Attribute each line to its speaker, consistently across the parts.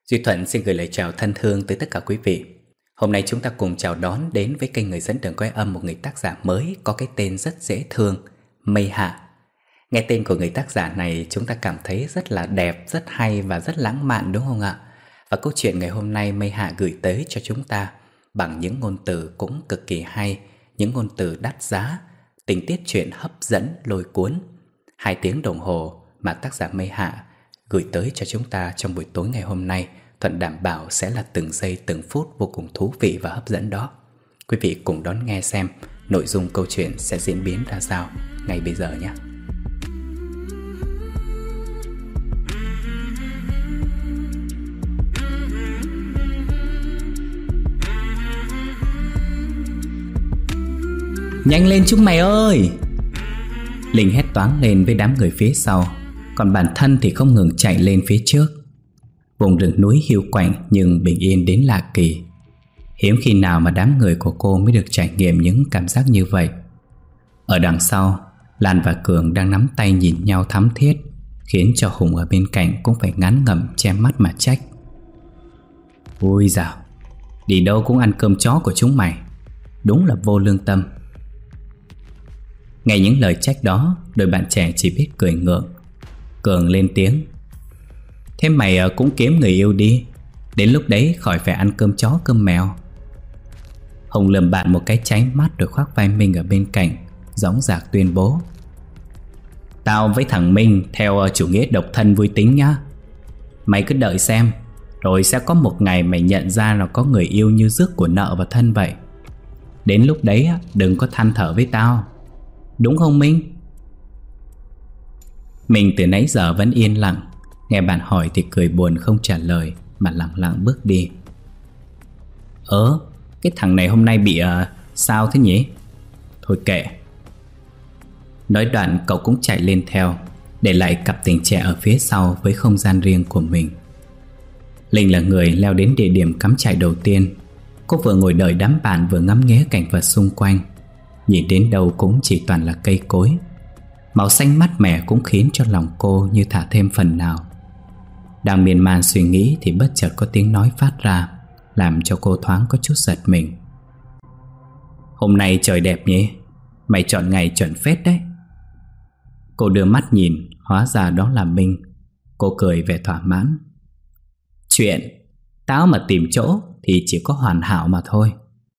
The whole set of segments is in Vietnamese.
Speaker 1: Duy Thuận xin gửi lời chào thân thương tới tất cả quý vị. Hôm nay chúng ta cùng chào đón đến với kênh Người dẫn đường quay âm một người tác giả mới có cái tên rất dễ thương, Mây Hạ. Nghe tên của người tác giả này chúng ta cảm thấy rất là đẹp, rất hay và rất lãng mạn đúng không ạ? Và câu chuyện ngày hôm nay Mây Hạ gửi tới cho chúng ta bằng những ngôn từ cũng cực kỳ hay, những ngôn từ đắt giá, tình tiết chuyện hấp dẫn lôi cuốn. 2 tiếng đồng hồ mà tác giả Mây Hạ gửi tới cho chúng ta trong buổi tối ngày hôm nay, Thuận đảm bảo sẽ là từng giây từng phút vô cùng thú vị và hấp dẫn đó. Quý vị cùng đón nghe xem nội dung câu chuyện sẽ diễn biến ra sao ngay bây giờ nhé. Nhanh lên chúng mày ơi! Linh hét toáng lên với đám người phía sau, còn bản thân thì không ngừng chạy lên phía trước. Vùng rừng núi hiu quạnh nhưng bình yên đến lạ kỳ. Hiếm khi nào mà đám người của cô mới được trải nghiệm những cảm giác như vậy. Ở đằng sau, Lan và Cường đang nắm tay nhìn nhau thắm thiết, khiến cho Hùng ở bên cạnh cũng phải ngán ngẩm che mắt mà trách. Ui dào, đi đâu cũng ăn cơm chó của chúng mày, đúng là vô lương tâm. Nghe những lời trách đó, đôi bạn trẻ chỉ biết cười ngượng. Cường lên tiếng: Thế mày cũng kiếm người yêu đi, đến lúc đấy khỏi phải ăn cơm chó cơm mèo. Hùng lườm bạn một cái cháy mắt rồi khoác vai Minh ở bên cạnh, dõng dạc tuyên bố: Tao với thằng Minh theo chủ nghĩa độc thân vui tính nhá. Mày cứ đợi xem, rồi sẽ có một ngày mày nhận ra là có người yêu như rước của nợ và thân vậy. Đến lúc đấy đừng có than thở với tao, đúng không Minh? Mình từ nãy giờ vẫn yên lặng, nghe bạn hỏi thì cười buồn không trả lời mà lặng lặng bước đi. Cái thằng này hôm nay bị sao thế nhỉ? Thôi kệ. Nói đoạn cậu cũng chạy lên theo, để lại cặp tình trẻ ở phía sau với không gian riêng của mình. Linh là người leo đến địa điểm cắm trại đầu tiên. Cô vừa ngồi đợi đám bạn vừa ngắm nghía cảnh vật xung quanh. Nhìn đến đâu cũng chỉ toàn là cây cối. Màu xanh mát mẻ cũng khiến cho lòng cô như thả thêm phần nào. Đang miên man suy nghĩ thì bất chợt có tiếng nói phát ra, làm cho cô thoáng có chút giật mình. Hôm nay trời đẹp nhỉ? Mày chọn ngày chuẩn phết đấy. Cô đưa mắt nhìn, hóa ra đó là Minh. Cô cười vẻ thỏa mãn. Chuyện tao mà tìm chỗ thì chỉ có hoàn hảo mà thôi.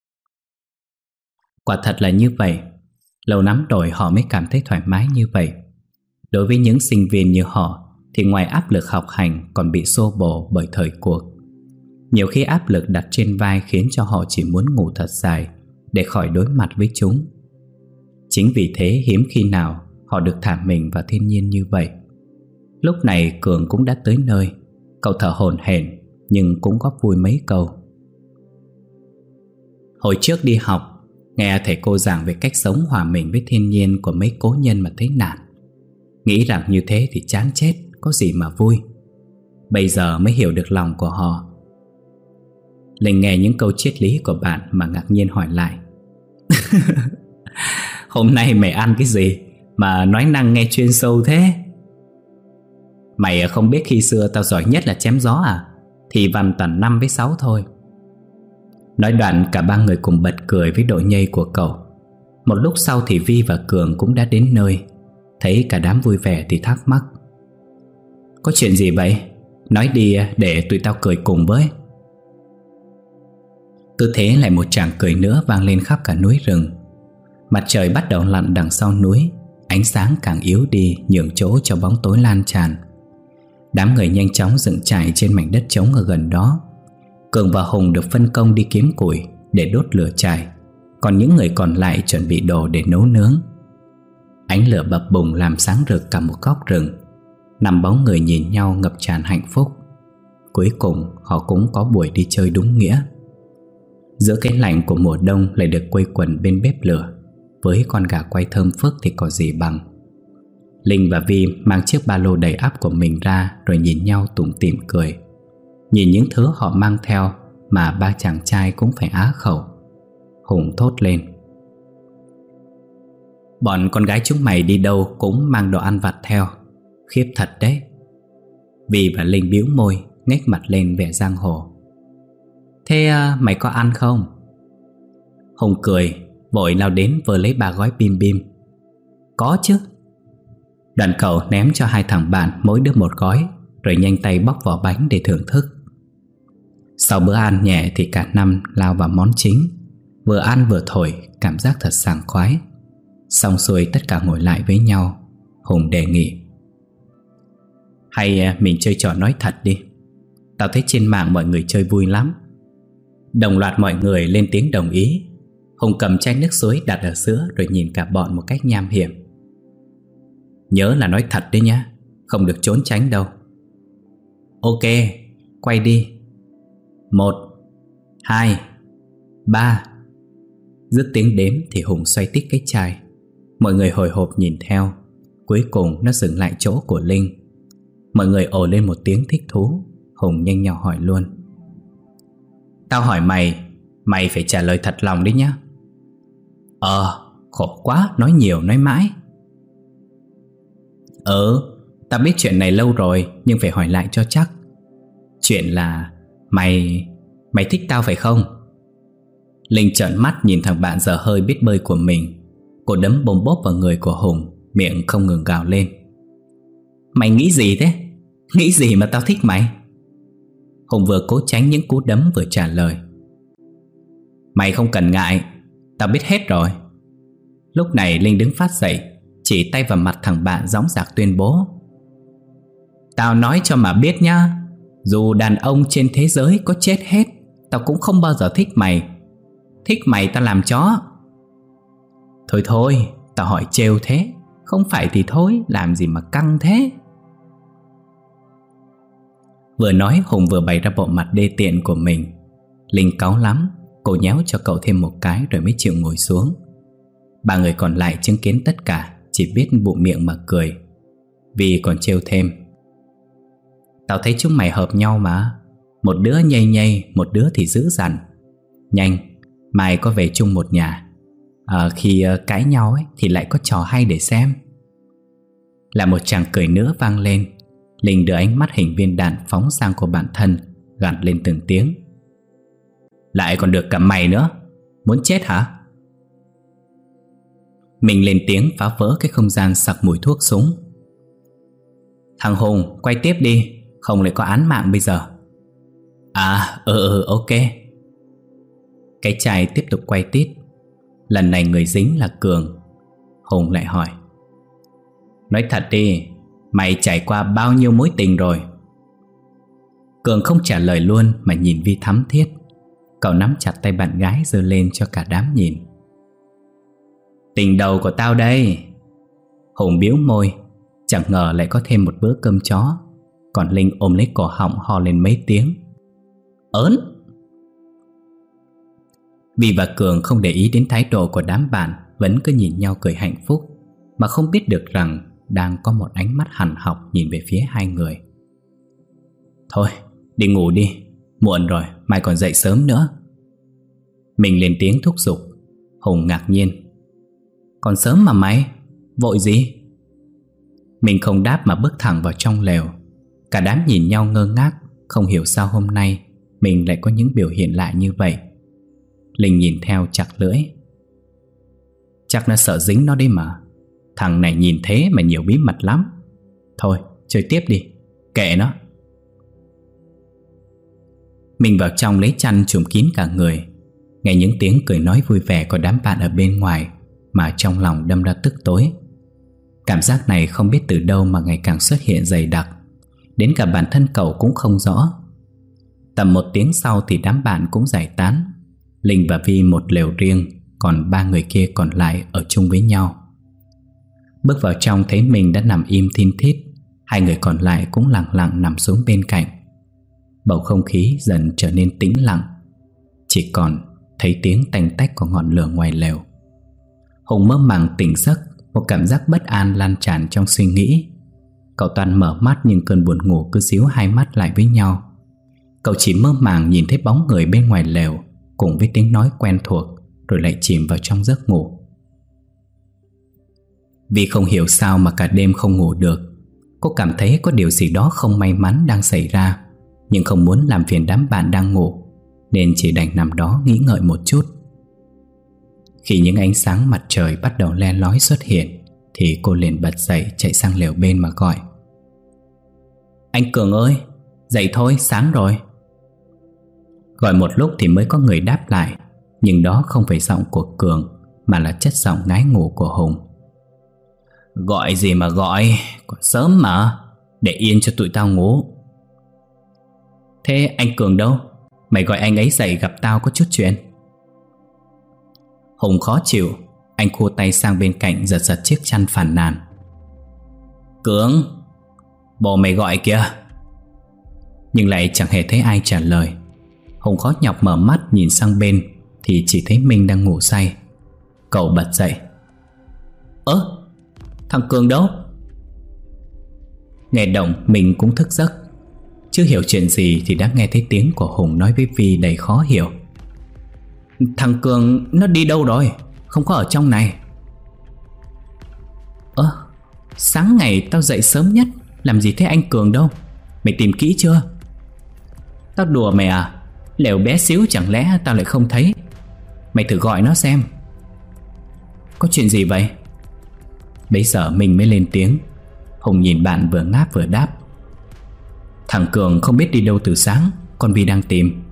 Speaker 1: Quả thật là như vậy. Lâu lắm rồi họ mới cảm thấy thoải mái như vậy. Đối với những sinh viên như họ thì ngoài áp lực học hành còn bị xô bồ bởi thời cuộc. Nhiều khi áp lực đặt trên vai khiến cho họ chỉ muốn ngủ thật dài để khỏi đối mặt với chúng. Chính vì thế hiếm khi nào họ được thả mình vào thiên nhiên như vậy. Lúc này Cường cũng đã tới nơi. Cậu thở hổn hển nhưng cũng góp vui mấy câu. Hồi trước đi học, nghe thầy cô giảng về cách sống hòa mình với thiên nhiên của mấy cố nhân mà thấy nản. Nghĩ rằng như thế thì chán chết, có gì mà vui. Bây giờ mới hiểu được lòng của họ. Linh nghe những câu triết lý của bạn mà ngạc nhiên hỏi lại. Hôm nay mày ăn cái gì mà nói năng nghe chuyên sâu thế? Mày không biết khi xưa tao giỏi nhất là chém gió à? Thì văn toàn 5 với 6 thôi. Nói đoạn cả ba người cùng bật cười với độ nhây của cậu. Một lúc sau thì Vi và Cường cũng đã đến nơi. Thấy cả đám vui vẻ thì thắc mắc. Có chuyện gì vậy? Nói đi để tụi tao cười cùng với. Cứ thế lại một tràng cười nữa vang lên khắp cả núi rừng. Mặt trời bắt đầu lặn đằng sau núi. Ánh sáng càng yếu đi, nhường chỗ cho bóng tối lan tràn. Đám người nhanh chóng dựng trại trên mảnh đất trống ở gần đó. Cường và Hùng được phân công đi kiếm củi để đốt lửa trại, còn những người còn lại chuẩn bị đồ để nấu nướng. Ánh lửa bập bùng làm sáng rực cả một góc rừng. 5 bóng người nhìn nhau ngập tràn hạnh phúc. Cuối cùng họ cũng có buổi đi chơi đúng nghĩa. Giữa cái lạnh của mùa đông lại được quây quần bên bếp lửa, với con gà quay thơm phức thì có gì bằng. Linh và Vi mang chiếc ba lô đầy ắp của mình ra, rồi nhìn nhau tủm tỉm cười. Nhìn những thứ họ mang theo mà ba chàng trai cũng phải á khẩu. Hùng thốt lên. Bọn con gái chúng mày đi đâu cũng mang đồ ăn vặt theo. Khiếp thật đấy. Vi và Linh bĩu môi, nhếch mặt lên vẻ giang hồ. Thế mày có ăn không? Hùng cười, vội lao đến vơ lấy 3 gói bim bim. Có chứ. Đoạn cậu ném cho 2 thằng bạn mỗi đứa 1 gói, rồi nhanh tay bóc vỏ bánh để thưởng thức. Sau bữa ăn nhẹ thì cả năm lao vào món chính. Vừa ăn vừa thổi, cảm giác thật sảng khoái. Xong xuôi tất cả ngồi lại với nhau. Hùng đề nghị: hay mình chơi trò nói thật đi. Tao thấy trên mạng mọi người chơi vui lắm. Đồng loạt mọi người lên tiếng đồng ý. Hùng cầm chai nước suối đặt ở giữa rồi nhìn cả bọn một cách nham hiểm. Nhớ là nói thật đấy nhá, không được trốn tránh đâu. Ok, quay đi. 1, 2, 3. Dứt tiếng đếm thì Hùng xoay tít cái chai. Mọi người hồi hộp nhìn theo. Cuối cùng nó dừng lại chỗ của Linh. Mọi người ồ lên một tiếng thích thú. Hùng nhanh nhỏ hỏi luôn: tao hỏi mày, mày phải trả lời thật lòng đấy nhá. Khổ quá, nói nhiều nói mãi. Tao biết chuyện này lâu rồi, nhưng phải hỏi lại cho chắc. Chuyện là Mày thích tao phải không? Linh trợn mắt nhìn thằng bạn dở hơi biết bơi của mình. Cô đấm bôm bốp vào người của Hùng, miệng không ngừng gào lên: mày nghĩ gì thế? Nghĩ gì mà tao thích mày? Hùng vừa cố tránh những cú đấm vừa trả lời: mày không cần ngại, tao biết hết rồi. Lúc này Linh đứng phát dậy, chỉ tay vào mặt thằng bạn dõng dạc tuyên bố: tao nói cho mà biết nhá, dù đàn ông trên thế giới có chết hết, tao cũng không bao giờ thích mày. Thích mày tao làm chó. Thôi, tao hỏi trêu thế, không phải thì thôi, làm gì mà căng thế. Vừa nói Hùng vừa bày ra bộ mặt đê tiện của mình. Linh cáu lắm, cô nhéo cho cậu thêm một cái rồi mới chịu ngồi xuống. 3 người còn lại chứng kiến tất cả chỉ biết bụm miệng mà cười. Vì còn trêu thêm: tao thấy chúng mày hợp nhau mà. Một đứa nhây nhây, một đứa thì dữ dằn. Nhanh, mai có về chung một nhà. Khi cãi nhau ấy, thì lại có trò hay để xem. Là một tràng cười nữa vang lên. Linh đưa ánh mắt hình viên đạn phóng sang cô bạn thân, gằn lên từng tiếng: lại còn được cả mày nữa, muốn chết hả? Mình lên tiếng phá vỡ cái không gian sặc mùi thuốc súng: thằng Hùng, quay tiếp đi, không lại có án mạng bây giờ. Ok. Cái chai tiếp tục quay tít. Lần này người dính là Cường. Hùng lại hỏi: nói thật đi, mày trải qua bao nhiêu mối tình rồi? Cường không trả lời luôn mà nhìn Vi thắm thiết. Cậu nắm chặt tay bạn gái giơ lên cho cả đám nhìn: tình đầu của tao đây. Hùng biếu môi, chẳng ngờ lại có thêm một bữa cơm chó. Còn Linh ôm lấy cổ họng ho lên mấy tiếng: ớn. Vi và Cường không để ý đến thái độ của đám bạn, vẫn cứ nhìn nhau cười hạnh phúc, mà không biết được rằng đang có một ánh mắt hằn học nhìn về phía hai người. Thôi, đi ngủ đi, muộn rồi, mai còn dậy sớm nữa. Mình lên tiếng thúc giục. Hùng ngạc nhiên: còn sớm mà mày, vội gì? Mình không đáp mà bước thẳng vào trong lều. Cả đám nhìn nhau ngơ ngác, không hiểu sao hôm nay mình lại có những biểu hiện lạ như vậy. Linh nhìn theo chặt lưỡi: chắc nó sợ dính nó đấy mà. Thằng này nhìn thế mà nhiều bí mật lắm. Thôi, chơi tiếp đi, kệ nó. Mình vào trong lấy chăn trùm kín cả người. Nghe những tiếng cười nói vui vẻ của đám bạn ở bên ngoài mà trong lòng đâm ra tức tối. Cảm giác này không biết từ đâu mà ngày càng xuất hiện dày đặc, đến cả bản thân cậu cũng không rõ. Tầm 1 tiếng sau thì đám bạn cũng giải tán. Linh và Vi một lều riêng, còn 3 người kia còn lại ở chung với nhau. Bước vào trong thấy mình đã nằm im thin thít. 2 người còn lại cũng lặng lặng nằm xuống bên cạnh. Bầu không khí dần trở nên tĩnh lặng, chỉ còn thấy tiếng tanh tách của ngọn lửa ngoài lều. Hùng mơ màng tỉnh giấc, một cảm giác bất an lan tràn trong suy nghĩ. Cậu toàn mở mắt nhưng cơn buồn ngủ cứ díu hai mắt lại với nhau. Cậu chỉ mơ màng nhìn thấy bóng người bên ngoài lều cùng với tiếng nói quen thuộc, rồi lại chìm vào trong giấc ngủ. Vì không hiểu sao mà cả đêm không ngủ được. Cô cảm thấy có điều gì đó không may mắn đang xảy ra, nhưng không muốn làm phiền đám bạn đang ngủ, nên chỉ đành nằm đó nghĩ ngợi một chút. Khi những ánh sáng mặt trời bắt đầu le lói xuất hiện thì cô liền bật dậy chạy sang lều bên mà gọi: "Anh Cường ơi, dậy thôi, sáng rồi." Gọi một lúc thì mới có người đáp lại, nhưng đó không phải giọng của Cường mà là chất giọng ngái ngủ của Hùng. "Gọi gì mà gọi, còn sớm mà, để yên cho tụi tao ngủ." "Thế anh Cường đâu? Mày gọi anh ấy dậy gặp tao có chút chuyện." Hùng khó chịu, anh khua tay sang bên cạnh giật giật chiếc chăn phàn nàn: "Cường, bố mày gọi kìa." Nhưng lại chẳng hề thấy ai trả lời. Hùng khó nhọc mở mắt nhìn sang bên thì chỉ thấy Minh đang ngủ say. Cậu bật dậy: "Ơ, thằng Cường đâu?" Nghe động mình cũng thức giấc. Chưa hiểu chuyện gì thì đã nghe thấy tiếng của Hùng nói với Vi đầy khó hiểu: "Thằng Cường nó đi đâu rồi? Không có ở trong này." "Ơ, sáng ngày tao dậy sớm nhất, làm gì thấy anh Cường đâu? Mày tìm kỹ chưa?" "Tao đùa mày à? Lều bé xíu chẳng lẽ tao lại không thấy? Mày thử gọi nó xem." "Có chuyện gì vậy?" Bấy giờ mình mới lên tiếng. Hùng nhìn bạn vừa ngáp vừa đáp: "Thằng Cường không biết đi đâu từ sáng, con Vi đang tìm."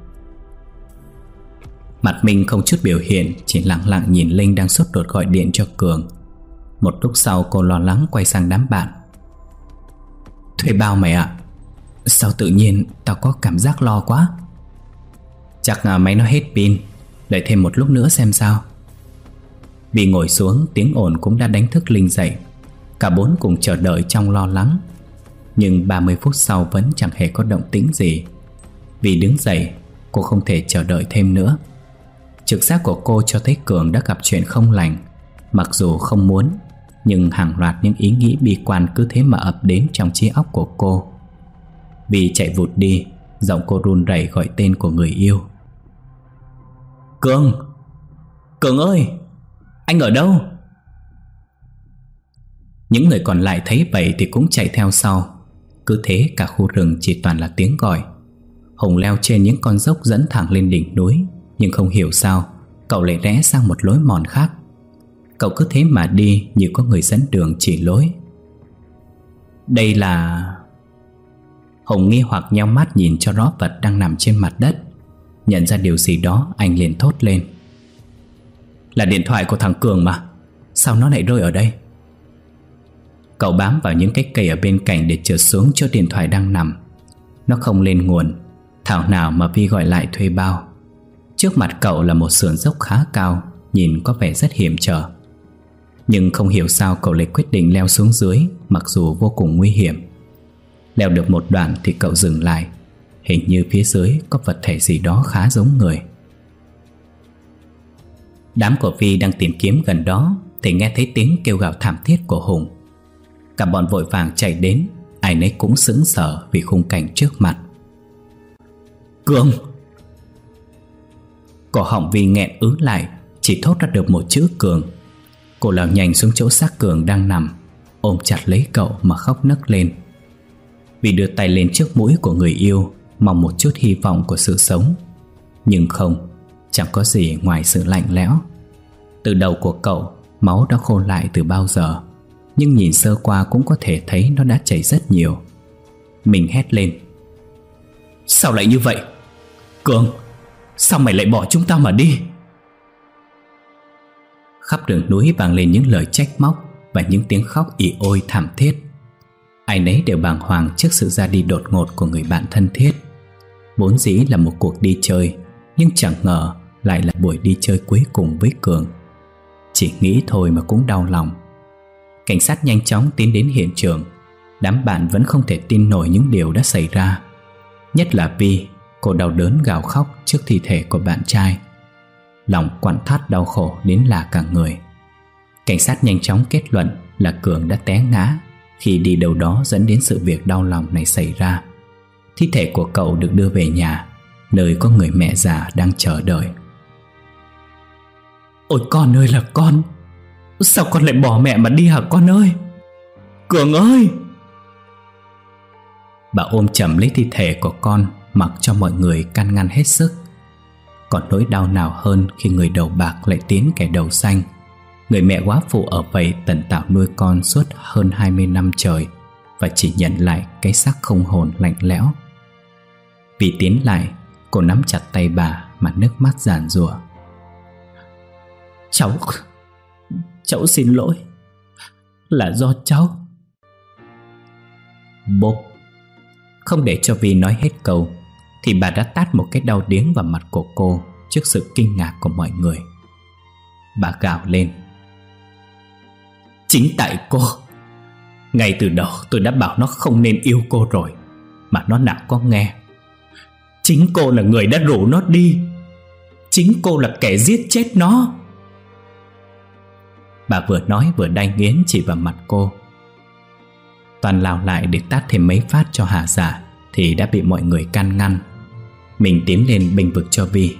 Speaker 1: Mặt mình không chút biểu hiện, chỉ lặng lặng nhìn Linh đang sốt ruột gọi điện cho Cường. Một lúc sau cô lo lắng quay sang đám bạn: "Thuê bao mày ạ? Sao tự nhiên tao có cảm giác lo quá?" "Chắc là máy nó hết pin, đợi thêm một lúc nữa xem sao." Vì ngồi xuống, tiếng ồn cũng đã đánh thức Linh dậy. Cả bốn cùng chờ đợi trong lo lắng. Nhưng 30 phút sau vẫn chẳng hề có động tĩnh gì. Vì đứng dậy, cô không thể chờ đợi thêm nữa. Trực giác của cô cho thấy Cường đã gặp chuyện không lành. Mặc dù không muốn, nhưng hàng loạt những ý nghĩ bi quan cứ thế mà ập đến trong trí óc của cô. Vì chạy vụt đi, giọng cô run rẩy gọi tên của người yêu: "Cường! Cường ơi! Anh ở đâu?" Những người còn lại thấy vậy thì cũng chạy theo sau. Cứ thế cả khu rừng chỉ toàn là tiếng gọi. Hùng leo trên những con dốc dẫn thẳng lên đỉnh núi, nhưng không hiểu sao cậu lại rẽ sang một lối mòn khác. Cậu cứ thế mà đi như có người dẫn đường chỉ lối. Đây là... Hùng nghi hoặc nheo mắt nhìn cho rõ vật đang nằm trên mặt đất. Nhận ra điều gì đó, anh liền thốt lên: "Là điện thoại của thằng Cường mà, sao nó lại rơi ở đây?" Cậu bám vào những cái cây ở bên cạnh để trượt xuống chỗ điện thoại đang nằm. Nó không lên nguồn, thảo nào mà Vi gọi lại thuê bao. Trước mặt cậu là một sườn dốc khá cao, nhìn có vẻ rất hiểm trở. Nhưng không hiểu sao cậu lại quyết định leo xuống dưới, mặc dù vô cùng nguy hiểm. Leo được một đoạn thì cậu dừng lại. Hình như phía dưới có vật thể gì đó khá giống người. Đám của Vi đang tìm kiếm gần đó thì nghe thấy tiếng kêu gào thảm thiết của Hùng. Cả bọn vội vàng chạy đến, ai nấy cũng sững sờ vì khung cảnh trước mặt. "Cường!" Cổ họng Vi nghẹn ứ lại, chỉ thốt ra được một chữ Cường. Cô lao nhanh xuống chỗ xác Cường đang nằm, ôm chặt lấy cậu mà khóc nấc lên. Vi đưa tay lên trước mũi của người yêu, mong một chút hy vọng của sự sống. Nhưng không, chẳng có gì ngoài sự lạnh lẽo. Từ đầu của cậu, máu đã khô lại từ bao giờ, nhưng nhìn sơ qua cũng có thể thấy nó đã chảy rất nhiều. Mình hét lên: "Sao lại như vậy? Cường, sao mày lại bỏ chúng ta mà đi?" Khắp rừng núi vang lên những lời trách móc và những tiếng khóc ỉ ôi thảm thiết. Ai nấy đều bàng hoàng trước sự ra đi đột ngột của người bạn thân thiết. Vốn dĩ là một cuộc đi chơi, nhưng chẳng ngờ lại là buổi đi chơi cuối cùng với Cường. Chỉ nghĩ thôi mà cũng đau lòng. Cảnh sát nhanh chóng tiến đến hiện trường. Đám bạn vẫn không thể tin nổi những điều đã xảy ra. Nhất là Vi, cô đau đớn gào khóc trước thi thể của bạn trai. Lòng quặn thắt đau khổ đến lạ cả người. Cảnh sát nhanh chóng kết luận là Cường đã té ngã khi đi đâu đó dẫn đến sự việc đau lòng này xảy ra. Thi thể của cậu được đưa về nhà, nơi có người mẹ già đang chờ đợi. "Ôi con ơi là con! Sao con lại bỏ mẹ mà đi hả con ơi? Cường ơi!" Bà ôm chầm lấy thi thể của con, mặc cho mọi người can ngăn hết sức. Còn nỗi đau nào hơn khi người đầu bạc lại tiến kẻ đầu xanh. Người mẹ góa phụ ở vậy tần tảo nuôi con suốt hơn 20 năm trời, và chỉ nhận lại cái xác không hồn lạnh lẽo. Vì tiến lại, cô nắm chặt tay bà mà nước mắt giàn giụa. Cháu xin lỗi. Là do cháu. Bốp. Không để cho Vi nói hết câu thì bà đã tát một cái đau điếng vào mặt của cô trước sự kinh ngạc của mọi người. Bà gào lên. Chính tại cô. Ngay từ đầu tôi đã bảo nó không nên yêu cô rồi, mà nó nào có nghe. Chính cô là người đã rủ nó đi. Chính cô là kẻ giết chết nó. Bà vừa nói vừa đay nghiến chỉ vào mặt cô. Toàn lao lại để tát thêm mấy phát cho hà giả thì đã bị mọi người can ngăn. Mình tiến lên bênh vực cho Vi.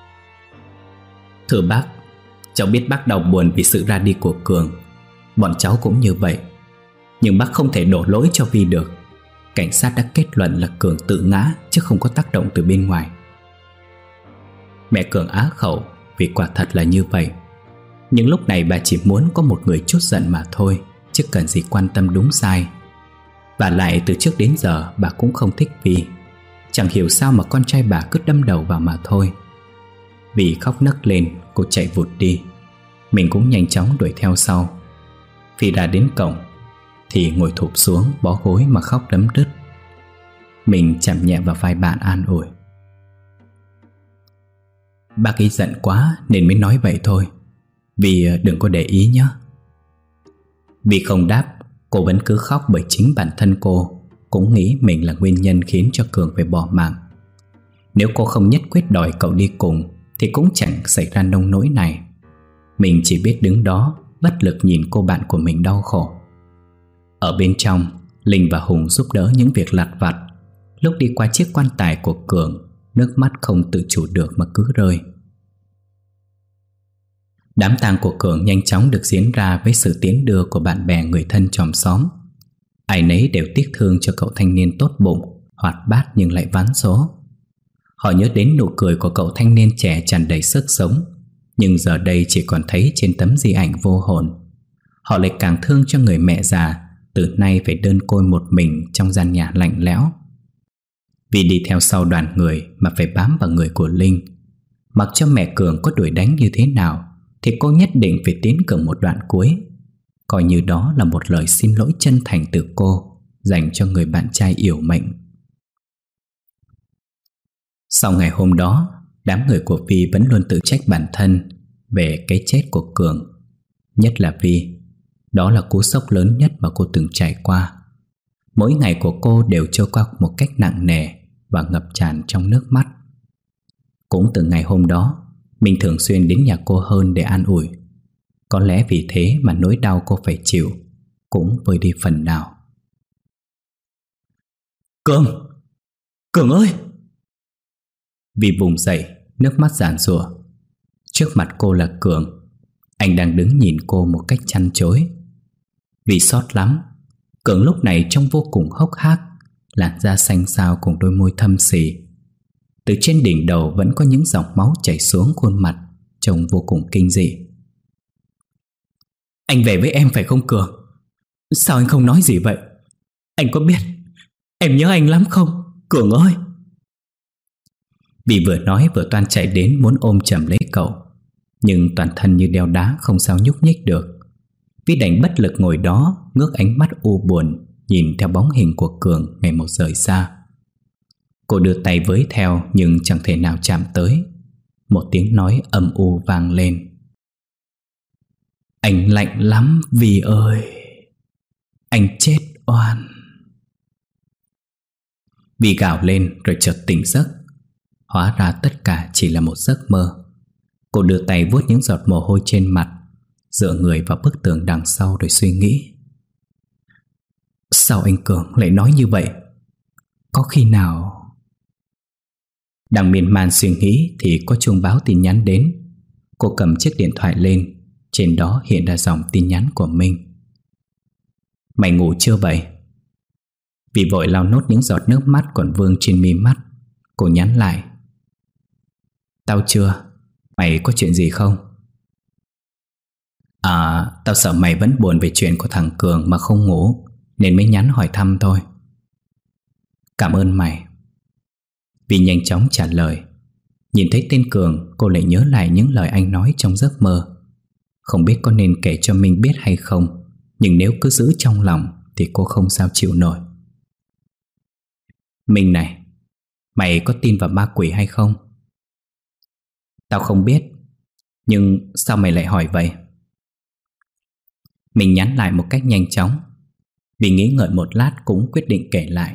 Speaker 1: Thưa bác, cháu biết bác đau buồn vì sự ra đi của Cường. Bọn cháu cũng như vậy. Nhưng bác không thể đổ lỗi cho Vi được. Cảnh sát đã kết luận là Cường tự ngã, chứ không có tác động từ bên ngoài. Mẹ Cường á khẩu vì quả thật là như vậy. Nhưng lúc này bà chỉ muốn có một người trút giận mà thôi, chứ cần gì quan tâm đúng sai. Và lại từ trước đến giờ bà cũng không thích Vi. Chẳng hiểu sao mà con trai bà cứ đâm đầu vào mà thôi. Vi khóc nấc lên, cô chạy vụt đi. Mình cũng nhanh chóng đuổi theo sau. Khi đã đến cổng thì ngồi thụp xuống bó gối mà khóc đấm đứt. Mình chạm nhẹ vào vai bạn an ủi. Bác ấy giận quá nên mới nói vậy thôi. Vì đừng có để ý nhé. Vì không đáp, cô vẫn cứ khóc bởi chính bản thân cô cũng nghĩ mình là nguyên nhân khiến cho Cường phải bỏ mạng. Nếu cô không nhất quyết đòi cậu đi cùng thì cũng chẳng xảy ra nông nỗi này. Mình chỉ biết đứng đó bất lực nhìn cô bạn của mình đau khổ. Ở bên trong, Linh và Hùng giúp đỡ những việc lặt vặt. Lúc đi qua chiếc quan tài của Cường, nước mắt không tự chủ được mà cứ rơi. Đám tang của Cường nhanh chóng được diễn ra với sự tiễn đưa của bạn bè người thân chòm xóm. Ai nấy đều tiếc thương cho cậu thanh niên tốt bụng, hoạt bát nhưng lại ván số. Họ nhớ đến nụ cười của cậu thanh niên trẻ tràn đầy sức sống, nhưng giờ đây chỉ còn thấy trên tấm di ảnh vô hồn. Họ lại càng thương cho người mẹ già từ nay phải đơn côi một mình trong gian nhà lạnh lẽo. Vì đi theo sau đoàn người mà phải bám vào người của Linh. Mặc cho mẹ Cường có đuổi đánh như thế nào thì cô nhất định phải tiến Cường một đoạn cuối, coi như đó là một lời xin lỗi chân thành từ cô dành cho người bạn trai yểu mệnh. Sau ngày hôm đó, đám người của Vi vẫn luôn tự trách bản thân về cái chết của Cường. Nhất là Vi. Đó là cú sốc lớn nhất mà cô từng trải qua. Mỗi ngày của cô đều trôi qua một cách nặng nề và ngập tràn trong nước mắt. Cũng từ ngày hôm đó, mình thường xuyên đến nhà cô hơn để an ủi. Có lẽ vì thế mà nỗi đau cô phải chịu cũng vơi đi phần nào. Cường! Cường ơi! Vi vùng dậy, nước mắt giàn giụa. Trước mặt cô là Cường. Anh đang đứng nhìn cô một cách chăn chối. Vì xót lắm, Cường lúc này trông vô cùng hốc hác, làn da xanh xao cùng đôi môi thâm xì. Từ trên đỉnh đầu vẫn có những dòng máu chảy xuống khuôn mặt, trông vô cùng kinh dị. Anh về với em phải không Cường? Sao anh không nói gì vậy? Anh có biết em nhớ anh lắm không, Cường ơi? Bỉ vừa nói vừa toan chạy đến muốn ôm chầm lấy cậu, nhưng toàn thân như đeo đá không sao nhúc nhích được. Vi đành bất lực ngồi đó, ngước ánh mắt u buồn nhìn theo bóng hình của Cường ngày một rời xa. Cô đưa tay với theo nhưng chẳng thể nào chạm tới. Một tiếng nói âm u vang lên. Anh lạnh lắm Vi ơi, anh chết oan. Vi gào lên rồi chợt tỉnh giấc. Hóa ra tất cả chỉ là một giấc mơ. Cô đưa tay vuốt những giọt mồ hôi trên mặt, dựa người vào bức tường đằng sau rồi suy nghĩ. Sao anh Cường lại nói như vậy? Có khi nào... Đang miên man suy nghĩ thì có chuông báo tin nhắn đến. Cô cầm chiếc điện thoại lên. Trên đó hiện ra dòng tin nhắn của Minh. Mày ngủ chưa vậy? Vì vội lau nốt những giọt nước mắt còn vương trên mi mắt, cô nhắn lại: Tao chưa, mày có chuyện gì không? Tao sợ mày vẫn buồn về chuyện của thằng Cường mà không ngủ, nên mới nhắn hỏi thăm thôi. Cảm ơn mày. Vì nhanh chóng trả lời. Nhìn thấy tên Cường, cô lại nhớ lại những lời anh nói trong giấc mơ. Không biết có nên kể cho Minh biết hay không, nhưng nếu cứ giữ trong lòng thì cô không sao chịu nổi. Minh này, mày có tin vào ma quỷ hay không? Tao không biết. Nhưng sao mày lại hỏi vậy? Mình nhắn lại một cách nhanh chóng. Vì nghĩ ngợi một lát cũng quyết định kể lại.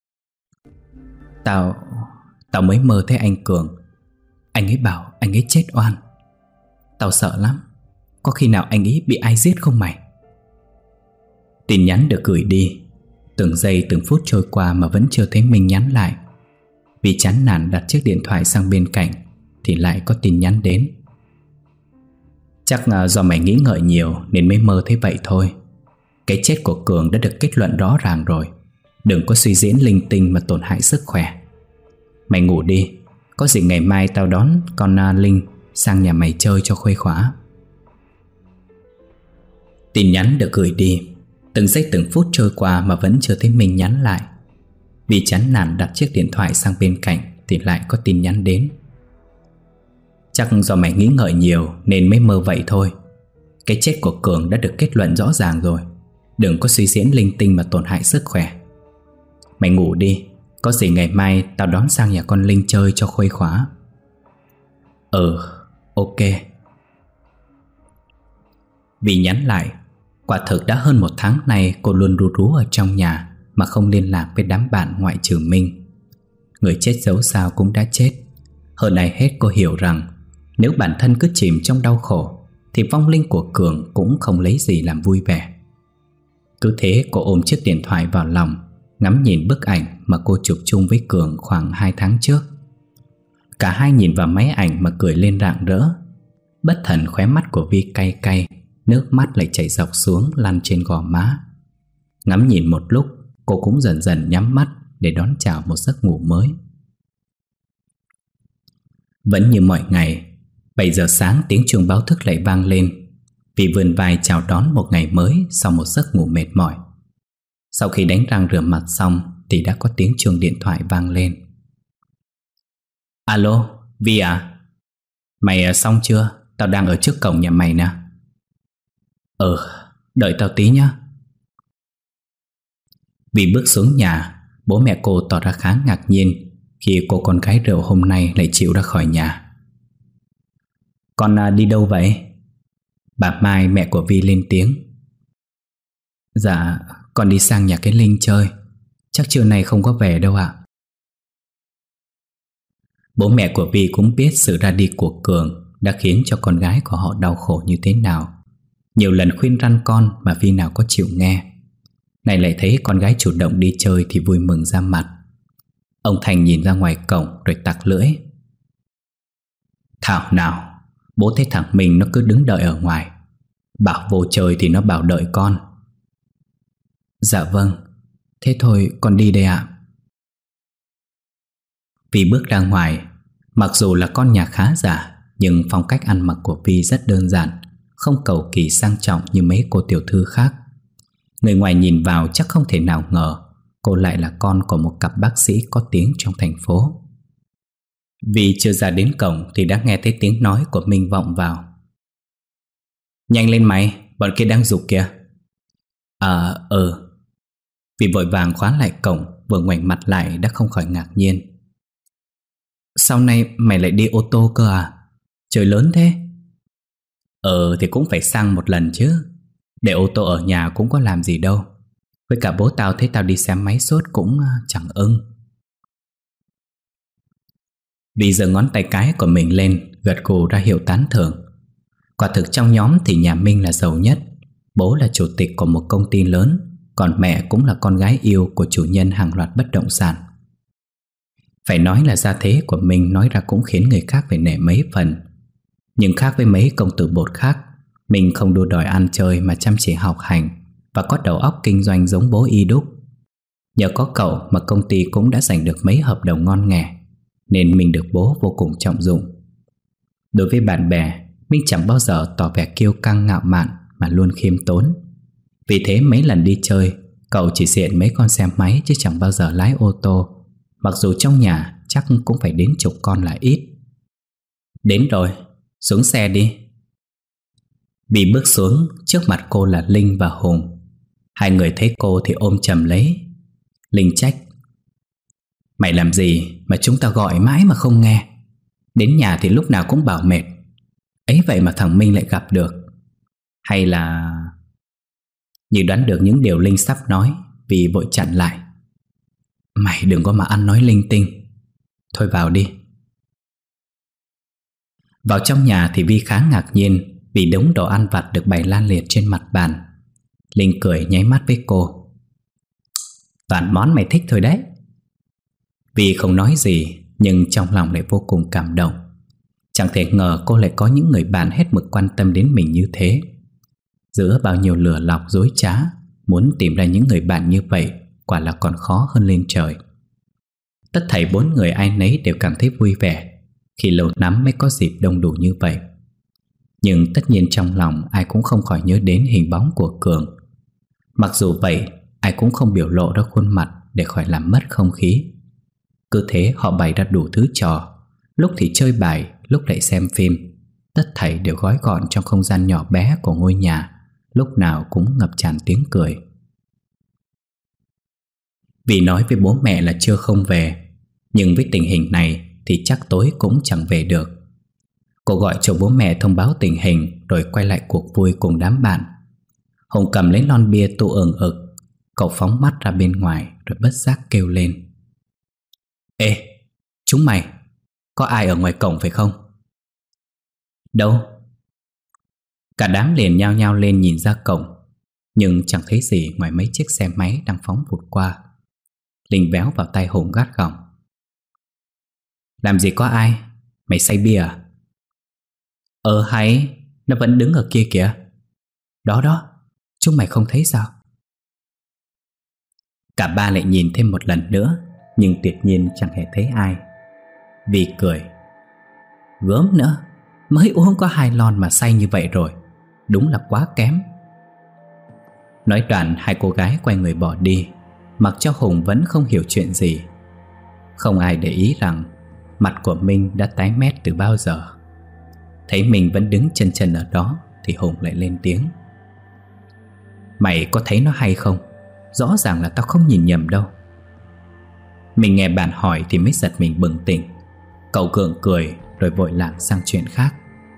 Speaker 1: Tao mới mơ thấy anh Cường. Anh ấy bảo anh ấy chết oan. Tao sợ lắm. Có khi nào anh ấy bị ai giết không mày? Tin nhắn được gửi đi. Từng giây từng phút trôi qua mà vẫn chưa thấy Minh nhắn lại. Vì chán nản đặt chiếc điện thoại sang bên cạnh thì lại có tin nhắn đến. Chắc do mày nghĩ ngợi nhiều nên mới mơ thấy vậy thôi. Cái chết của Cường đã được kết luận rõ ràng rồi. Đừng có suy diễn linh tinh mà tổn hại sức khỏe. Mày ngủ đi. Có gì ngày mai tao đón con Linh sang nhà mày chơi cho khuây khỏa. Tin nhắn được gửi đi. Từng giây từng phút trôi qua mà vẫn chưa thấy Minh nhắn lại. Vì chán nản đặt chiếc điện thoại sang bên cạnh thì lại có tin nhắn đến. Chắc do mày nghĩ ngợi nhiều nên mới mơ vậy thôi. Cái chết của Cường đã được kết luận rõ ràng rồi. Đừng có suy diễn linh tinh mà tổn hại sức khỏe. Mày ngủ đi. Có gì ngày mai tao đón sang nhà con Linh chơi cho khuây khỏa. Ok. Vì nhắn lại. Quả thực đã hơn 1 tháng nay cô luôn ru rú ở trong nhà mà không liên lạc với đám bạn ngoại trừ Minh. Người chết dẫu sao cũng đã chết. Hơn ai hết cô hiểu rằng nếu bản thân cứ chìm trong đau khổ thì vong linh của Cường cũng không lấy gì làm vui vẻ. Cứ thế cô ôm chiếc điện thoại vào lòng, ngắm nhìn bức ảnh mà cô chụp chung với Cường khoảng 2 tháng trước. Cả hai nhìn vào máy ảnh mà cười lên rạng rỡ. Bất thần khóe mắt của Vi cay cay, nước mắt lại chảy dọc xuống lăn trên gò má. Ngắm nhìn một lúc, cô cũng dần dần nhắm mắt để đón chào một giấc ngủ mới. Vẫn như mọi ngày, 7 giờ sáng tiếng chuông báo thức lại vang lên. Vì vươn vai chào đón một ngày mới sau một giấc ngủ mệt mỏi. Sau khi đánh răng rửa mặt xong thì đã có tiếng chuông điện thoại vang lên. Alo, Vi à? Mày xong chưa? Tao đang ở trước cổng nhà mày nè. Đợi tao tí nhá. Vi bước xuống nhà, bố mẹ cô tỏ ra khá ngạc nhiên khi cô con gái rượu hôm nay lại chịu ra khỏi nhà. Con đi đâu vậy? Bà Mai, mẹ của Vi lên tiếng. Dạ, con đi sang nhà cái Linh chơi. Chắc trưa nay không có về đâu ạ. Bố mẹ của Vi cũng biết sự ra đi của Cường đã khiến cho con gái của họ đau khổ như thế nào. Nhiều lần khuyên răn con mà Vi nào có chịu nghe. Này lại thấy con gái chủ động đi chơi thì vui mừng ra mặt. Ông Thành nhìn ra ngoài cổng rồi tặc lưỡi. Thảo nào, bố thấy thằng mình nó cứ đứng đợi ở ngoài. Bảo vô chơi thì nó bảo đợi con. Dạ vâng, thế thôi con đi đây ạ. Vi bước ra ngoài. Mặc dù là con nhà khá giả, nhưng phong cách ăn mặc của Vi rất đơn giản, không cầu kỳ sang trọng như mấy cô tiểu thư khác. Người ngoài nhìn vào chắc không thể nào ngờ cô lại là con của một cặp bác sĩ có tiếng trong thành phố. Vi chưa ra đến cổng thì đã nghe thấy tiếng nói của Minh vọng vào. Nhanh lên mày, bọn kia đang giục kìa. Vi vội vàng khóa lại cổng, vừa ngoảnh mặt lại đã không khỏi ngạc nhiên. Sau này mày lại đi ô tô cơ à? Trời lớn thế. Thì cũng phải xăng một lần chứ. Để ô tô ở nhà cũng có làm gì đâu. Với cả bố tao thấy tao đi xe máy suốt cũng chẳng ưng. Vi giơ ngón tay cái của mình lên, gật gù ra hiệu tán thưởng. Quả thực trong nhóm thì nhà Minh là giàu nhất. Bố là chủ tịch của một công ty lớn, còn mẹ cũng là con gái yêu của chủ nhân hàng loạt bất động sản. Phải nói là gia thế của Minh nói ra cũng khiến người khác phải nể mấy phần. Nhưng khác với mấy công tử bột khác, Minh không đua đòi ăn chơi mà chăm chỉ học hành và có đầu óc kinh doanh giống bố y đúc. Nhờ có cậu mà công ty cũng đã giành được mấy hợp đồng ngon nghẻ, nên mình được bố vô cùng trọng dụng. Đối với bạn bè, Minh chẳng bao giờ tỏ vẻ kiêu căng ngạo mạn mà luôn khiêm tốn. Vì thế mấy lần đi chơi, cậu chỉ xịn mấy con xe máy chứ chẳng bao giờ lái ô tô, mặc dù trong nhà chắc cũng phải đến chục con là ít. Đến rồi, xuống xe đi. Bì bước xuống, trước mặt cô là Linh và Hùng. Hai người thấy cô thì ôm chầm lấy. Linh trách: mày làm gì mà chúng ta gọi mãi mà không nghe? Đến nhà thì lúc nào cũng bảo mệt. Ấy vậy mà thằng Minh lại gặp được. Hay là... Như đoán được những điều Linh sắp nói, Vì vội chặn lại: mày đừng có mà ăn nói linh tinh. Thôi vào đi. Vào trong nhà thì Vi khá ngạc nhiên vì đống đồ ăn vặt được bày lan liệt trên mặt bàn. Linh cười nháy mắt với cô: toàn món mày thích thôi đấy. Vi không nói gì, nhưng trong lòng lại vô cùng cảm động. Chẳng thể ngờ cô lại có những người bạn hết mực quan tâm đến mình như thế. Giữa bao nhiêu lừa lọc dối trá, muốn tìm ra những người bạn như vậy quả là còn khó hơn lên trời. Tất thảy bốn người ai nấy đều cảm thấy vui vẻ khi lâu lắm mới có dịp đông đủ như vậy. Nhưng tất nhiên trong lòng ai cũng không khỏi nhớ đến hình bóng của Cường. Mặc dù vậy, ai cũng không biểu lộ ra khuôn mặt để khỏi làm mất không khí. Cứ thế họ bày ra đủ thứ trò, lúc thì chơi bài, lúc lại xem phim. Tất thảy đều gói gọn trong không gian nhỏ bé của ngôi nhà, lúc nào cũng ngập tràn tiếng cười. Vì nói với bố mẹ là trưa không về, nhưng với tình hình này thì chắc tối cũng chẳng về được. Cô gọi cho bố mẹ thông báo tình hình, rồi quay lại cuộc vui cùng đám bạn. Hùng cầm lấy lon bia tu ực. Cậu phóng mắt ra bên ngoài rồi bất giác kêu lên: ê, chúng mày, có ai ở ngoài cổng phải không? Đâu? Cả đám liền nhao nhao lên nhìn ra cổng, nhưng chẳng thấy gì ngoài mấy chiếc xe máy đang phóng vụt qua. Linh véo vào tay Hùng gắt gỏng: làm gì có ai, mày say bia à? Hay, nó vẫn đứng ở kia kìa. Đó đó, chúng mày không thấy sao? Cả ba lại nhìn thêm một lần nữa, nhưng tuyệt nhiên chẳng hề thấy ai. Vi cười: gớm nữa, mới uống có 2 lon mà say như vậy rồi, đúng là quá kém. Nói đoạn hai cô gái quay người bỏ đi, mặc cho Hùng vẫn không hiểu chuyện gì. Không ai để ý rằng mặt của Minh đã tái mét từ bao giờ. Thấy mình vẫn đứng chân chân ở đó thì Hùng lại lên tiếng: mày có thấy nó hay không? Rõ ràng là tao không nhìn nhầm đâu. Mình nghe bạn hỏi thì mới giật mình bừng tỉnh. Cậu gượng cười rồi vội lảng sang chuyện khác: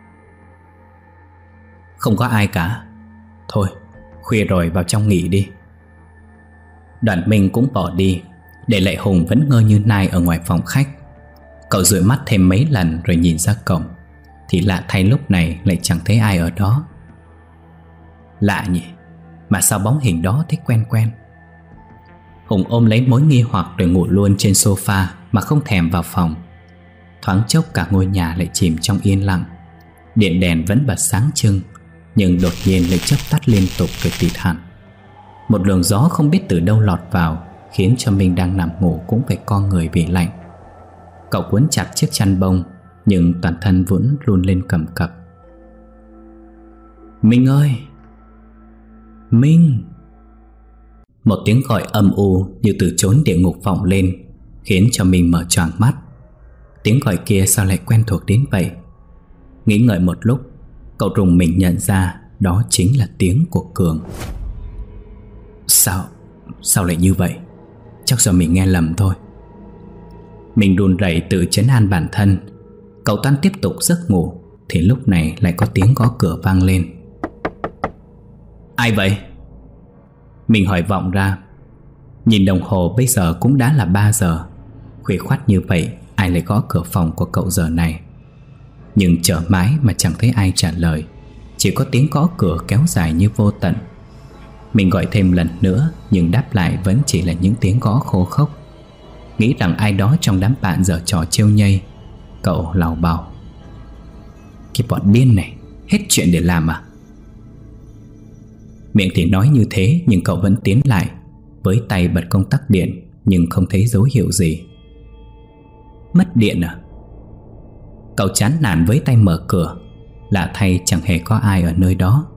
Speaker 1: không có ai cả. Thôi, khuya rồi vào trong nghỉ đi. Đoạn Minh cũng bỏ đi, để lại Hùng vẫn ngơ như nai ở ngoài phòng khách. Cậu dụi mắt thêm mấy lần rồi nhìn ra cổng, thì lạ thay lúc này lại chẳng thấy ai ở đó. Lạ nhỉ, mà sao bóng hình đó thấy quen quen. Hùng ôm lấy mối nghi hoặc rồi ngủ luôn trên sofa mà không thèm vào phòng. Thoáng chốc cả ngôi nhà lại chìm trong yên lặng. Điện đèn vẫn bật sáng trưng, nhưng đột nhiên lại chớp tắt liên tục rồi tịt hẳn. Một luồng gió không biết từ đâu lọt vào, khiến cho Minh đang nằm ngủ cũng phải co người vì lạnh. Cậu cuốn chặt chiếc chăn bông, nhưng toàn thân vẫn run lên cầm cập. Minh ơi! Minh! Một tiếng gọi âm u như từ chốn địa ngục vọng lên, khiến cho Minh mở choàng mắt. Tiếng gọi kia sao lại quen thuộc đến vậy? Nghĩ ngợi một lúc, cậu rùng mình nhận ra đó chính là tiếng của Cường. Sao lại như vậy? Chắc do mình nghe lầm thôi. Mình run rẩy tự trấn an bản thân. Cậu toan tiếp tục giấc ngủ thì lúc này lại có tiếng gõ cửa vang lên. Ai vậy? Mình hỏi vọng ra. Nhìn đồng hồ bây giờ cũng đã là 3 giờ. Khuya khoắt như vậy, ai lại gõ cửa phòng của cậu giờ này? Nhưng chờ mãi mà chẳng thấy ai trả lời, chỉ có tiếng gõ cửa kéo dài như vô tận. Mình gọi thêm lần nữa, nhưng đáp lại vẫn chỉ là những tiếng gõ khô khốc. Nghĩ rằng ai đó trong đám bạn giở trò trêu nhây, cậu lào bào: cái bọn điên này, hết chuyện để làm à? Miệng thì nói như thế, nhưng cậu vẫn tiến lại. với tay bật công tắc điện nhưng không thấy dấu hiệu gì. Mất điện à? Cậu chán nản với tay mở cửa. Lạ thay chẳng hề có ai ở nơi đó.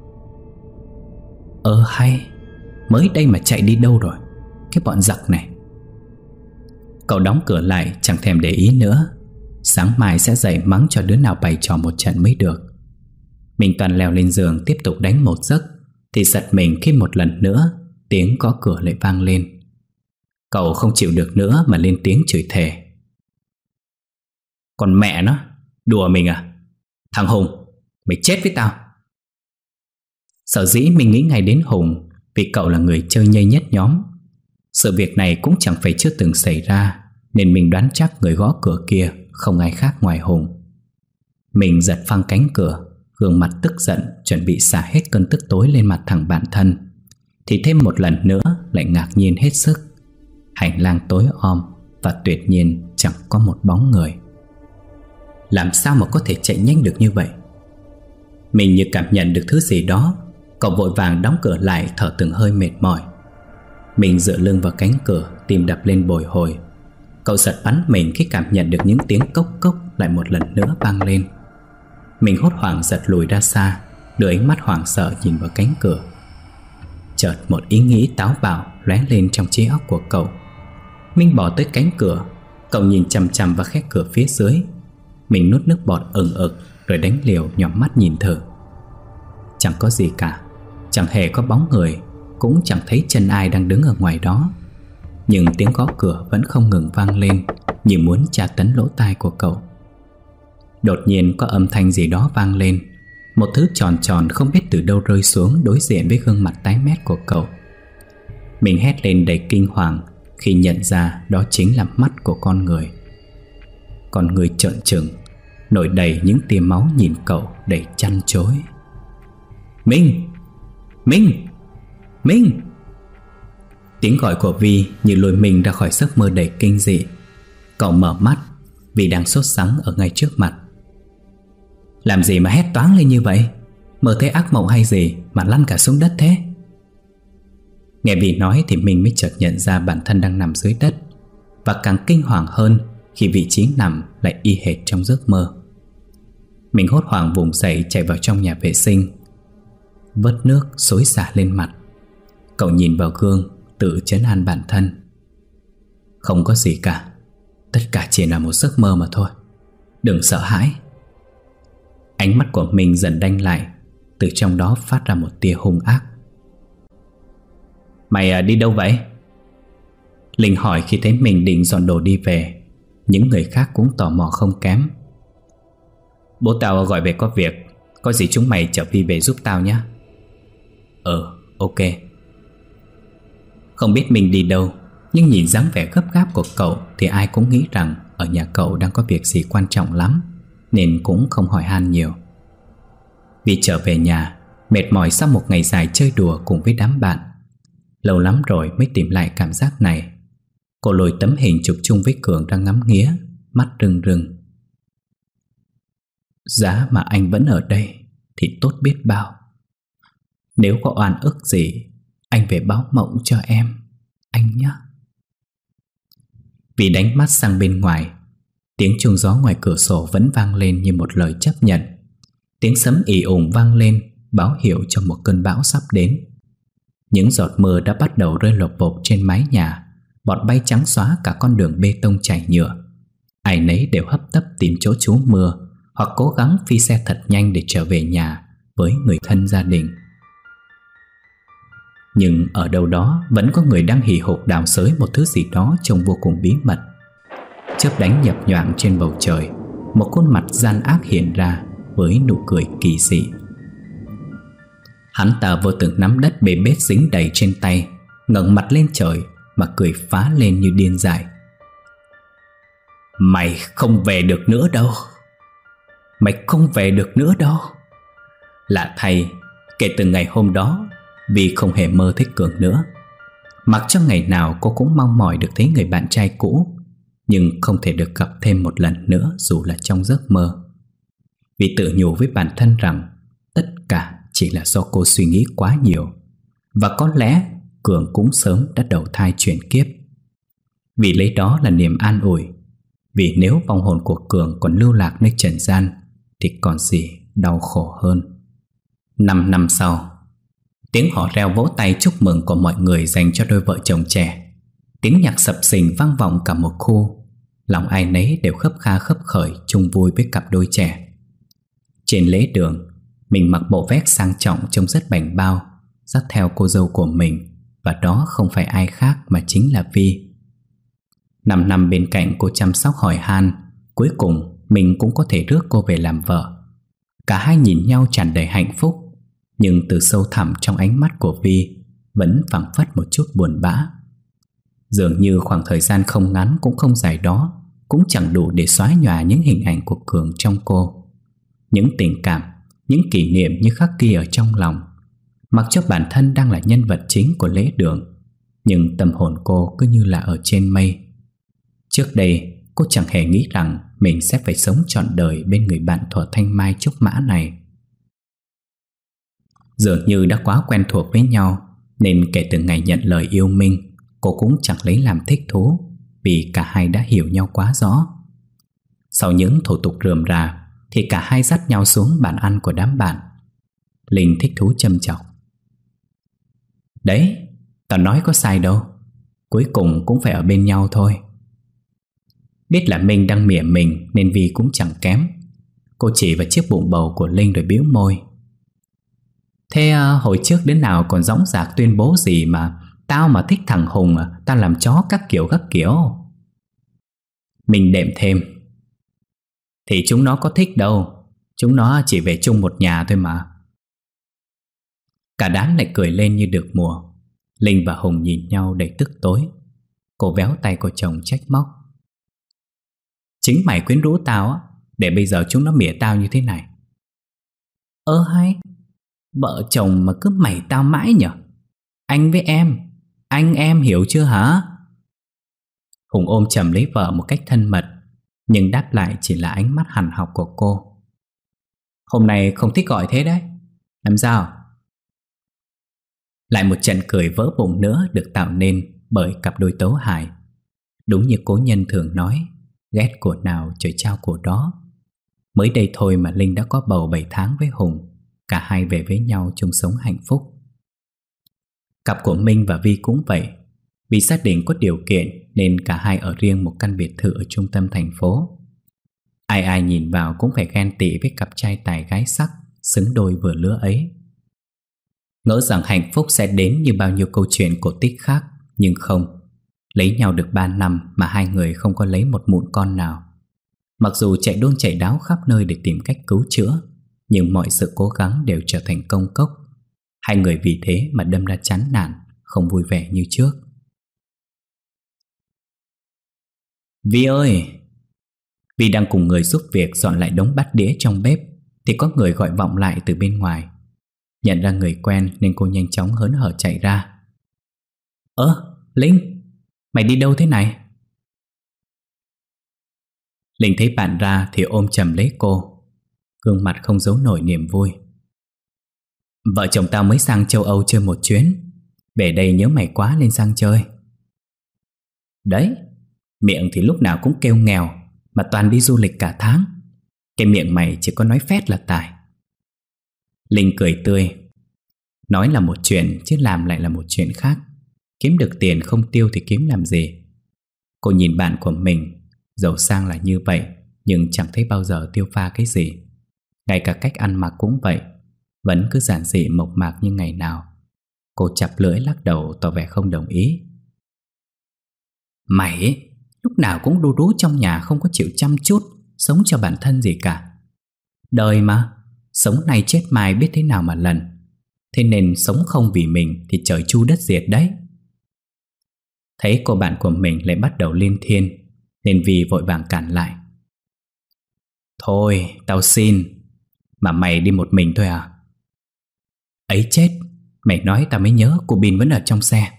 Speaker 1: Hay, mới đây mà chạy đi đâu rồi cái bọn giặc này. Cậu đóng cửa lại chẳng thèm để ý nữa. Sáng mai sẽ dậy mắng cho đứa nào bày trò một trận mới được. Mình toàn leo lên giường tiếp tục đánh một giấc thì giật mình khi một lần nữa tiếng gõ cửa lại vang lên. Cậu không chịu được nữa mà lên tiếng chửi thề. Còn mẹ nó, đùa mình à? Thằng Hùng, mày chết với tao. Sở dĩ mình nghĩ ngay đến Hùng vì cậu là người chơi nhây nhất nhóm. Sự việc này cũng chẳng phải chưa từng xảy ra, nên mình đoán chắc người gõ cửa kia không ai khác ngoài Hùng. Mình giật phăng cánh cửa, gương mặt tức giận chuẩn bị xả hết cơn tức tối lên mặt thằng bạn thân, thì thêm một lần nữa lại ngạc nhiên hết sức. Hành lang tối om và tuyệt nhiên chẳng có một bóng người. Làm sao mà có thể chạy nhanh được như vậy? Mình như cảm nhận được thứ gì đó. Cậu vội vàng đóng cửa lại, thở từng hơi mệt mỏi. Mình dựa lưng vào cánh cửa, tim đập lên bồi hồi. Cậu giật bắn mình khi cảm nhận được những tiếng cốc cốc lại một lần nữa vang lên. Mình hốt hoảng giật lùi ra xa, đưa ánh mắt hoảng sợ nhìn vào cánh cửa. Chợt một ý nghĩ táo bạo lóe lên trong trí óc của cậu. Mình bỏ tới cánh cửa. Cậu nhìn chằm chằm vào khe cửa phía dưới. Mình nuốt nước bọt ừng ực rồi đánh liều nhòm mắt nhìn thử. Chẳng có gì cả. Chẳng hề có bóng người, cũng chẳng thấy chân ai đang đứng ở ngoài đó. Nhưng tiếng gõ cửa vẫn không ngừng vang lên, như muốn tra tấn lỗ tai của cậu. Đột nhiên có âm thanh gì đó vang lên. Một thứ tròn tròn không biết từ đâu rơi xuống đối diện với gương mặt tái mét của cậu. Mình hét lên đầy kinh hoàng khi nhận ra đó chính là mắt của con người. Con người trợn trừng, nổi đầy những tia máu nhìn cậu đầy chăn chối. Minh! Minh! Minh! Tiếng gọi của Vi như lôi mình ra khỏi giấc mơ đầy kinh dị. Cậu mở mắt vì đang sốt sắng ở ngay trước mặt. Làm gì mà hét toáng lên như vậy? Mơ thấy ác mộng hay gì mà lăn cả xuống đất thế? Nghe Vi nói thì mình mới chợt nhận ra bản thân đang nằm dưới đất. Và càng kinh hoàng hơn khi vị trí nằm lại y hệt trong giấc mơ. Mình hốt hoảng vùng dậy chạy vào trong nhà vệ sinh, vớt nước xối xả lên mặt. Cậu nhìn vào gương tự trấn an bản thân. Không có gì cả, tất cả chỉ là một giấc mơ mà thôi. Đừng sợ hãi. Ánh mắt của mình dần đanh lại. Từ trong đó phát ra một tia hung ác. Mày đi đâu vậy? Linh hỏi khi thấy mình định dọn đồ đi về. Những người khác cũng tò mò không kém. Bố tao gọi về có việc. Có gì chúng mày chở Vi về giúp tao nhé. Ok. Không biết mình đi đâu, nhưng nhìn dáng vẻ gấp gáp của cậu thì ai cũng nghĩ rằng ở nhà cậu đang có việc gì quan trọng lắm, nên cũng không hỏi han nhiều. Vi trở về nhà, mệt mỏi sau một ngày dài chơi đùa cùng với đám bạn. Lâu lắm rồi mới tìm lại cảm giác này. Cô lôi tấm hình chụp chung với Cường đang ngắm nghía, mắt rưng rưng. Giá mà anh vẫn ở đây thì tốt biết bao. Nếu có oan ức gì, anh về báo mộng cho em, anh nhé. Vì đánh mắt sang bên ngoài, tiếng chuông gió ngoài cửa sổ vẫn vang lên như một lời chấp nhận. Tiếng sấm ì ùng vang lên, báo hiệu cho một cơn bão sắp đến. Những giọt mưa đã bắt đầu rơi lộp bộp trên mái nhà. Bọt bay trắng xóa cả con đường bê tông chảy nhựa. Ai nấy đều hấp tấp tìm chỗ trú mưa, hoặc cố gắng phi xe thật nhanh để trở về nhà với người thân gia đình. Nhưng ở đâu đó vẫn có người đang hì hục đào xới một thứ gì đó trông vô cùng bí mật. Chớp đánh nhập nhoạng trên bầu trời, một khuôn mặt gian ác hiện ra với nụ cười kỳ dị. Hắn ta vô tình nắm đất bê bết dính đầy trên tay, ngẩng mặt lên trời mà cười phá lên như điên dại. Mày không về được nữa đâu. Mày không về được nữa đâu. Lạ thay, kể từ ngày hôm đó, vì không hề mơ thấy Cường nữa. Mặc cho ngày nào cô cũng mong mỏi được thấy người bạn trai cũ, nhưng không thể được gặp thêm một lần nữa dù là trong giấc mơ. Vì tự nhủ với bản thân rằng tất cả chỉ là do cô suy nghĩ quá nhiều. Và có lẽ Cường cũng sớm đã đầu thai chuyển kiếp. Vì lấy đó là niềm an ủi. Vì nếu vong hồn của Cường còn lưu lạc nơi trần gian thì còn gì đau khổ hơn. 5 năm sau, tiếng hò reo vỗ tay chúc mừng của mọi người dành cho đôi vợ chồng trẻ, tiếng nhạc sập sình vang vọng cả một khu. Lòng ai nấy đều khấp kha khấp khởi chung vui với cặp đôi trẻ. Trên lễ đường, mình mặc bộ vest sang trọng trông rất bảnh bao, dắt theo cô dâu của mình, và đó không phải ai khác mà chính là Vi. 5 năm bên cạnh cô chăm sóc hỏi han, cuối cùng mình cũng có thể rước cô về làm vợ. Cả hai nhìn nhau tràn đầy hạnh phúc, nhưng từ sâu thẳm trong ánh mắt của Vi vẫn phảng phất một chút buồn bã. Dường như khoảng thời gian không ngắn cũng không dài đó cũng chẳng đủ để xóa nhòa những hình ảnh của Cường trong cô. Những tình cảm, những kỷ niệm như khắc ghi ở trong lòng. Mặc cho bản thân đang là nhân vật chính của lễ đường, nhưng tâm hồn cô cứ như là ở trên mây. Trước đây cô chẳng hề nghĩ rằng mình sẽ phải sống trọn đời bên người bạn thuở thanh mai trúc mã này. Dường như đã quá quen thuộc với nhau, nên kể từ ngày nhận lời yêu Minh, cô cũng chẳng lấy làm thích thú, vì cả hai đã hiểu nhau quá rõ. Sau những thủ tục rườm rà thì cả hai dắt nhau xuống bàn ăn của đám bạn. Linh thích thú châm chọc: "Đấy, tao nói có sai đâu, cuối cùng cũng phải ở bên nhau thôi." Biết là Minh đang mỉa mình nên Vi cũng chẳng kém. Cô chỉ vào chiếc bụng bầu của Linh rồi bĩu môi: "Thế hồi trước đến nào còn dõng dạc tuyên bố gì mà tao mà thích thằng Hùng tao làm chó các kiểu." Mình đệm thêm: "Thì chúng nó có thích đâu, chúng nó chỉ về chung một nhà thôi mà." Cả đám lại cười lên như được mùa. Linh và Hùng nhìn nhau đầy tức tối. Cô véo tay của chồng trách móc: "Chính mày quyến rũ tao á, để bây giờ chúng nó mỉa tao như thế này." Hay, vợ chồng mà cứ mày tao mãi nhở. Anh với em, anh em hiểu chưa hả? Hùng ôm chầm lấy vợ một cách thân mật, nhưng đáp lại chỉ là ánh mắt hằn học của cô. "Hôm nay không thích gọi thế đấy. Làm sao?" Lại một trận cười vỡ bụng nữa được tạo nên bởi cặp đôi tấu hài. Đúng như cố nhân thường nói, ghét của nào trời trao của đó. Mới đây thôi mà Linh đã có bầu 7 tháng với Hùng. Cả hai về với nhau chung sống hạnh phúc. Cặp của Minh và Vi cũng vậy. Vì gia đình có điều kiện nên cả hai ở riêng một căn biệt thự ở trung tâm thành phố. Ai ai nhìn vào cũng phải ghen tị với cặp trai tài gái sắc, xứng đôi vừa lứa ấy. Ngỡ rằng hạnh phúc sẽ đến như bao nhiêu câu chuyện cổ tích khác, nhưng không. Lấy nhau được 3 năm mà hai người không có lấy một mụn con nào. Mặc dù chạy đôn chạy đáo khắp nơi để tìm cách cứu chữa, nhưng mọi sự cố gắng đều trở thành công cốc. Hai người vì thế mà đâm ra chán nản, không vui vẻ như trước. Vi ơi! Vi đang cùng người giúp việc dọn lại đống bát đĩa trong bếp thì có người gọi vọng lại từ bên ngoài. Nhận ra người quen nên cô nhanh chóng hớn hở chạy ra. Linh, mày đi đâu thế này? Linh thấy bạn ra thì ôm chầm lấy cô, gương mặt không giấu nổi niềm vui. Vợ chồng tao mới sang châu Âu chơi một chuyến, về đây nhớ mày quá nên sang chơi. Đấy, miệng thì lúc nào cũng kêu nghèo mà toàn đi du lịch cả tháng. Cái miệng mày chỉ có nói phét là tài. Linh cười tươi. Nói là một chuyện chứ làm lại là một chuyện khác. Kiếm được tiền không tiêu thì kiếm làm gì. Cô nhìn bạn của mình, giàu sang là như vậy, nhưng chẳng thấy bao giờ tiêu pha cái gì. Ngay cả cách ăn mặc cũng vậy, vẫn cứ giản dị mộc mạc như ngày nào. Cô chặp lưỡi lắc đầu tỏ vẻ không đồng ý. Mày ấy, lúc nào cũng đu đú trong nhà, không có chịu chăm chút sống cho bản thân gì cả. Đời mà, sống này chết mai biết thế nào mà lần. Thế nên sống không vì mình thì trời chu đất diệt đấy. Thấy cô bạn của mình lại bắt đầu liên thiên nên Vi vội vàng cản lại. Thôi, tao xin. Mà mày đi một mình thôi à? Ấy chết, mày nói tao mới nhớ cô Bin vẫn ở trong xe.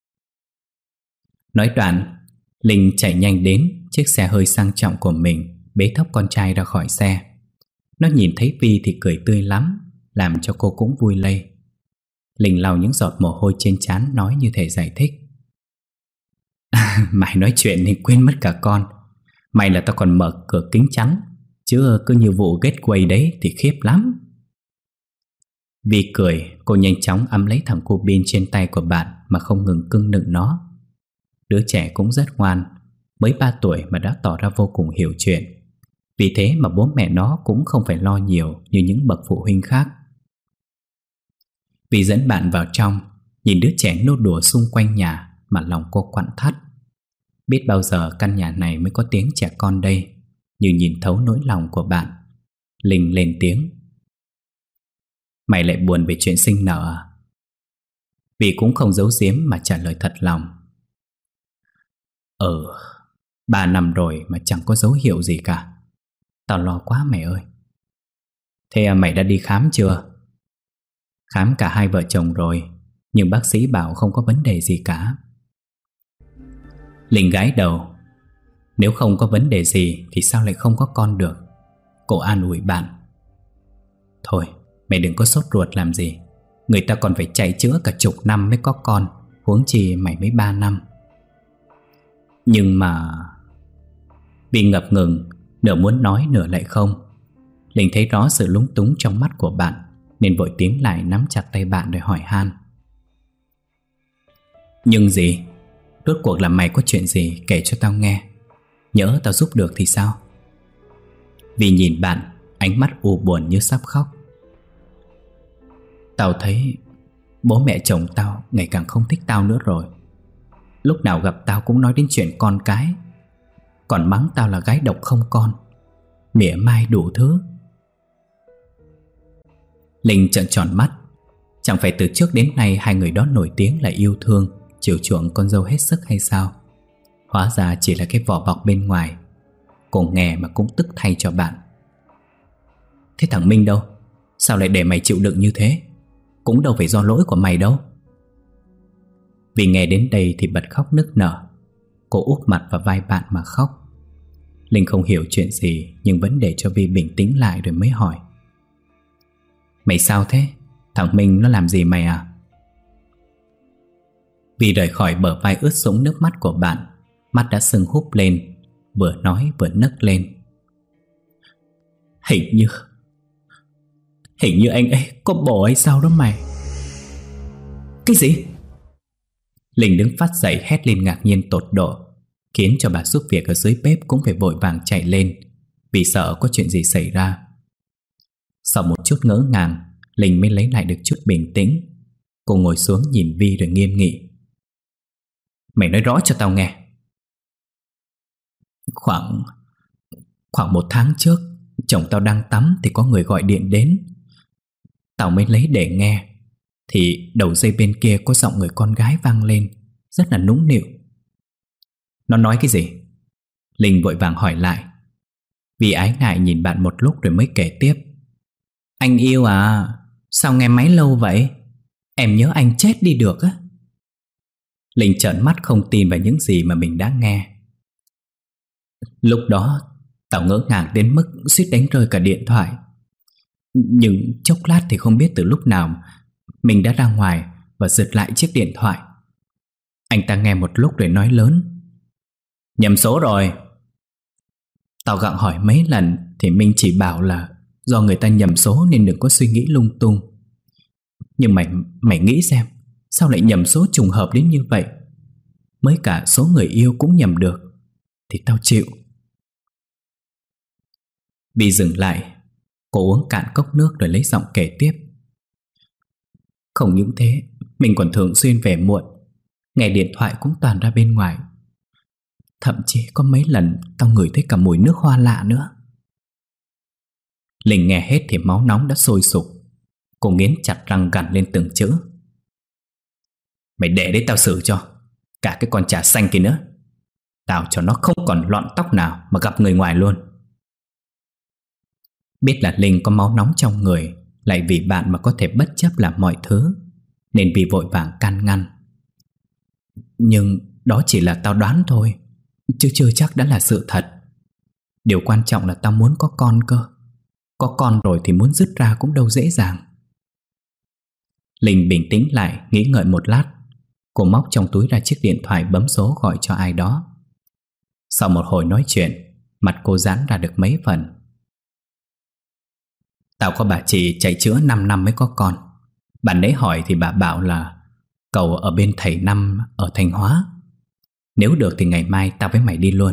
Speaker 1: Nói đoạn, Linh chạy nhanh đến chiếc xe hơi sang trọng của mình, bế thốc con trai ra khỏi xe. Nó nhìn thấy Vi thì cười tươi lắm, làm cho cô cũng vui lây. Linh lau những giọt mồ hôi trên trán, nói như thể giải thích. Mày nói chuyện nên quên mất cả con. May là tao còn mở cửa kính chắn, chứ cứ như vụ gateway đấy thì khiếp lắm. Vi cười, cô nhanh chóng ẵm lấy thằng cu bin trên tay của bạn mà không ngừng cưng nựng nó. Đứa trẻ cũng rất ngoan, mới 3 tuổi mà đã tỏ ra vô cùng hiểu chuyện. Vì thế mà bố mẹ nó cũng không phải lo nhiều như những bậc phụ huynh khác. Vi dẫn bạn vào trong, nhìn đứa trẻ nô đùa xung quanh nhà mà lòng cô quặn thắt. Biết bao giờ căn nhà này mới có tiếng trẻ con đây. Như nhìn thấu nỗi lòng của bạn, Linh lên tiếng. Mày lại buồn về chuyện sinh nở à? Vi cũng không giấu giếm mà trả lời thật lòng. 3 năm rồi mà chẳng có dấu hiệu gì cả. Tao lo quá mày ơi. Thế mày đã đi khám chưa? Khám cả 2 vợ chồng rồi, nhưng bác sĩ bảo không có vấn đề gì cả. Linh gãi đầu. Nếu không có vấn đề gì thì sao lại không có con được? Cô an ủi bạn. Thôi, mày đừng có sốt ruột làm gì. Người ta còn phải chạy chữa cả chục năm mới có con, huống chi mày mới 3 năm. Nhưng mà... Vi ngập ngừng, nửa muốn nói nửa lại không. Linh thấy rõ sự lúng túng trong mắt của bạn, nên vội tiến lại nắm chặt tay bạn để hỏi han. Nhưng gì? Rốt cuộc là mày có chuyện gì kể cho tao nghe. Nhỡ tao giúp được thì sao? Vi nhìn bạn, ánh mắt u buồn như sắp khóc. Tao thấy bố mẹ chồng tao ngày càng không thích tao nữa rồi. Lúc nào gặp tao cũng nói đến chuyện con cái, còn mắng tao là gái độc không con, mỉa mai đủ thứ. Linh trợn tròn mắt. Chẳng phải từ trước đến nay hai người đó nổi tiếng là yêu thương, chiều chuộng con dâu hết sức hay sao? Hóa ra chỉ là cái vỏ bọc bên ngoài. Cô nghe mà cũng tức thay cho bạn. Thế thằng Minh đâu? Sao lại để mày chịu đựng như thế? Cũng đâu phải do lỗi của mày đâu. Vì nghe đến đây thì bật khóc nức nở. Cô úp mặt vào vai bạn mà khóc. Linh không hiểu chuyện gì, nhưng vẫn để cho Vi bình tĩnh lại rồi mới hỏi. Mày sao thế? Thằng Minh nó làm gì mày à? Vi rời khỏi bờ vai ướt sũng nước mắt của bạn. Mắt đã sưng húp lên, vừa nói vừa nấc lên. Hình như anh ấy có bồ hay sao đó mày. Cái gì? Linh đứng phát dậy hét lên ngạc nhiên tột độ, khiến cho bà giúp việc ở dưới bếp cũng phải vội vàng chạy lên, vì sợ có chuyện gì xảy ra. Sau một chút ngỡ ngàng, Linh mới lấy lại được chút bình tĩnh. Cô ngồi xuống nhìn Vi rồi nghiêm nghị. Mày nói rõ cho tao nghe. Khoảng 1 tháng trước, chồng tao đang tắm thì có người gọi điện đến. Tao mới lấy để nghe, thì đầu dây bên kia có giọng người con gái vang lên, rất là nũng nịu. Nó nói cái gì? Linh vội vàng hỏi lại. Vì ái ngại nhìn bạn một lúc rồi mới kể tiếp. Anh yêu à? Sao nghe máy lâu vậy? Em nhớ anh chết đi được á. Linh trợn mắt không tin vào những gì mà mình đã nghe. Lúc đó tao ngỡ ngàng đến mức suýt đánh rơi cả điện thoại. Nhưng chốc lát thì không biết từ lúc nào mình đã ra ngoài và giật lại chiếc điện thoại. Anh ta nghe một lúc rồi nói lớn. Nhầm số rồi. Tao gặng hỏi mấy lần thì Minh chỉ bảo là do người ta nhầm số nên đừng có suy nghĩ lung tung. Nhưng mày nghĩ xem, sao lại nhầm số trùng hợp đến như vậy? Mới cả số người yêu cũng nhầm được thì tao chịu. Vì dừng lại, cô uống cạn cốc nước rồi lấy giọng kể tiếp. Không những thế, mình còn thường xuyên về muộn, nghe điện thoại cũng toàn ra bên ngoài. Thậm chí có mấy lần tao ngửi thấy cả mùi nước hoa lạ nữa. Linh nghe hết thì máu nóng đã sôi sục. Cô nghiến chặt răng gằn lên từng chữ. Mày để đấy tao xử cho. Cả cái con chả xanh kia nữa. Tao cho nó không còn lọn tóc nào mà gặp người ngoài luôn. Biết là Linh có máu nóng trong người, lại vì bạn mà có thể bất chấp làm mọi thứ, nên vì vội vàng can ngăn. Nhưng đó chỉ là tao đoán thôi, chứ chưa chắc đã là sự thật. Điều quan trọng là tao muốn có con cơ. Có con rồi thì muốn dứt ra cũng đâu dễ dàng. Linh bình tĩnh lại, nghĩ ngợi một lát. Cô móc trong túi ra chiếc điện thoại, bấm số gọi cho ai đó. Sau một hồi nói chuyện, mặt cô giãn ra được mấy phần. Tao có bà chị chạy chữa 5 năm mới có con. Bạn đấy hỏi thì bà bảo là cậu ở bên thầy Năm ở Thanh Hóa. Nếu được thì ngày mai tao với mày đi luôn.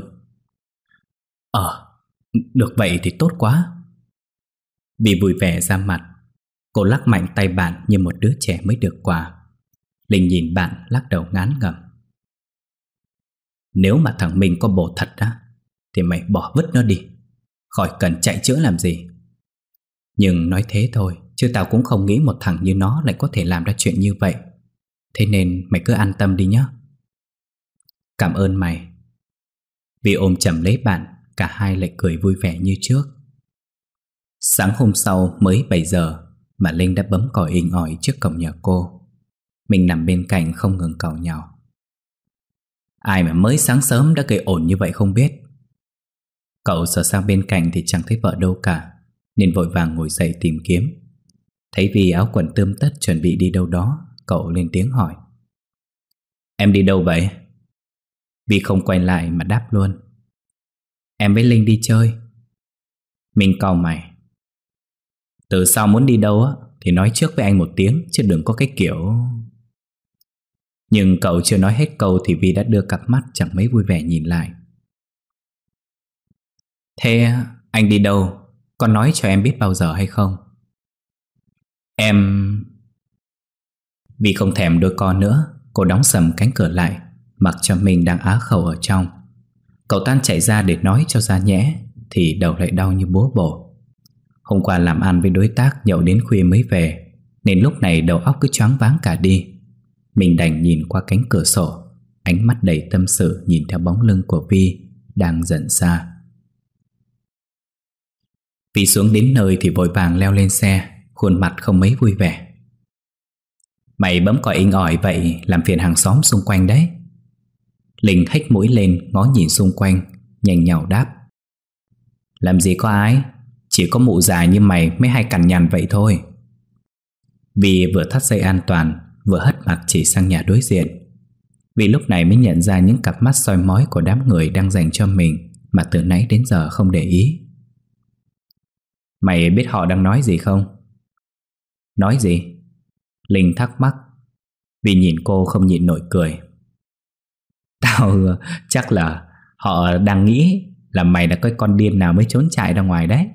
Speaker 1: Được vậy thì tốt quá. Vì vui vẻ ra mặt, cô lắc mạnh tay bạn như một đứa trẻ mới được quà. Linh nhìn bạn lắc đầu ngán ngẩm. Nếu mà thằng Minh có bồ thật á thì mày bỏ vứt nó đi, khỏi cần chạy chữa làm gì. Nhưng nói thế thôi, chứ tao cũng không nghĩ một thằng như nó lại có thể làm ra chuyện như vậy. Thế nên mày cứ an tâm đi nhé. Cảm ơn mày. Vì ôm chầm lấy bạn, cả hai lại cười vui vẻ như trước. Sáng hôm sau mới 7 giờ mà Linh đã bấm còi inh ỏi trước cổng nhà cô. Mình nằm bên cạnh không ngừng càu nhàu. Ai mà mới sáng sớm đã gây ổn như vậy không biết. Cậu sờ sang bên cạnh thì chẳng thấy vợ đâu cả, nên vội vàng ngồi dậy tìm kiếm. Thấy Vi áo quần tươm tất chuẩn bị đi đâu đó, cậu lên tiếng hỏi. Em đi đâu vậy? Vi không quay lại mà đáp luôn. Em với Linh đi chơi. Mình cau mày. Từ sau muốn đi đâu á thì nói trước với anh một tiếng, chứ đừng có cái kiểu. Nhưng cậu chưa nói hết câu thì Vi đã đưa cặp mắt chẳng mấy vui vẻ nhìn lại. Thế anh đi đâu? Con nói cho em biết bao giờ hay không? Em... Vi không thèm đôi con nữa. Cô đóng sầm cánh cửa lại, mặc cho mình đang á khẩu ở trong. Cậu tan chạy ra để nói cho ra nhẽ thì đầu lại đau như búa bổ. Hôm qua làm ăn với đối tác nhậu đến khuya mới về, nên lúc này đầu óc cứ choáng váng cả đi. Mình đành nhìn qua cánh cửa sổ, ánh mắt đầy tâm sự nhìn theo bóng lưng của Vi đang dần xa. Vi xuống đến nơi thì vội vàng leo lên xe, khuôn mặt không mấy vui vẻ. Mày bấm còi inh ỏi vậy làm phiền hàng xóm xung quanh đấy. Linh hếch mũi lên ngó nhìn xung quanh, nhanh nhảu đáp. Làm gì có ai, chỉ có mụ già như mày mới hay cằn nhằn vậy thôi. Vi vừa thắt dây an toàn vừa hất mặt chỉ sang nhà đối diện. Vi lúc này mới nhận ra những cặp mắt soi mói của đám người đang dành cho mình mà từ nãy đến giờ không để ý. Mày biết họ đang nói gì không? Nói gì? Linh thắc mắc. Vi nhìn cô không nhịn nổi cười. Tao chắc là họ đang nghĩ là mày là cái con điên nào mới trốn chạy ra ngoài đấy.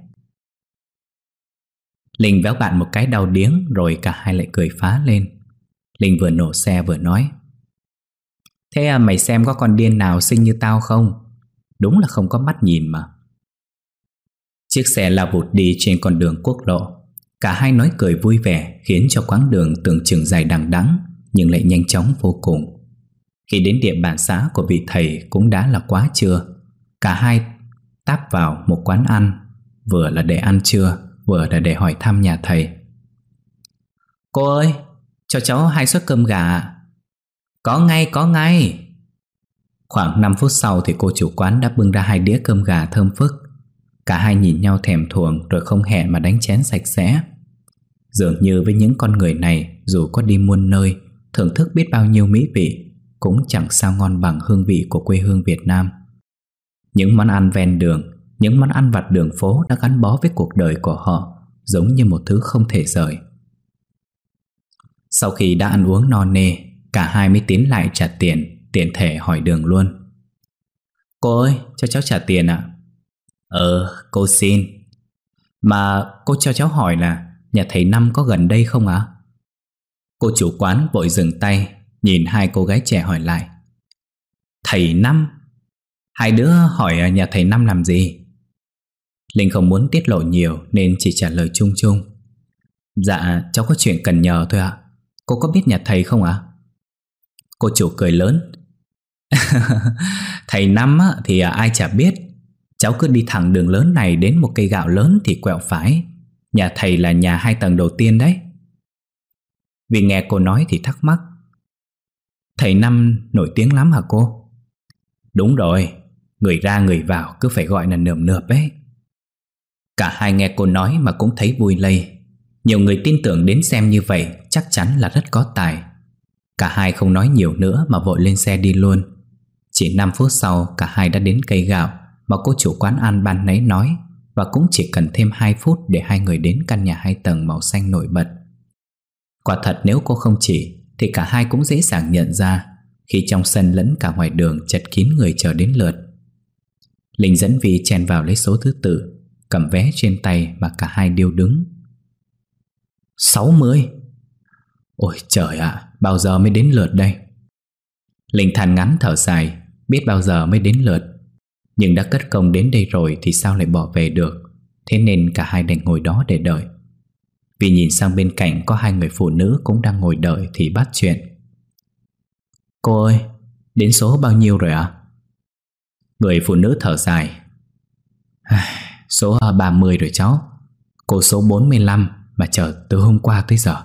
Speaker 1: Linh véo bạn một cái đau điếng, rồi cả hai lại cười phá lên. Linh vừa nổ xe vừa nói. Thế mày xem có con điên nào xinh như tao không? Đúng là không có mắt nhìn mà. Chiếc xe lao vụt đi trên con đường quốc lộ. Cả hai nói cười vui vẻ, khiến cho quãng đường tưởng chừng dài đằng đẵng nhưng lại nhanh chóng vô cùng. Khi đến địa bàn xã của vị thầy cũng đã là quá trưa. Cả hai táp vào một quán ăn, vừa là để ăn trưa, vừa là để hỏi thăm nhà thầy. Cô ơi, cho cháu 2 suất cơm gà. Có ngay. Khoảng 5 phút sau thì cô chủ quán đã bưng ra 2 đĩa cơm gà thơm phức. Cả hai nhìn nhau thèm thuồng rồi không hẹn mà đánh chén sạch sẽ. Dường như với những con người này, dù có đi muôn nơi, thưởng thức biết bao nhiêu mỹ vị, cũng chẳng sao ngon bằng hương vị của quê hương Việt Nam. Những món ăn ven đường, những món ăn vặt đường phố đã gắn bó với cuộc đời của họ, giống như một thứ không thể rời. Sau khi đã ăn uống no nê, cả hai mới tiến lại trả tiền, tiện thể hỏi đường luôn. Cô ơi, cho cháu trả tiền ạ. Cô xin. Mà cô cho cháu hỏi là nhà thầy Năm có gần đây không ạ? Cô chủ quán vội dừng tay, nhìn 2 cô gái trẻ hỏi lại. Thầy Năm? 2 đứa hỏi nhà thầy Năm làm gì? Linh không muốn tiết lộ nhiều nên chỉ trả lời chung chung. Dạ, cháu có chuyện cần nhờ thôi ạ. Cô có biết nhà thầy không ạ? Cô chủ cười lớn. Thầy Năm thì ai chả biết. Cháu cứ đi thẳng đường lớn này đến một cây gạo lớn thì quẹo phải. Nhà thầy là nhà 2 tầng đầu tiên đấy. Vì nghe cô nói thì thắc mắc. Thầy Năm nổi tiếng lắm hả cô? Đúng rồi, người ra người vào cứ phải gọi là nườm nượp ấy. Cả hai nghe cô nói mà cũng thấy vui lây. Nhiều người tin tưởng đến xem như vậy chắc chắn là rất có tài. Cả hai không nói nhiều nữa mà vội lên xe đi luôn. Chỉ 5 phút sau cả hai đã đến cây gạo mà cô chủ quán ăn ban nãy nói, và cũng chỉ cần thêm 2 phút để hai người đến căn nhà 2 tầng màu xanh nổi bật. Quả thật nếu cô không chỉ thì cả hai cũng dễ dàng nhận ra khi trong sân lẫn cả ngoài đường chật kín người chờ đến lượt. Linh dẫn Vi chen vào lấy số thứ tự, cầm vé trên tay mà cả hai điêu đứng. 60. Ôi trời ạ, bao giờ mới đến lượt đây? Linh than ngắn thở dài, biết bao giờ mới đến lượt, nhưng đã cất công đến đây rồi thì sao lại bỏ về được. Thế nên cả hai đành ngồi đó để đợi. Vì nhìn sang bên cạnh có 2 người phụ nữ cũng đang ngồi đợi thì bắt chuyện. Cô ơi, đến số bao nhiêu rồi ạ? Người phụ nữ thở dài. Số 30 rồi cháu. Cô số 45 mà chờ từ hôm qua tới giờ.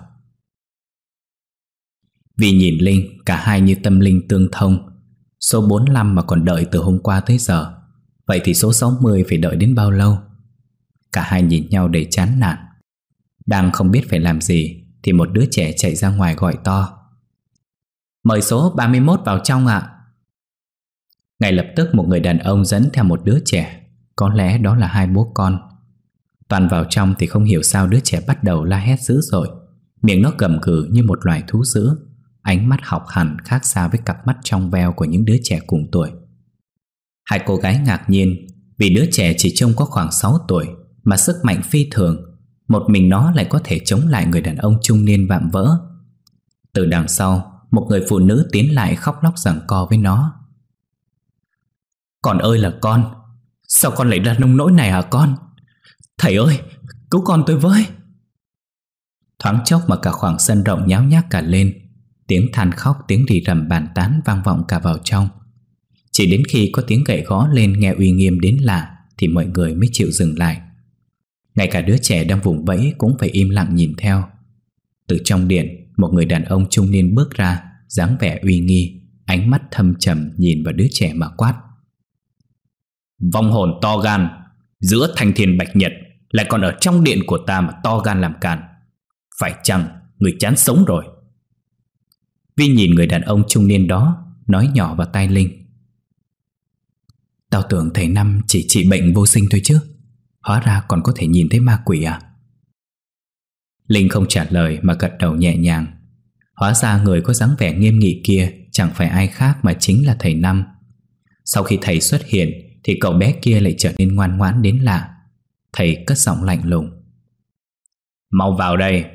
Speaker 1: Vì nhìn Linh, cả hai như tâm linh tương thông. Số 45 mà còn đợi từ hôm qua tới giờ, vậy thì số 60 phải đợi đến bao lâu? Cả hai nhìn nhau đầy chán nản. Đang không biết phải làm gì thì một đứa trẻ chạy ra ngoài gọi to. Mời số 31 vào trong ạ. Ngay lập tức một người đàn ông dẫn theo một đứa trẻ. Có lẽ đó là 2 bố con. Toàn vào trong thì không hiểu sao đứa trẻ bắt đầu la hét dữ dội. Miệng nó gầm gừ như một loài thú dữ. Ánh mắt học hẳn khác xa với cặp mắt trong veo của những đứa trẻ cùng tuổi. 2 cô gái ngạc nhiên vì đứa trẻ chỉ trông có khoảng 6 tuổi mà sức mạnh phi thường. Một mình nó lại có thể chống lại người đàn ông trung niên vạm vỡ. Từ đằng sau, một người phụ nữ tiến lại khóc lóc giằng co với nó. Con ơi là con, sao con lại ra nông nỗi này hả con? Thầy ơi, cứu con tôi với. Thoáng chốc mà cả khoảng sân rộng nháo nhác cả lên. Tiếng than khóc, tiếng rì rầm bàn tán vang vọng cả vào trong. Chỉ đến khi có tiếng gậy gõ lên nghe uy nghiêm đến lạ thì mọi người mới chịu dừng lại. Ngay cả đứa trẻ đang vùng vẫy cũng phải im lặng nhìn theo. Từ trong điện, một người đàn ông trung niên bước ra, dáng vẻ uy nghi, ánh mắt thâm trầm nhìn vào đứa trẻ mà quát. Vong hồn to gan, giữa thanh thiên bạch nhật lại còn ở trong điện của ta mà to gan làm càn. Phải chăng người chán sống rồi? Vi nhìn người đàn ông trung niên đó, nói nhỏ vào tai Linh. Tao tưởng thầy Năm chỉ trị bệnh vô sinh thôi chứ, hóa ra còn có thể nhìn thấy ma quỷ à? Linh không trả lời mà gật đầu nhẹ nhàng. Hóa ra người có dáng vẻ nghiêm nghị kia chẳng phải ai khác mà chính là thầy Năm. Sau khi thầy xuất hiện thì cậu bé kia lại trở nên ngoan ngoãn đến lạ. Thầy cất giọng lạnh lùng. Mau vào đây.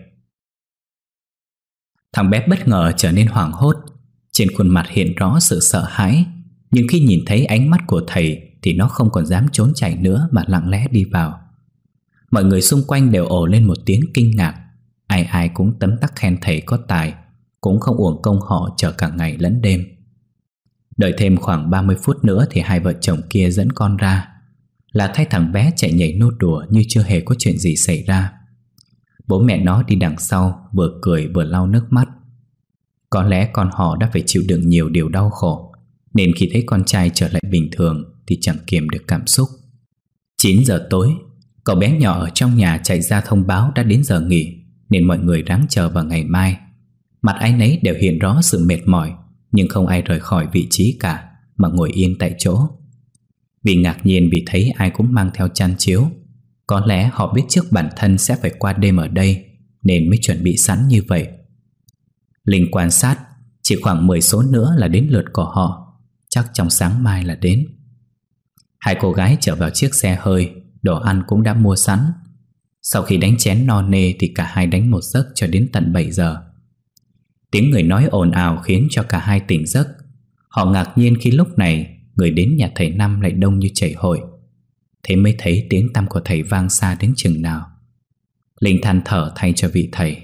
Speaker 1: Thằng bé bất ngờ trở nên hoảng hốt. Trên khuôn mặt hiện rõ sự sợ hãi. Nhưng khi nhìn thấy ánh mắt của thầy thì nó không còn dám trốn chạy nữa mà lặng lẽ đi vào. Mọi người xung quanh đều ồ lên một tiếng kinh ngạc. Ai ai cũng tấm tắc khen thầy có tài, cũng không uổng công họ chờ cả ngày lẫn đêm. Đợi thêm khoảng 30 phút nữa thì 2 vợ chồng kia dẫn con ra, là thay thằng bé chạy nhảy nô đùa như chưa hề có chuyện gì xảy ra. Bố mẹ nó đi đằng sau vừa cười vừa lau nước mắt. Có lẽ con họ đã phải chịu đựng nhiều điều đau khổ, nên khi thấy con trai trở lại bình thường thì chẳng kiềm được cảm xúc. 9 giờ tối, cậu bé nhỏ ở trong nhà chạy ra thông báo đã đến giờ nghỉ, nên mọi người ráng chờ vào ngày mai. Mặt ai nấy đều hiện rõ sự mệt mỏi, nhưng không ai rời khỏi vị trí cả mà ngồi yên tại chỗ. Vì ngạc nhiên vì thấy ai cũng mang theo chăn chiếu. Có lẽ họ biết trước bản thân sẽ phải qua đêm ở đây nên mới chuẩn bị sẵn như vậy. Linh quan sát, chỉ khoảng 10 số nữa là đến lượt của họ. Chắc trong sáng mai là đến. 2 cô gái trở vào chiếc xe hơi, đồ ăn cũng đã mua sẵn. Sau khi đánh chén no nê thì cả hai đánh một giấc cho đến tận 7 giờ. Tiếng người nói ồn ào khiến cho cả hai tỉnh giấc. Họ ngạc nhiên khi lúc này người đến nhà thầy Năm lại đông như chảy hội. Thế mới thấy tiếng tăm của thầy vang xa đến chừng nào. Linh than thở thay cho vị thầy.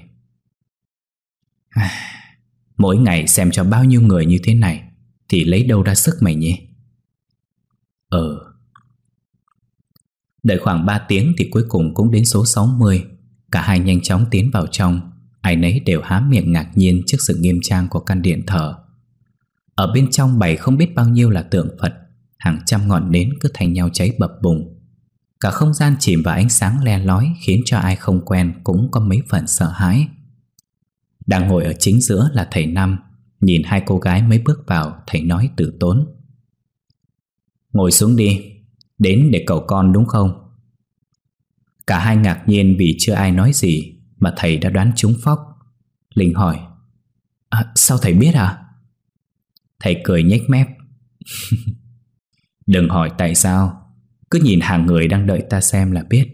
Speaker 1: Mỗi ngày xem cho bao nhiêu người như thế này thì lấy đâu ra sức mày nhỉ? Đợi khoảng 3 tiếng thì cuối cùng cũng đến số 60. Cả hai nhanh chóng tiến vào trong. Ai nấy đều há miệng ngạc nhiên trước sự nghiêm trang của căn điện thờ. Ở bên trong bày không biết bao nhiêu là tượng Phật. Hàng trăm ngọn nến cứ thành nhau cháy bập bùng. Cả không gian chìm vào ánh sáng le lói, khiến cho ai không quen cũng có mấy phần sợ hãi. Đang ngồi ở chính giữa là thầy Năm. Nhìn hai cô gái mới bước vào, thầy nói từ tốn: "Ngồi xuống đi, đến để cậu con đúng không?" Cả hai ngạc nhiên vì chưa ai nói gì mà thầy đã đoán trúng phóc. Linh hỏi: "Sao thầy biết à?" Thầy cười nhếch mép: "Đừng hỏi tại sao, cứ nhìn hàng người đang đợi ta xem là biết."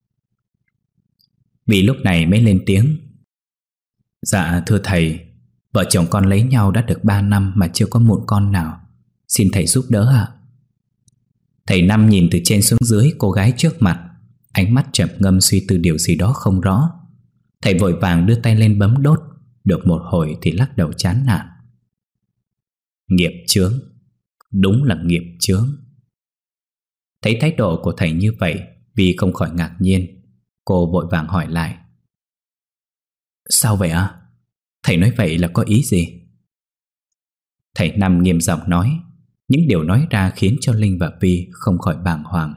Speaker 1: Vì lúc này mới lên tiếng: "Dạ thưa thầy, vợ chồng con lấy nhau đã được 3 năm mà chưa có mụn con nào. Xin thầy giúp đỡ ạ." Thầy Năm nhìn từ trên xuống dưới cô gái trước mặt, ánh mắt trầm ngâm suy tư điều gì đó không rõ. Thầy vội vàng đưa tay lên bấm đốt. Được một hồi thì lắc đầu chán nản: "Nghiệp chướng, đúng là nghiệp chướng." Thấy thái độ của thầy như vậy, Vi không khỏi ngạc nhiên. Cô vội vàng hỏi lại: "Sao vậy ạ? Thầy nói vậy là có ý gì?" Thầy Năm nghiêm giọng nói. Những điều nói ra khiến cho Linh và Vi không khỏi bàng hoàng.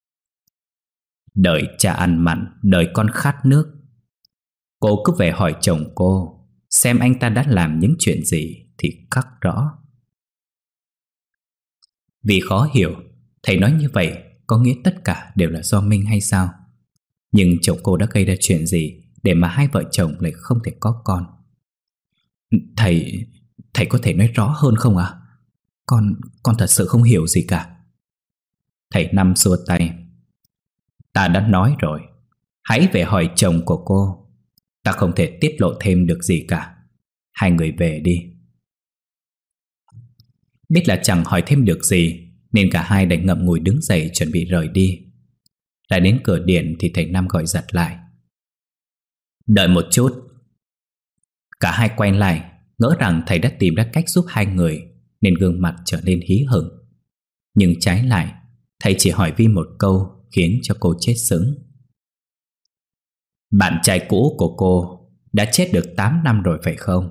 Speaker 1: "Đợi cha ăn mặn, đợi con khát nước. Cô cứ về hỏi chồng cô, xem anh ta đã làm những chuyện gì thì khắc rõ." Vì khó hiểu, thầy nói như vậy có nghĩa tất cả đều là do Minh hay sao? Nhưng chồng cô đã gây ra chuyện gì để mà hai vợ chồng lại không thể có con? Thầy có thể nói rõ hơn không ạ? Con thật sự không hiểu gì cả." Thầy Năm xua tay: "Ta đã nói rồi, hãy về hỏi chồng của cô. Ta không thể tiết lộ thêm được gì cả. Hai người về đi." Biết là chẳng hỏi thêm được gì nên cả hai đành ngậm ngùi đứng dậy chuẩn bị rời đi. Lại đến cửa điện thì thầy Năm gọi giật lại: "Đợi một chút." Cả hai quay lại, ngỡ rằng thầy đã tìm ra cách giúp hai người nên gương mặt trở nên hí hửng. Nhưng trái lại, thầy chỉ hỏi Vi một câu khiến cho cô chết sững: "Bạn trai cũ của cô đã chết được 8 năm rồi phải không?"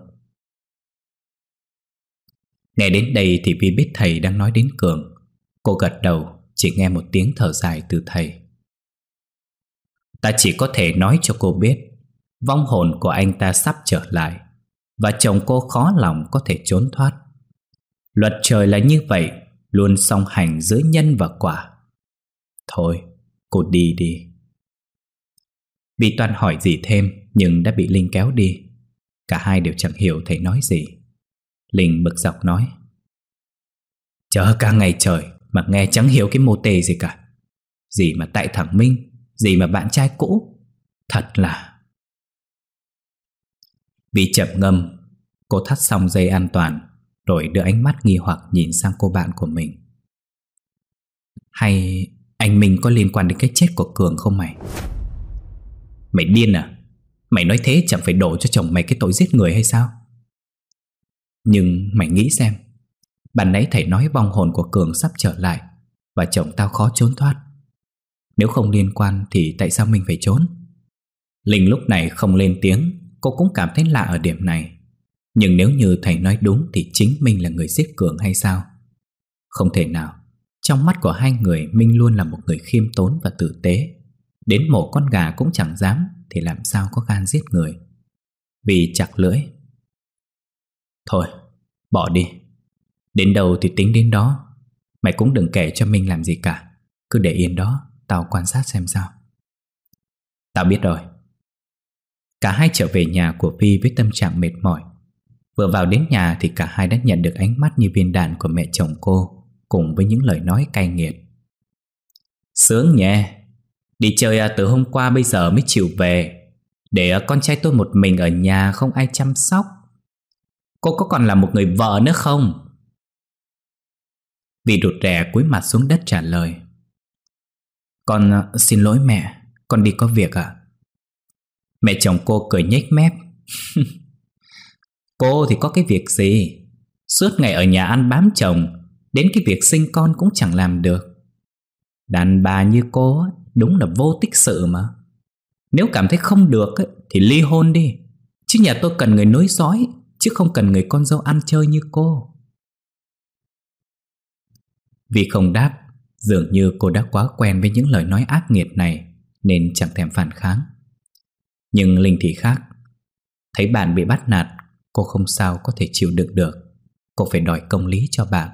Speaker 1: Nghe đến đây thì Vi biết thầy đang nói đến Cường. Cô gật đầu, chỉ nghe một tiếng thở dài từ thầy: "Ta chỉ có thể nói cho cô biết, vong hồn của anh ta sắp trở lại, và chồng cô khó lòng có thể trốn thoát. Luật trời là như vậy, luôn song hành giữa nhân và quả. Thôi, cô đi đi." Vi toan hỏi gì thêm nhưng đã bị Linh kéo đi. Cả hai đều chẳng hiểu thầy nói gì. Linh bực dọc nói: "Chờ cả ngày trời mà nghe chẳng hiểu cái mô tê gì cả. Gì mà tại thằng Minh, gì mà bạn trai cũ. Thật là..." Vì chậm ngâm, cô thắt xong dây an toàn rồi đưa ánh mắt nghi hoặc nhìn sang cô bạn của mình: "Hay anh Minh có liên quan đến cái chết của Cường không mày?" "Mày điên à? Mày nói thế chẳng phải đổ cho chồng mày cái tội giết người hay sao?" "Nhưng mày nghĩ xem, ban nãy thầy nói vong hồn của Cường sắp trở lại và chồng tao khó trốn thoát. Nếu không liên quan thì tại sao mình phải trốn?" Linh lúc này không lên tiếng. Cô cũng cảm thấy lạ ở điểm này. Nhưng nếu như thầy nói đúng thì chính Minh là người giết Cường hay sao? Không thể nào. Trong mắt của hai người, Minh luôn là một người khiêm tốn và tử tế. Đến mổ con gà cũng chẳng dám thì làm sao có gan giết người. Vì chặt lưỡi: "Thôi, bỏ đi. Đến đâu thì tính đến đó. Mày cũng đừng kể cho Minh làm gì cả. Cứ để yên đó, tao quan sát xem sao." "Tao biết rồi." Cả hai trở về nhà của Vi với tâm trạng mệt mỏi. Vừa vào đến nhà thì cả hai đã nhận được ánh mắt như viên đạn của mẹ chồng cô, cùng với những lời nói cay nghiệt: "Sướng nhé. Đi chơi từ hôm qua bây giờ mới chịu về, để con trai tôi một mình ở nhà không ai chăm sóc. Cô có còn là một người vợ nữa không?" Vi rụt rè cúi mặt xuống đất trả lời: "Con xin lỗi mẹ, con đi có việc ạ." Mẹ chồng cô cười nhếch mép: "Cô thì có cái việc gì? Suốt ngày ở nhà ăn bám chồng, đến cái việc sinh con cũng chẳng làm được. Đàn bà như cô đúng là vô tích sự mà. Nếu cảm thấy không được thì ly hôn đi. Chứ nhà tôi cần người nối dõi, chứ không cần người con dâu ăn chơi như cô." Vì không đáp, Dường như cô đã quá quen với những lời nói ác nghiệt này nên chẳng thèm phản kháng. Nhưng Linh thì khác. Thấy bạn bị bắt nạt, cô không sao có thể chịu đựng được. Cô phải đòi công lý cho bạn.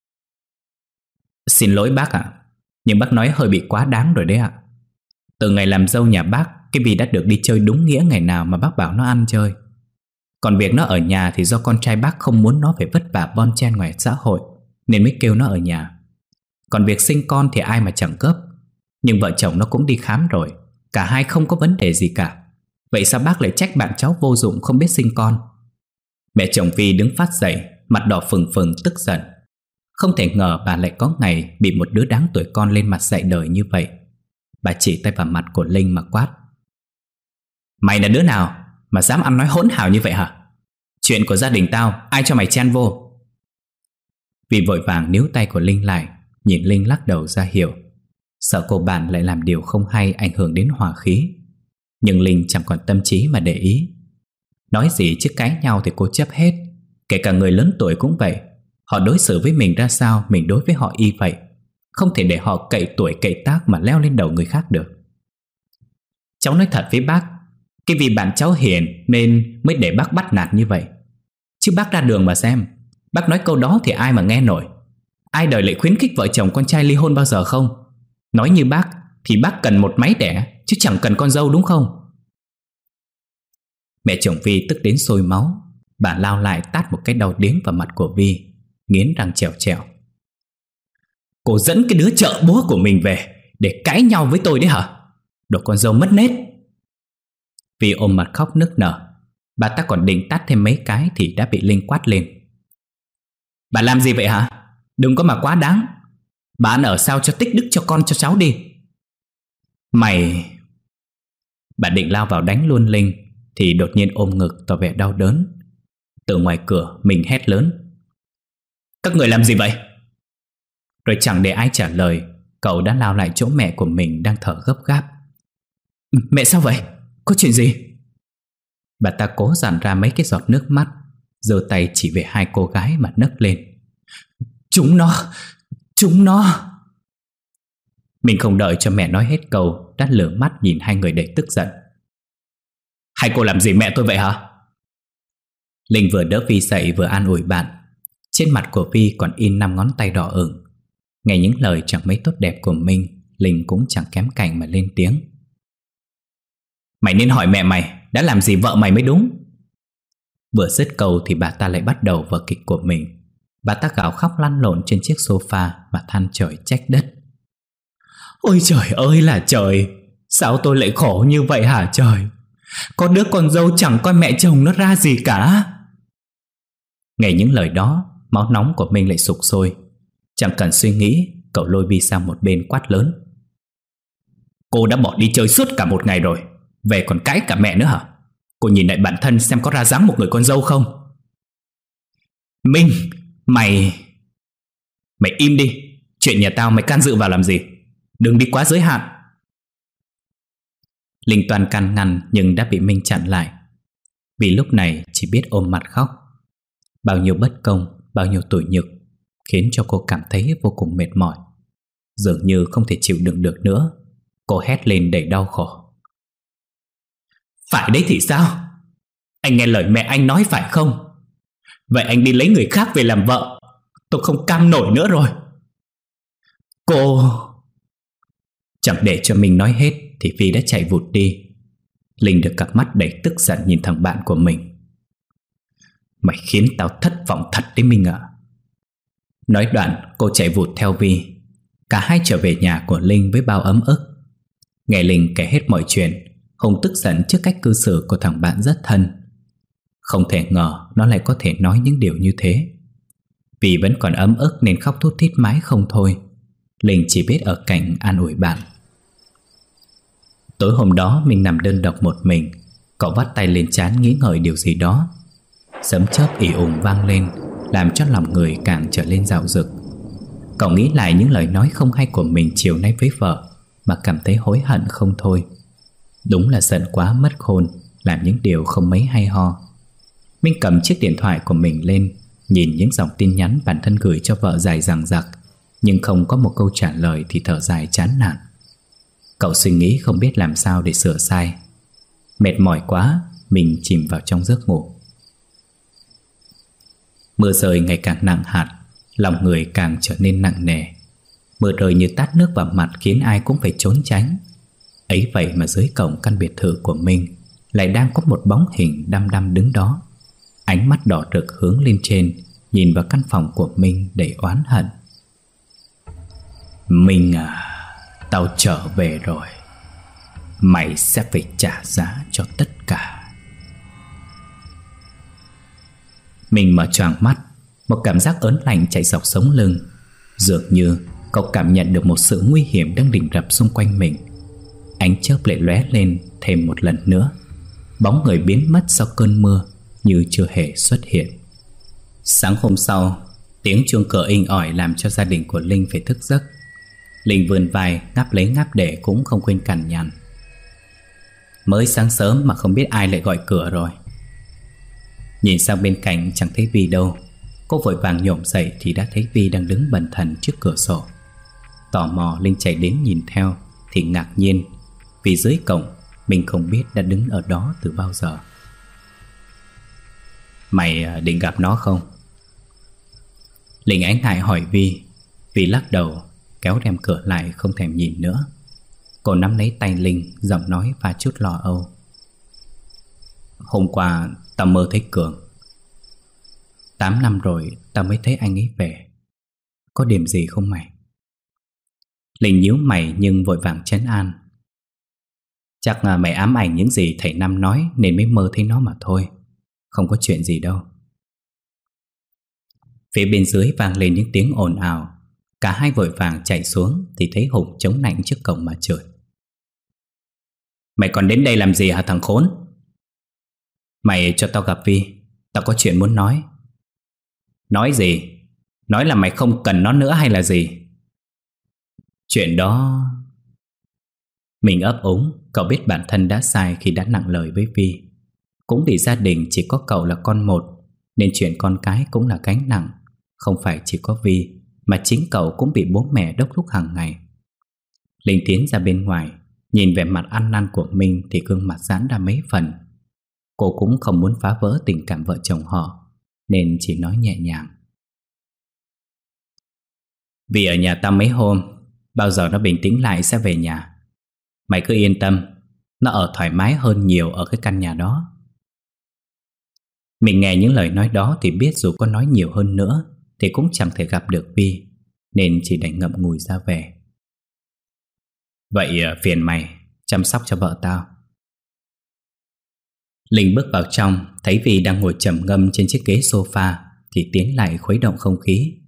Speaker 1: Xin lỗi bác ạ, nhưng bác nói hơi bị quá đáng rồi đấy ạ. Từ ngày làm dâu nhà bác, cái Vi đã được đi chơi đúng nghĩa ngày nào mà bác bảo nó ăn chơi. Còn việc nó ở nhà thì do con trai bác không muốn nó phải vất vả bon chen ngoài xã hội nên mới kêu nó ở nhà. Còn việc sinh con thì ai mà chẳng gấp. Nhưng vợ chồng nó cũng đi khám rồi, cả hai không có vấn đề gì cả. Vậy sao bác lại trách bạn cháu vô dụng không biết sinh con? Mẹ chồng Vi đứng phát dậy, mặt đỏ phừng phừng tức giận. Không thể ngờ bà lại có ngày bị một đứa đáng tuổi con lên mặt dạy đời như vậy. Bà chỉ tay vào mặt của Linh mà quát: Mày là đứa nào mà dám ăn nói hỗn hào như vậy hả? Chuyện của gia đình tao ai cho mày chen vô? Vi vội vàng níu tay của Linh lại, nhìn Linh lắc đầu ra hiệu, sợ cô bạn lại làm điều không hay ảnh hưởng đến hòa khí. Nhưng Linh chẳng còn tâm trí mà để ý. Nói gì chứ cãi nhau thì cô chấp hết. Kể cả người lớn tuổi cũng vậy. Họ đối xử với mình ra sao, mình đối với họ y vậy. Không thể để họ cậy tuổi cậy tác mà leo lên đầu người khác được. Cháu nói thật với bác, cái vì bạn cháu hiền nên mới để bác bắt nạt như vậy. Chứ bác ra đường mà xem, bác nói câu đó thì ai mà nghe nổi. Ai đời lại khuyến khích vợ chồng con trai ly hôn bao giờ không? Nói như bác thì bác cần một máy đẻ, chứ chẳng cần con dâu đúng không? Mẹ chồng Vi tức đến sôi máu. Bà lao lại tát một cái đau điếng vào mặt của Vi, nghiến răng trèo trèo: Cô dẫn cái đứa chợ búa của mình về để cãi nhau với tôi đấy hả? Đồ con dâu mất nết. Vi ôm mặt khóc nức nở. Bà ta còn định tát thêm mấy cái thì đã bị Linh quát lên: Bà làm gì vậy hả? Đừng có mà quá đáng. Bà ăn ở sao cho tích đức cho con cho cháu đi. Mày... Bà định lao vào đánh luôn Linh thì đột nhiên ôm ngực tỏ vẻ đau đớn. Từ ngoài cửa mình hét lớn: Các người làm gì vậy? Rồi chẳng để ai trả lời, cậu đã lao lại chỗ mẹ của mình đang thở gấp gáp. Mẹ sao vậy? Có chuyện gì? Bà ta cố dàn ra mấy cái giọt nước mắt, giơ tay chỉ về hai cô gái mà nấc lên: Chúng nó. Mình không đợi cho mẹ nói hết câu đã lửa mắt nhìn hai người đầy tức giận. Hai cô làm gì mẹ tôi vậy hả? Linh vừa đỡ Vi dậy vừa an ủi bạn. Trên mặt của Vi còn in 5 ngón tay đỏ ửng. Nghe những lời chẳng mấy tốt đẹp của mình, Linh cũng chẳng kém cạnh mà lên tiếng: Mày nên hỏi mẹ mày đã làm gì vợ mày mới đúng. Vừa dứt câu thì bà ta lại bắt đầu vở kịch của mình. Bà ta gào khóc lăn lộn trên chiếc sofa mà than trời trách đất: Ôi trời ơi là trời, sao tôi lại khổ như vậy hả trời? Có đứa con dâu chẳng coi mẹ chồng nó ra gì cả. Nghe những lời đó, máu nóng của mình lại sục sôi. Chẳng cần suy nghĩ, cậu lôi Vi sang một bên quát lớn: Cô đã bỏ đi chơi suốt cả một ngày rồi, về còn cãi cả mẹ nữa hả? Cô nhìn lại bản thân xem có ra dáng một người con dâu không? Minh, mày im đi. Chuyện nhà tao mày can dự vào làm gì? Đừng đi quá giới hạn. Linh toàn can ngăn nhưng đã bị Minh chặn lại. Vì lúc này chỉ biết ôm mặt khóc. Bao nhiêu bất công, bao nhiêu tủi nhục khiến cho cô cảm thấy vô cùng mệt mỏi. Dường như không thể chịu đựng được nữa, cô hét lên đầy đau khổ: Phải đấy thì sao? Anh nghe lời mẹ anh nói phải không? Vậy anh đi lấy người khác về làm vợ. Tôi không cam nổi nữa rồi. Cô... Chẳng để cho mình nói hết thì Vi đã chạy vụt đi. Linh được cặp mắt đầy tức giận nhìn thằng bạn của mình: Mày khiến tao thất vọng thật đấy Minh ạ. Nói đoạn cô chạy vụt theo Vi. Cả hai trở về nhà của Linh với bao ấm ức. Nghe Linh kể hết mọi chuyện, Hùng tức giận trước cách cư xử của thằng bạn rất thân. Không thể ngờ nó lại có thể nói những điều như thế. Vì vẫn còn ấm ức nên khóc thút thít mãi không thôi. Linh chỉ biết ở cạnh an ủi bạn. Tối hôm đó mình nằm đơn độc một mình. Cậu vắt tay lên trán nghĩ ngợi điều gì đó. Sấm chớp ì ùng vang lên, làm cho lòng người càng trở lên dạo dực. Cậu nghĩ lại những lời nói không hay của mình chiều nay với vợ mà cảm thấy hối hận không thôi. Đúng là giận quá mất khôn, làm những điều không mấy hay ho. Minh cầm chiếc điện thoại của mình lên, nhìn những dòng tin nhắn bản thân gửi cho vợ dài dằng dặc, nhưng không có một câu trả lời thì thở dài chán nản. Cậu suy nghĩ không biết làm sao để sửa sai. Mệt mỏi quá, mình chìm vào trong giấc ngủ. Mưa rơi ngày càng nặng hạt, lòng người càng trở nên nặng nề. Mưa rơi như tát nước vào mặt khiến ai cũng phải trốn tránh. Ấy vậy mà dưới cổng căn biệt thự của mình lại đang có một bóng hình đăm đăm đứng đó. Ánh mắt đỏ rực hướng lên trên, nhìn vào căn phòng của mình đầy oán hận. Minh à, tao trở về rồi. Mày sẽ phải trả giá cho tất cả. Mình mở choàng mắt, một cảm giác ớn lạnh chạy dọc sống lưng. Dường như cậu cảm nhận được một sự nguy hiểm đang rình rập xung quanh mình. Ánh chớp lại lóe lên thêm một lần nữa. Bóng người biến mất sau cơn mưa như chưa hề xuất hiện. Sáng hôm sau, tiếng chuông cửa inh ỏi làm cho gia đình của Linh phải thức giấc. Linh vươn vai ngáp lấy ngáp để cũng không quên cằn nhằn. Mới sáng sớm mà không biết ai lại gọi cửa rồi. Nhìn sang bên cạnh chẳng thấy Vi đâu. Cô vội vàng nhổm dậy thì đã thấy Vi đang đứng bần thần trước cửa sổ. Tò mò Linh chạy đến nhìn theo thì ngạc nhiên vì dưới cổng mình không biết đã đứng ở đó từ bao giờ. Mày định gặp nó không? Linh ái ngại hỏi Vi. Vi lắc đầu, kéo rèm cửa lại không thèm nhìn nữa. Cô nắm lấy tay Linh, giọng nói pha chút lo âu. Hôm qua tao mơ thấy Cường. 8 năm rồi tao mới thấy anh ấy về. Có điểm gì không mày? Linh nhíu mày nhưng vội vàng trấn an. Chắc là mày ám ảnh những gì thầy Năm nói nên mới mơ thấy nó mà thôi. Không có chuyện gì đâu. Phía bên dưới vang lên những tiếng ồn ào. Cả hai vội vàng chạy xuống thì thấy Hùng chống nạnh trước cổng mà chửi. Mày còn đến đây làm gì hả thằng khốn? Mày cho tao gặp Vi, tao có chuyện muốn nói. Nói gì? Nói là mày không cần nó nữa hay là gì? Chuyện đó... Mình ấp úng, cậu biết bản thân đã sai khi đã nặng lời với Vi. Cũng vì gia đình chỉ có cậu là con một nên chuyện con cái cũng là gánh nặng. Không phải chỉ có Vi mà chính cậu cũng bị bố mẹ đốc thúc hàng ngày. Linh tiến ra bên ngoài, nhìn vẻ mặt ăn năn của mình thì gương mặt giãn ra mấy phần. Cô cũng không muốn phá vỡ tình cảm vợ chồng họ nên chỉ nói nhẹ nhàng. Vì ở nhà tao mấy hôm, bao giờ nó bình tĩnh lại sẽ về nhà. Mày cứ yên tâm, nó ở thoải mái hơn nhiều ở cái căn nhà đó. Mình nghe những lời nói đó thì biết dù có nói nhiều hơn nữa thì cũng chẳng thể gặp được Vi, nên chỉ đành ngậm ngùi ra về. Vậy phiền mày chăm sóc cho vợ tao. Linh bước vào trong, thấy Vi đang ngồi trầm ngâm trên chiếc ghế sofa thì tiến lại khuấy động không khí.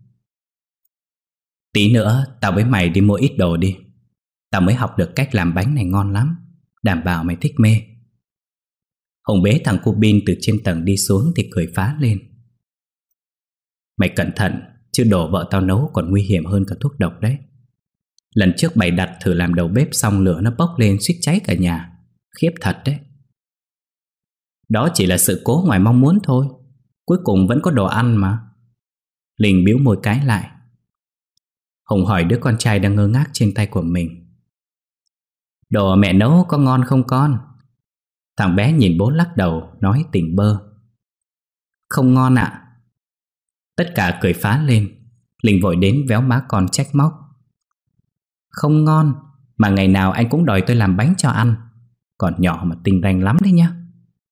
Speaker 1: Tí nữa tao với mày đi mua ít đồ đi. Tao mới học được cách làm bánh này ngon lắm, đảm bảo mày thích mê. Hùng bế thằng cu Bin từ trên tầng đi xuống thì cười phá lên. Mày cẩn thận, chứ đồ vợ tao nấu còn nguy hiểm hơn cả thuốc độc đấy. Lần trước bày đặt thử làm đầu bếp xong lửa nó bốc lên suýt cháy cả nhà. Khiếp thật đấy. Đó chỉ là sự cố ngoài mong muốn thôi, cuối cùng vẫn có đồ ăn mà. Linh bĩu môi cái lại. Hùng hỏi đứa con trai đang ngơ ngác trên tay của mình. Đồ mẹ nấu có ngon không con? Thằng bé nhìn bố lắc đầu, nói tỉnh bơ. Không ngon ạ. Tất cả cười phá lên. Linh vội đến véo má con trách móc. Không ngon, mà ngày nào anh cũng đòi tôi làm bánh cho ăn. Còn nhỏ mà tinh ranh lắm đấy nhá.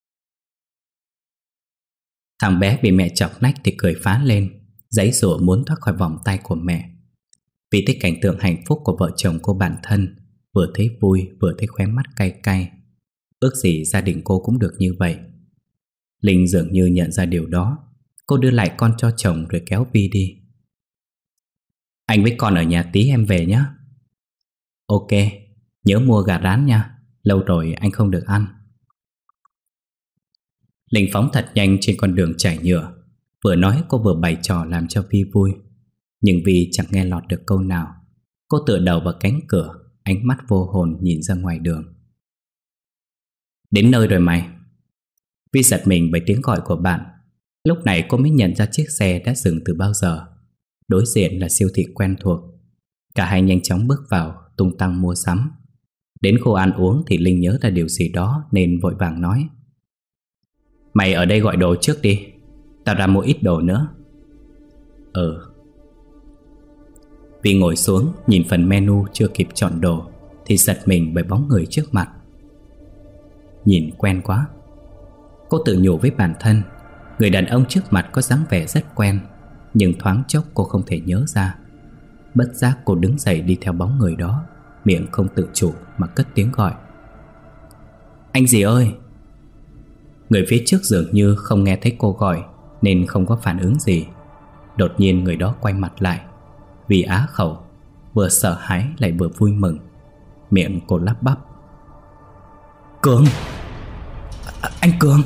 Speaker 1: Thằng bé bị mẹ chọc nách thì cười phá lên, giãy giụa muốn thoát khỏi vòng tay của mẹ. Vì thấy cảnh tượng hạnh phúc của vợ chồng cô bạn thân, vừa thấy vui vừa thấy khóe mắt cay cay. Ước gì gia đình cô cũng được như vậy. Linh dường như nhận ra điều đó. Cô đưa lại con cho chồng rồi kéo Vi đi. Anh với con ở nhà tí em về nhé. Ok, nhớ mua gà rán nha, lâu rồi anh không được ăn. Linh phóng thật nhanh trên con đường trải nhựa. Vừa nói cô vừa bày trò làm cho Vi vui. Nhưng Vi chẳng nghe lọt được câu nào. Cô tựa đầu vào cánh cửa, ánh mắt vô hồn nhìn ra ngoài đường. Đến nơi rồi mày. Vi giật mình bởi tiếng gọi của bạn. Lúc này cô mới nhận ra chiếc xe đã dừng từ bao giờ. Đối diện là siêu thị quen thuộc. Cả hai nhanh chóng bước vào, tung tăng mua sắm. Đến khu ăn uống thì Linh nhớ ra điều gì đó nên vội vàng nói: "Mày ở đây gọi đồ trước đi, tao ra mua ít đồ nữa." Vì ngồi xuống nhìn phần menu chưa kịp chọn đồ thì giật mình bởi bóng người trước mặt. Nhìn quen quá. Cô tự nhủ với bản thân, người đàn ông trước mặt có dáng vẻ rất quen, nhưng thoáng chốc cô không thể nhớ ra. Bất giác cô đứng dậy đi theo bóng người đó, miệng không tự chủ mà cất tiếng gọi: "Anh gì ơi!" Người phía trước dường như không nghe thấy cô gọi nên không có phản ứng gì. Đột nhiên người đó quay mặt lại. Vì á khẩu, vừa sợ hãi lại vừa vui mừng. Miệng cô lắp bắp: "Cường! Anh Cường!"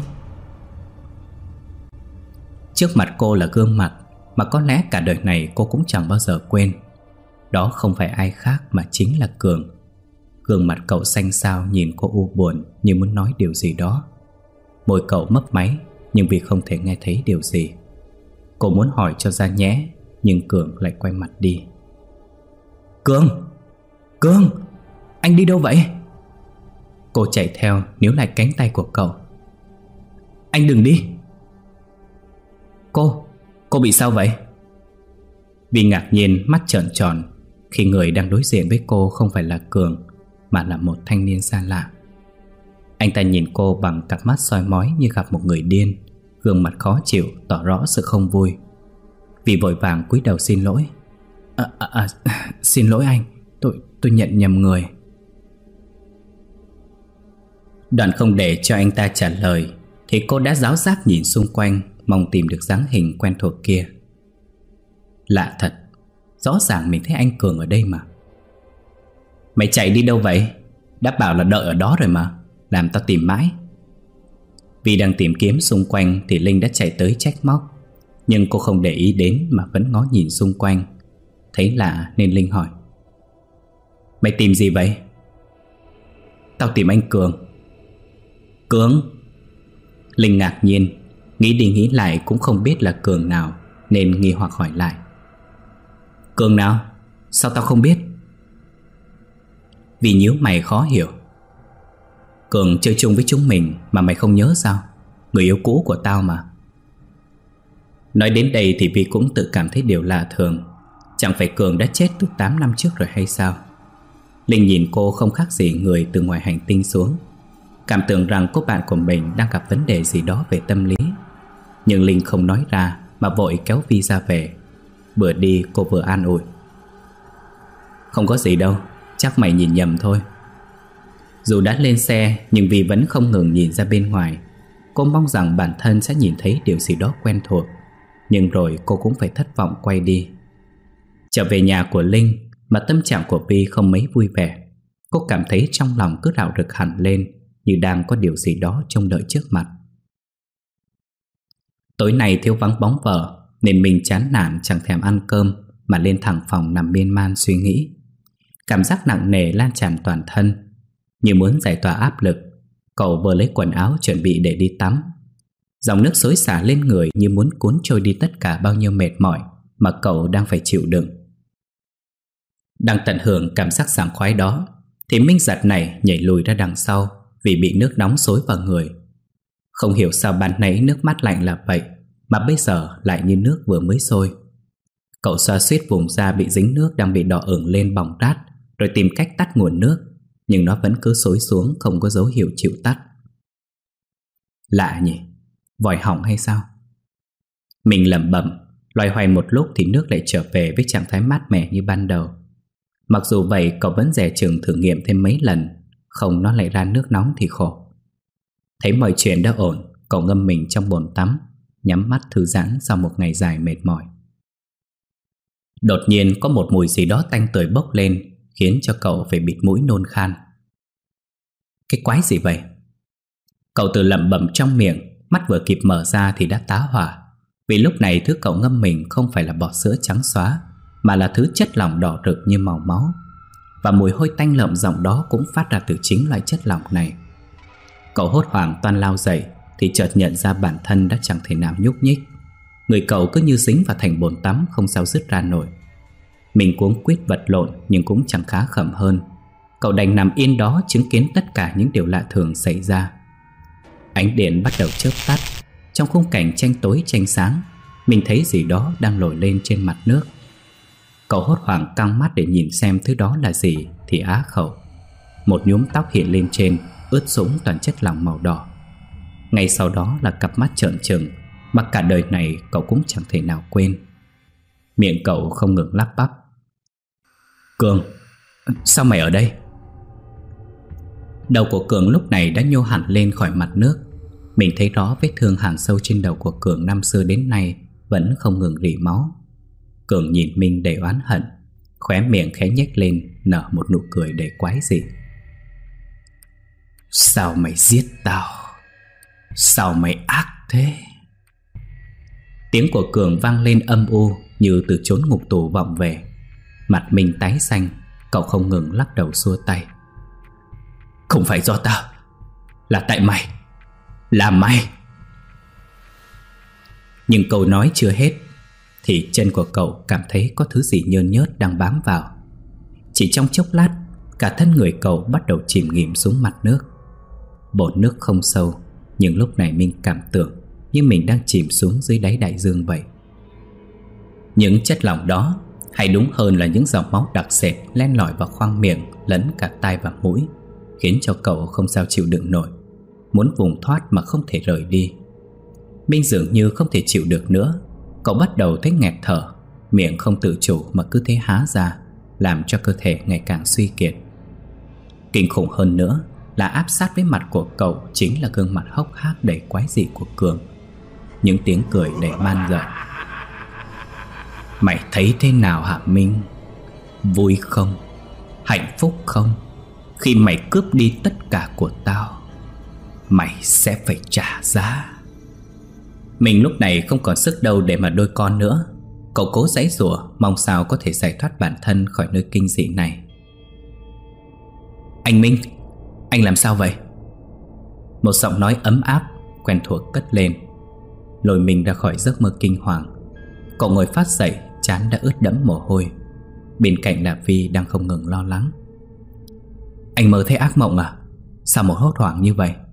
Speaker 1: Trước mặt cô là gương mặt mà có lẽ cả đời này cô cũng chẳng bao giờ quên. Đó không phải ai khác mà chính là Cường. Gương mặt cậu xanh xao nhìn cô u buồn như muốn nói điều gì đó. Môi cậu mấp máy nhưng vì không thể nghe thấy điều gì. Cô muốn hỏi cho ra nhẽ, nhưng Cường lại quay mặt đi. "Cường! Cường! Anh đi đâu vậy?" Cô chạy theo níu lại cánh tay của cậu. "Anh đừng đi!" Cô bị sao vậy?" Vì ngạc nhiên mắt trợn tròn khi người đang đối diện với cô không phải là Cường mà là một thanh niên xa lạ. Anh ta nhìn cô bằng cặp mắt soi mói như gặp một người điên, gương mặt khó chịu tỏ rõ sự không vui. Vì vội vàng cúi đầu xin lỗi. Xin lỗi anh, tôi nhận nhầm người." Đoạn không để cho anh ta trả lời thì cô đã ráo rác nhìn xung quanh, mong tìm được dáng hình quen thuộc kia. Lạ thật, rõ ràng mình thấy anh Cường ở đây mà. "Mày chạy đi đâu vậy? Đã bảo là đợi ở đó rồi mà, làm tao tìm mãi." Vì đang tìm kiếm xung quanh thì Linh đã chạy tới trách móc, nhưng cô không để ý đến mà vẫn ngó nhìn xung quanh. Thấy lạ nên Linh hỏi: "Mày tìm gì vậy?" "Tao tìm anh Cường." "Cường?" Linh ngạc nhiên, nghĩ đi nghĩ lại cũng không biết là Cường nào nên nghi hoặc hỏi lại: "Cường nào? Sao tao không biết?" Vì nhíu mày khó hiểu. "Cường chơi chung với chúng mình mà mày không nhớ sao? Người yêu cũ của tao mà." Nói đến đây thì Vi cũng tự cảm thấy điều lạ thường. Chẳng phải Cường đã chết từ 8 năm trước rồi hay sao? Linh nhìn cô không khác gì người từ ngoài hành tinh xuống, cảm tưởng rằng cô bạn của mình đang gặp vấn đề gì đó về tâm lý. Nhưng Linh không nói ra mà vội kéo Vi ra về. Vừa đi cô vừa an ủi: "Không có gì đâu, chắc mày nhìn nhầm thôi." Dù đã lên xe nhưng Vi vẫn không ngừng nhìn ra bên ngoài. Cô mong rằng bản thân sẽ nhìn thấy điều gì đó quen thuộc, nhưng rồi cô cũng phải thất vọng quay đi. Trở về nhà của Linh mà tâm trạng của Vi không mấy vui vẻ. Cô cảm thấy trong lòng cứ rạo rực hẳn lên, như đang có điều gì đó trông đợi trước mặt. Tối nay thiếu vắng bóng vợ nên mình chán nản chẳng thèm ăn cơm mà lên thẳng phòng nằm miên man suy nghĩ. Cảm giác nặng nề lan tràn toàn thân, như muốn giải tỏa áp lực. Cậu vừa lấy quần áo chuẩn bị để đi tắm. Dòng nước xối xả lên người như muốn cuốn trôi đi tất cả bao nhiêu mệt mỏi mà cậu đang phải chịu đựng. Đang tận hưởng cảm giác sảng khoái đó thì Minh giật này nhảy lùi ra đằng sau vì bị nước nóng xối vào người. Không hiểu sao ban nãy nước mát lạnh là vậy mà bây giờ lại như nước vừa mới sôi. Cậu xoa xuýt vùng da bị dính nước đang bị đỏ ửng lên bỏng rát, rồi tìm cách tắt nguồn nước, nhưng nó vẫn cứ xối xuống không có dấu hiệu chịu tắt. Lạ nhỉ, vòi hỏng hay sao? Mình lẩm bẩm, loay hoay một lúc thì nước lại trở về với trạng thái mát mẻ như ban đầu. Mặc dù vậy cậu vẫn dè chừng thử nghiệm thêm mấy lần, không nó lại ra nước nóng thì khổ. Thấy mọi chuyện đã ổn, cậu ngâm mình trong bồn tắm, nhắm mắt thư giãn sau một ngày dài mệt mỏi. Đột nhiên có một mùi gì đó tanh tưởi bốc lên, khiến cho cậu phải bịt mũi nôn khan. Cái quái gì vậy? Cậu tự lẩm bẩm trong miệng, mắt vừa kịp mở ra thì đã tá hỏa. Vì lúc này thứ cậu ngâm mình không phải là bọt sữa trắng xóa, mà là thứ chất lỏng đỏ rực như màu máu. Và mùi hôi tanh lợm giọng đó cũng phát ra từ chính loại chất lỏng này. Cậu hốt hoảng toan lao dậy thì chợt nhận ra bản thân đã chẳng thể nào nhúc nhích. Người cậu cứ như dính vào thành bồn tắm, không sao dứt ra nổi. Mình cuống quýt vật lộn nhưng cũng chẳng khá khẩm hơn. Cậu đành nằm yên đó chứng kiến tất cả những điều lạ thường xảy ra. Ánh điện bắt đầu chớp tắt. Trong khung cảnh tranh tối tranh sáng, mình thấy gì đó đang nổi lên trên mặt nước. Cậu hốt hoảng căng mắt để nhìn xem thứ đó là gì thì á khẩu. Một nhúm tóc hiện lên trên, ướt sũng toàn chất lỏng màu đỏ. Ngay sau đó là cặp mắt trợn trừng mà cả đời này cậu cũng chẳng thể nào quên. Miệng cậu không ngừng lắp bắp: "Cường, sao mày ở đây?" Đầu của Cường lúc này đã nhô hẳn lên khỏi mặt nước. Mình thấy rõ vết thương hằn sâu trên đầu của Cường năm xưa đến nay vẫn không ngừng rỉ máu. Cường nhìn mình đầy oán hận, khóe miệng khẽ nhếch lên nở một nụ cười đầy quái dị. "Sao mày giết tao? Sao mày ác thế?" Tiếng của Cường vang lên âm u như từ chốn ngục tù vọng về. Mặt mình tái xanh, cậu không ngừng lắc đầu xua tay. "Không phải do tao, là tại mày, là mày." Nhưng câu nói chưa hết thì chân của cậu cảm thấy có thứ gì nhơn nhớt đang bám vào. Chỉ trong chốc lát, cả thân người cậu bắt đầu chìm nghỉm xuống mặt nước. Bồn nước không sâu, nhưng lúc này mình cảm tưởng như mình đang chìm xuống dưới đáy đại dương vậy. Những chất lỏng đó, hay đúng hơn là những dòng máu đặc sệt len lỏi vào khoang miệng lẫn cả tai và mũi, khiến cho cậu không sao chịu đựng nổi, muốn vùng thoát mà không thể rời đi. Minh dường như không thể chịu được nữa. Cậu bắt đầu thấy nghẹt thở, miệng không tự chủ mà cứ thế há ra, làm cho cơ thể ngày càng suy kiệt. Kinh khủng hơn nữa là áp sát với mặt của cậu chính là gương mặt hốc hác đầy quái dị của Cường. Những tiếng cười đầy man dợ. "Mày thấy thế nào hả Minh? Vui không? Hạnh phúc không? Khi mày cướp đi tất cả của tao, mày sẽ phải trả giá." Mình lúc này không còn sức đâu để mà đôi con nữa. Cậu cố giãy giụa, mong sao có thể giải thoát bản thân khỏi nơi kinh dị này. "Anh Minh, anh làm sao vậy?" Một giọng nói ấm áp, quen thuộc cất lên, lôi mình ra khỏi giấc mơ kinh hoàng. Cậu ngồi phát dậy, trán đã ướt đẫm mồ hôi. Bên cạnh là Vi đang không ngừng lo lắng. "Anh mơ thấy ác mộng à? Sao một hốt hoảng như vậy?"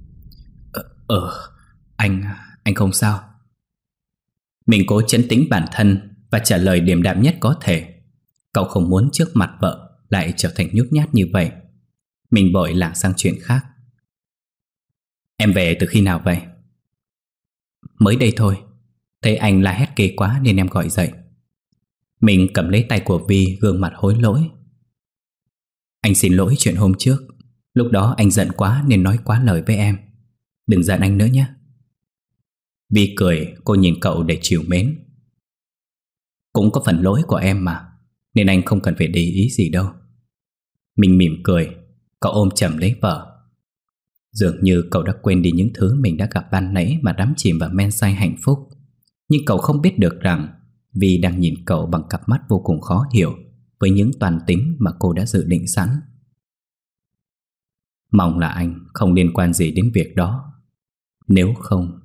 Speaker 1: Anh không sao." Mình cố trấn tĩnh bản thân và trả lời điềm đạm nhất có thể. Cậu không muốn trước mặt vợ lại trở thành nhút nhát như vậy. Mình vội lạc sang chuyện khác. "Em về từ khi nào vậy?" "Mới đây thôi. Thấy anh la hét ghê quá nên em gọi dậy." Mình cầm lấy tay của Vi, gương mặt hối lỗi. "Anh xin lỗi chuyện hôm trước. Lúc đó anh giận quá nên nói quá lời với em. Đừng giận anh nữa nhé." Vi cười, cô nhìn cậu để trìu mến. "Cũng có phần lỗi của em mà, nên anh không cần phải để ý gì đâu." Mình mỉm cười, cậu ôm chầm lấy vợ. Dường như cậu đã quên đi những thứ mình đã gặp ban nãy mà đắm chìm vào men say hạnh phúc. Nhưng cậu không biết được rằng Vi đang nhìn cậu bằng cặp mắt vô cùng khó hiểu với những toan tính mà cô đã dự định sẵn. Mong là anh không liên quan gì đến việc đó. Nếu không...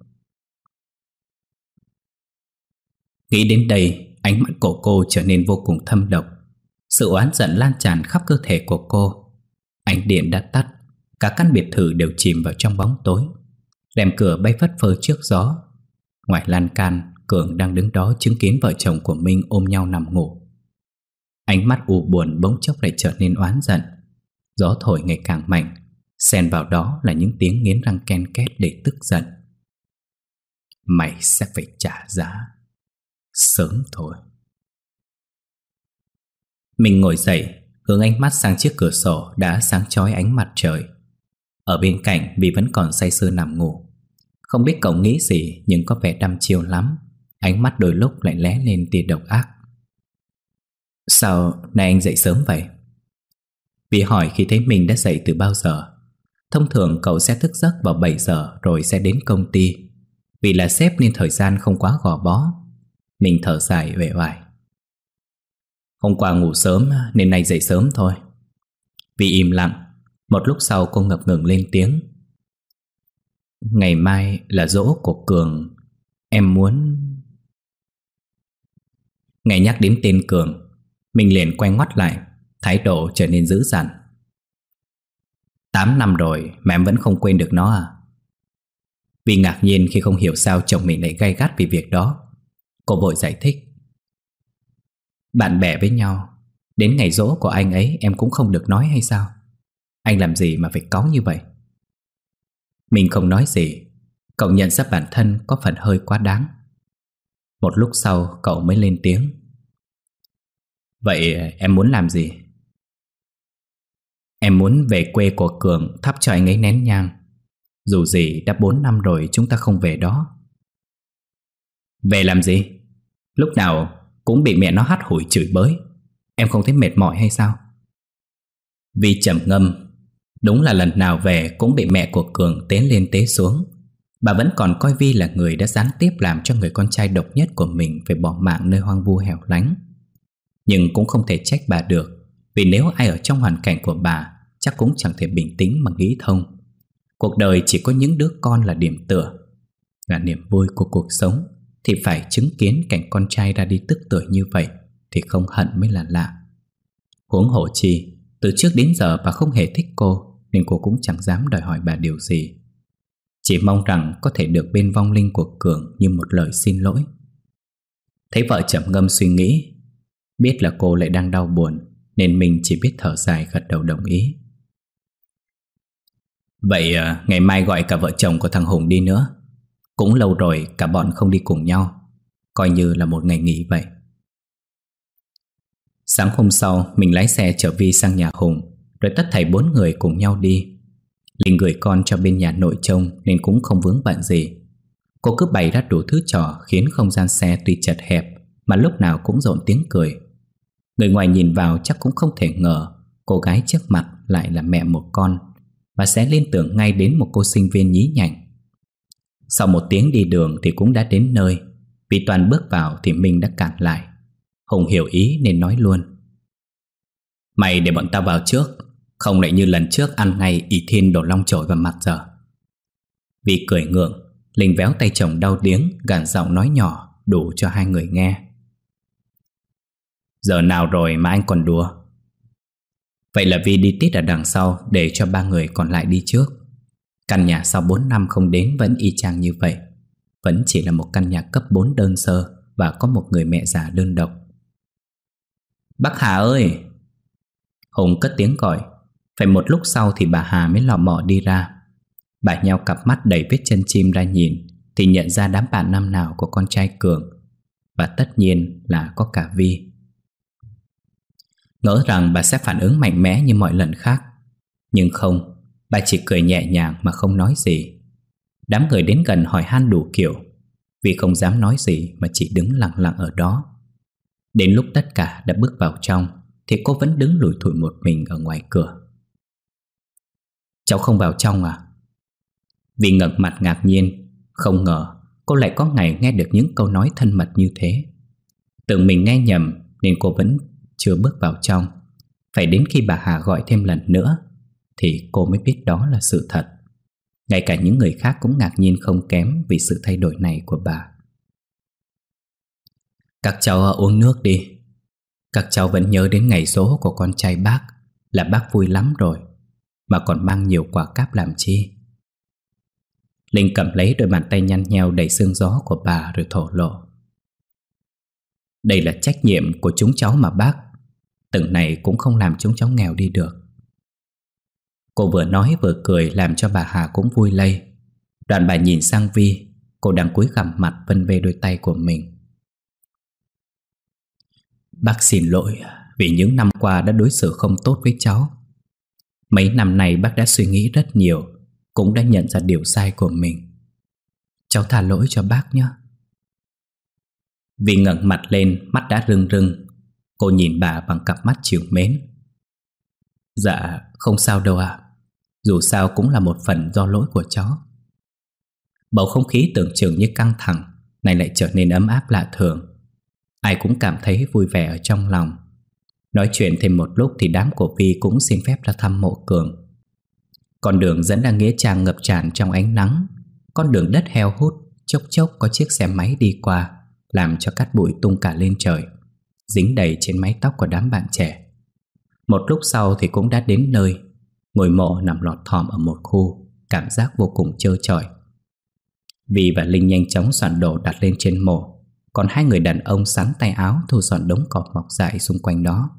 Speaker 1: Nghĩ đến đây, ánh mắt của cô trở nên vô cùng thâm độc. Sự oán giận lan tràn khắp cơ thể của cô. Ánh điện đã tắt, cả căn biệt thự đều chìm vào trong bóng tối. Rèm cửa bay phất phơ trước gió. Ngoài lan can, Cường đang đứng đó chứng kiến vợ chồng của Minh ôm nhau nằm ngủ. Ánh mắt u buồn bỗng chốc lại trở nên oán giận. Gió thổi ngày càng mạnh, xen vào đó là những tiếng nghiến răng ken két để tức giận. Mày sẽ phải trả giá sớm thôi. Mình ngồi dậy, hướng ánh mắt sang chiếc cửa sổ đã sáng chói ánh mặt trời. Ở bên cạnh vì vẫn còn say sưa nằm ngủ. Không biết cậu nghĩ gì nhưng có vẻ đăm chiêu lắm. Ánh mắt đôi lúc lại lóe lên tia độc ác. Sao nay anh dậy sớm vậy? Vì hỏi khi thấy mình đã dậy từ bao giờ. Thông thường cậu sẽ thức giấc vào 7 giờ rồi sẽ đến công ty. Vì là sếp nên thời gian không quá gò bó. Mình thở dài uể oải. Hôm qua ngủ sớm nên nay dậy sớm thôi. Vì im lặng. Một lúc sau cô ngập ngừng lên tiếng. Ngày mai là giỗ của Cường. Em muốn... Nghe nhắc đến tên Cường, mình liền quay ngoắt lại, thái độ trở nên dữ dằn. 8 năm rồi mà em vẫn không quên được nó à? Vì ngạc nhiên khi không hiểu sao chồng mình lại gay gắt vì việc đó, cô vội giải thích. Bạn bè với nhau, đến ngày giỗ của anh ấy em cũng không được nói hay sao? Anh làm gì mà phải cáu như vậy? Mình không nói gì. Cậu nhận ra bản thân có phần hơi quá đáng. Một lúc sau cậu mới lên tiếng. Vậy em muốn làm gì? Em muốn về quê của Cường thắp cho anh ấy nén nhang. Dù gì đã 4 năm rồi chúng ta không về đó. Về làm gì? Lúc nào cũng bị mẹ nó hắt hủi chửi bới. Em không thấy mệt mỏi hay sao? Vi trầm ngâm. Đúng là lần nào về cũng bị mẹ của Cường tế lên tế xuống. Bà vẫn còn coi Vi là người đã gián tiếp làm cho người con trai độc nhất của mình phải bỏ mạng nơi hoang vu hẻo lánh. Nhưng cũng không thể trách bà được, vì nếu ai ở trong hoàn cảnh của bà chắc cũng chẳng thể bình tĩnh mà nghĩ thông. Cuộc đời chỉ có những đứa con là điểm tựa, là niềm vui của cuộc sống, thì phải chứng kiến cảnh con trai ra đi tức tưởi như vậy thì không hận mới là lạ. Huống hồ chi từ trước đến giờ bà không hề thích cô, nên cô cũng chẳng dám đòi hỏi bà điều gì. Chỉ mong rằng có thể được bên vong linh của Cường như một lời xin lỗi. Thấy vợ trầm ngâm suy nghĩ, biết là cô lại đang đau buồn, nên mình chỉ biết thở dài gật đầu đồng ý. Vậy ngày mai gọi cả vợ chồng của thằng Hùng đi nữa. Cũng lâu rồi cả bọn không đi cùng nhau, coi như là một ngày nghỉ vậy. Sáng hôm sau mình lái xe chở Vi sang nhà Hùng, rồi tất thảy 4 người cùng nhau đi. Linh gửi con cho bên nhà nội trông nên cũng không vướng bận gì. Cô cứ bày ra đủ thứ trò khiến không gian xe tuy chật hẹp mà lúc nào cũng rộn tiếng cười. Người ngoài nhìn vào chắc cũng không thể ngờ cô gái trước mặt lại là mẹ một con, và sẽ liên tưởng ngay đến một cô sinh viên nhí nhảnh. Sau một tiếng đi đường thì cũng đã đến nơi. Vì Toàn bước vào thì Minh đã cản lại. Hùng hiểu ý nên nói luôn. Mày để bọn tao vào trước, không lại như lần trước ăn ngay ỷ thiên đổ long chổi vào mặt giờ. Vì cười ngượng, Linh véo tay chồng đau điếng, gằn giọng nói nhỏ đủ cho hai người nghe. Giờ nào rồi mà anh còn đùa? Vậy là Vi đi tít ở đằng sau để cho 3 người còn lại đi trước. Căn nhà sau 4 năm không đến vẫn y chang như vậy. Vẫn chỉ là một căn nhà cấp 4 đơn sơ và có một người mẹ già đơn độc. Bác Hà ơi! Hùng cất tiếng gọi. Phải một lúc sau thì bà Hà mới lò mò đi ra. Bà nheo cặp mắt đầy vết chân chim ra nhìn thì nhận ra đám bạn năm nào của con trai Cường, và tất nhiên là có cả Vi. Ngỡ rằng bà sẽ phản ứng mạnh mẽ như mọi lần khác, nhưng không. Bà chỉ cười nhẹ nhàng mà không nói gì. Đám người đến gần hỏi han đủ kiểu. Vi không dám nói gì mà chỉ đứng lặng lặng ở đó. Đến lúc tất cả đã bước vào trong thì cô vẫn đứng lủi thủi một mình ở ngoài cửa. Cháu không vào trong à? Vi ngẩng mặt ngạc nhiên. Không ngờ cô lại có ngày nghe được những câu nói thân mật như thế. Tưởng mình nghe nhầm nên cô vẫn chưa bước vào trong. Phải đến khi bà Hà gọi thêm lần nữa thì cô mới biết đó là sự thật. Ngay cả những người khác cũng ngạc nhiên không kém vì sự thay đổi này của bà. Các cháu uống nước đi. Các cháu vẫn nhớ đến ngày giỗ của con trai bác, là bác vui lắm rồi, mà còn mang nhiều quả cáp làm chi. Linh cầm lấy đôi bàn tay nhăn nheo đầy sương gió của bà rồi thổ lộ. Đây là trách nhiệm của chúng cháu mà bác. Từng này cũng không làm chúng cháu nghèo đi được. Cô vừa nói vừa cười làm cho bà Hà cũng vui lây. Đoạn bà nhìn sang Vi. Cô đang cúi gằm mặt vân vê đôi tay của mình. Bác xin lỗi vì những năm qua đã đối xử không tốt với cháu. Mấy năm nay bác đã suy nghĩ rất nhiều, cũng đã nhận ra điều sai của mình. Cháu tha lỗi cho bác nhé. Vi ngẩng mặt lên, mắt đã rưng rưng. Cô nhìn bà bằng cặp mắt trìu mến. Dạ không sao đâu ạ. Dù sao cũng là một phần do lỗi của cháu. Bầu không khí tưởng chừng như căng thẳng này lại trở nên ấm áp lạ thường. Ai cũng cảm thấy vui vẻ ở trong lòng. Nói chuyện thêm một lúc thì đám của Vi cũng xin phép ra thăm mộ Cường. Con đường dẫn ra nghĩa trang ngập tràn trong ánh nắng. Con đường đất heo hút, chốc chốc có chiếc xe máy đi qua, làm cho cát bụi tung cả lên trời. dính đầy trên mái tóc của đám bạn trẻ. Một lúc sau thì cũng đã đến nơi. Ngôi mộ nằm lọt thỏm ở một khu, cảm giác vô cùng trơ trọi. Vy và Linh nhanh chóng soạn đồ đặt lên trên mộ, còn hai người đàn ông sắn tay áo thu dọn đống cỏ mọc dại xung quanh đó.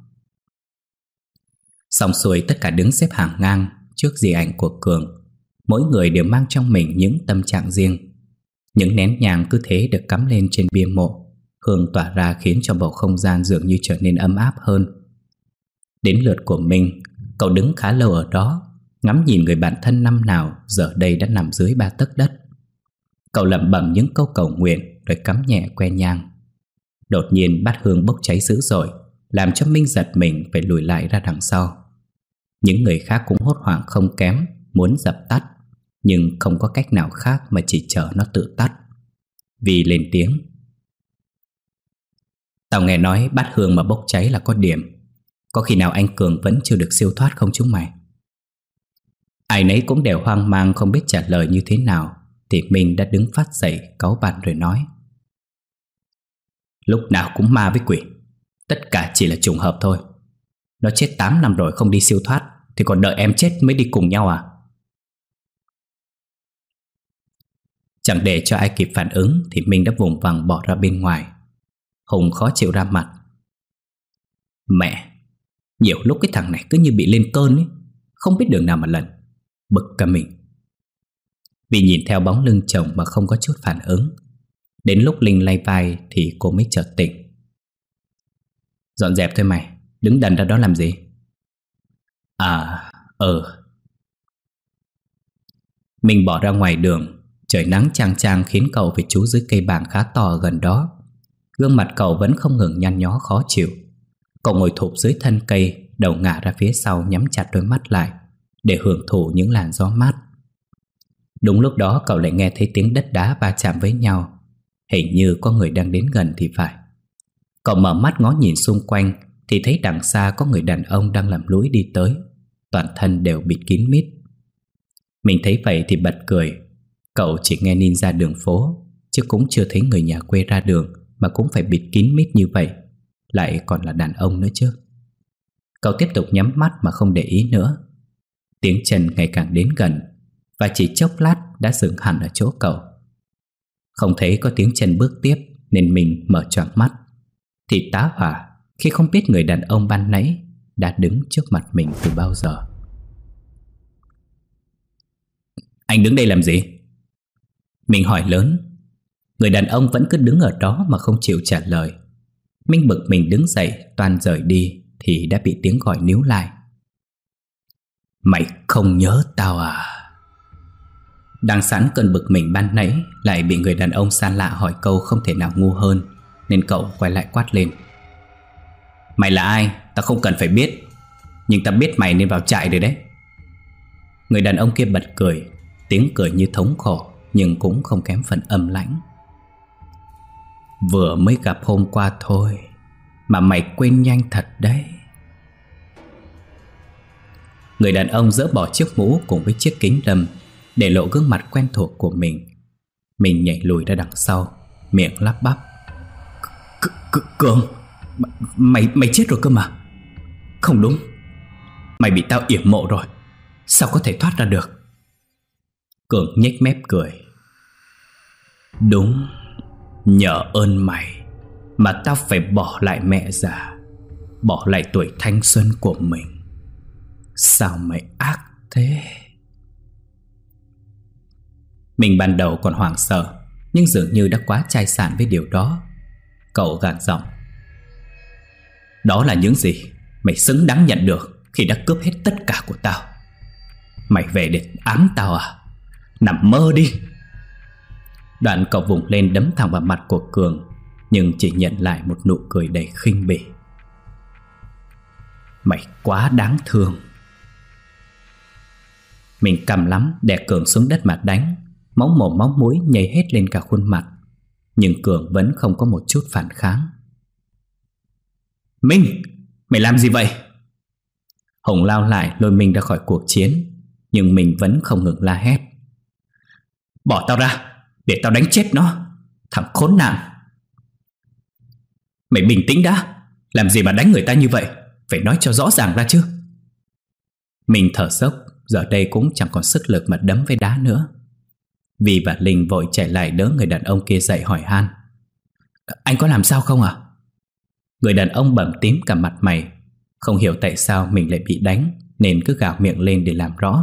Speaker 1: Xong xuôi tất cả đứng xếp hàng ngang trước di ảnh của Cường. Mỗi người đều mang trong mình những tâm trạng riêng. Những nén nhang cứ thế được cắm lên trên bia mộ, hương tỏa ra khiến cho bầu không gian dường như trở nên ấm áp hơn. Đến lượt của Minh, cậu đứng khá lâu ở đó, ngắm nhìn người bạn thân năm nào giờ đây đã nằm dưới 3 tấc đất. Cậu lẩm bẩm những câu cầu nguyện rồi cắm nhẹ que nhang. Đột nhiên bát hương bốc cháy dữ dội, làm cho Minh giật mình phải lùi lại ra đằng sau. Những người khác cũng hốt hoảng không kém, muốn dập tắt, nhưng không có cách nào khác mà chỉ chờ nó tự tắt. Vy lên tiếng: "Tao nghe nói bát hương mà bốc cháy là có điểm. Có khi nào anh Cường vẫn chưa được siêu thoát không chúng mày?" Ai nấy cũng đều hoang mang không biết trả lời như thế nào, thì Minh đã đứng phát dậy cáu bẳn rồi nói: "Lúc nào cũng ma với quỷ, tất cả chỉ là trùng hợp thôi. Nó chết 8 năm rồi không đi siêu thoát thì còn đợi em chết mới đi cùng nhau à?" Chẳng để cho ai kịp phản ứng thì Minh đã vùng vằng bỏ ra bên ngoài. Hùng khó chịu ra mặt: "Mẹ, nhiều lúc cái thằng này cứ như bị lên cơn ấy, không biết đường nào mà lần. Bực cả mình." Vì nhìn theo bóng lưng chồng mà không có chút phản ứng. Đến lúc Linh lay vai thì cô mới chợt tỉnh: "Dọn dẹp thôi mày, đứng đần ra đó làm gì?" Mình bỏ ra ngoài đường. Trời nắng chang chang khiến cậu phải trú dưới cây bàng khá to ở gần đó. Gương mặt cậu vẫn không ngừng nhăn nhó khó chịu. Cậu ngồi thụp dưới thân cây, đầu ngả ra phía sau nhắm chặt đôi mắt lại để hưởng thụ những làn gió mát. Đúng lúc đó cậu lại nghe thấy tiếng đất đá va chạm với nhau. Hình như có người đang đến gần thì phải. Cậu mở mắt ngó nhìn xung quanh thì thấy đằng xa có người đàn ông đang lầm lũi đi tới, toàn thân đều bịt kín mít. Mình thấy vậy thì bật cười. Cậu chỉ nghe nin ra đường phố, chứ cũng chưa thấy người nhà quê ra đường mà cũng phải bịt kín mít như vậy, lại còn là đàn ông nữa chứ. Cậu tiếp tục nhắm mắt mà không để ý nữa. Tiếng chân ngày càng đến gần, và chỉ chốc lát đã dừng hẳn ở chỗ cậu. Không thấy có tiếng chân bước tiếp nên mình mở choàng mắt, thì tá hỏa khi không biết người đàn ông ban nãy đã đứng trước mặt mình từ bao giờ. "Anh đứng đây làm gì?" Mình hỏi lớn. Người đàn ông vẫn cứ đứng ở đó mà không chịu trả lời. Minh bực mình đứng dậy toan rời đi thì đã bị tiếng gọi níu lại: "Mày không nhớ tao à?" Đang sẵn cơn bực mình ban nãy lại bị người đàn ông xa lạ hỏi câu không thể nào ngu hơn, nên cậu quay lại quát lên: "Mày là ai? Tao không cần phải biết, nhưng tao biết mày nên vào trại rồi đấy." Người đàn ông kia bật cười, tiếng cười như thống khổ nhưng cũng không kém phần âm lãnh: "Vừa mới gặp hôm qua thôi mà mày quên nhanh thật đấy." Người đàn ông dỡ bỏ chiếc mũ cùng với chiếc kính râm, để lộ gương mặt quen thuộc của mình. Mình nhảy lùi ra đằng sau, miệng lắp bắp: Cường, mày chết rồi cơ mà." "Không đúng, mày bị tao yểm mộ rồi, sao có thể thoát ra được?" Cường nhếch mép cười: "Đúng, nhờ ơn mày mà tao phải bỏ lại mẹ già, bỏ lại tuổi thanh xuân của mình. Sao mày ác thế?" Mình ban đầu còn hoảng sợ, nhưng dường như đã quá chai sạn với điều đó. Cậu gằn giọng: "Đó là những gì mày xứng đáng nhận được khi đã cướp hết tất cả của tao. Mày về để ám tao à? Nằm mơ đi." Đoạn cậu vùng lên đấm thẳng vào mặt của Cường, nhưng chỉ nhận lại một nụ cười đầy khinh bỉ: "Mày quá đáng thương." Mình căm lắm đè Cường xuống đất mà đánh, máu mồm máu mũi nhảy hết lên cả khuôn mặt. Nhưng Cường vẫn không có một chút phản kháng. "Minh, mày làm gì vậy?" Hùng lao lại lôi Minh ra khỏi cuộc chiến, nhưng mình vẫn không ngừng la hét: "Bỏ tao ra, để tao đánh chết nó, thằng khốn nạn." "Mày bình tĩnh đã, Làm gì mà đánh người ta như vậy? Phải nói cho rõ ràng ra chứ. Mình thở dốc, giờ đây cũng chẳng còn sức lực mà đấm với đá nữa. Vi và Linh vội chạy lại đỡ người đàn ông kia dậy hỏi han. Anh có làm sao không à? Người đàn ông bầm tím cả mặt mày, không hiểu tại sao mình lại bị đánh, nên cứ gào miệng lên để làm rõ.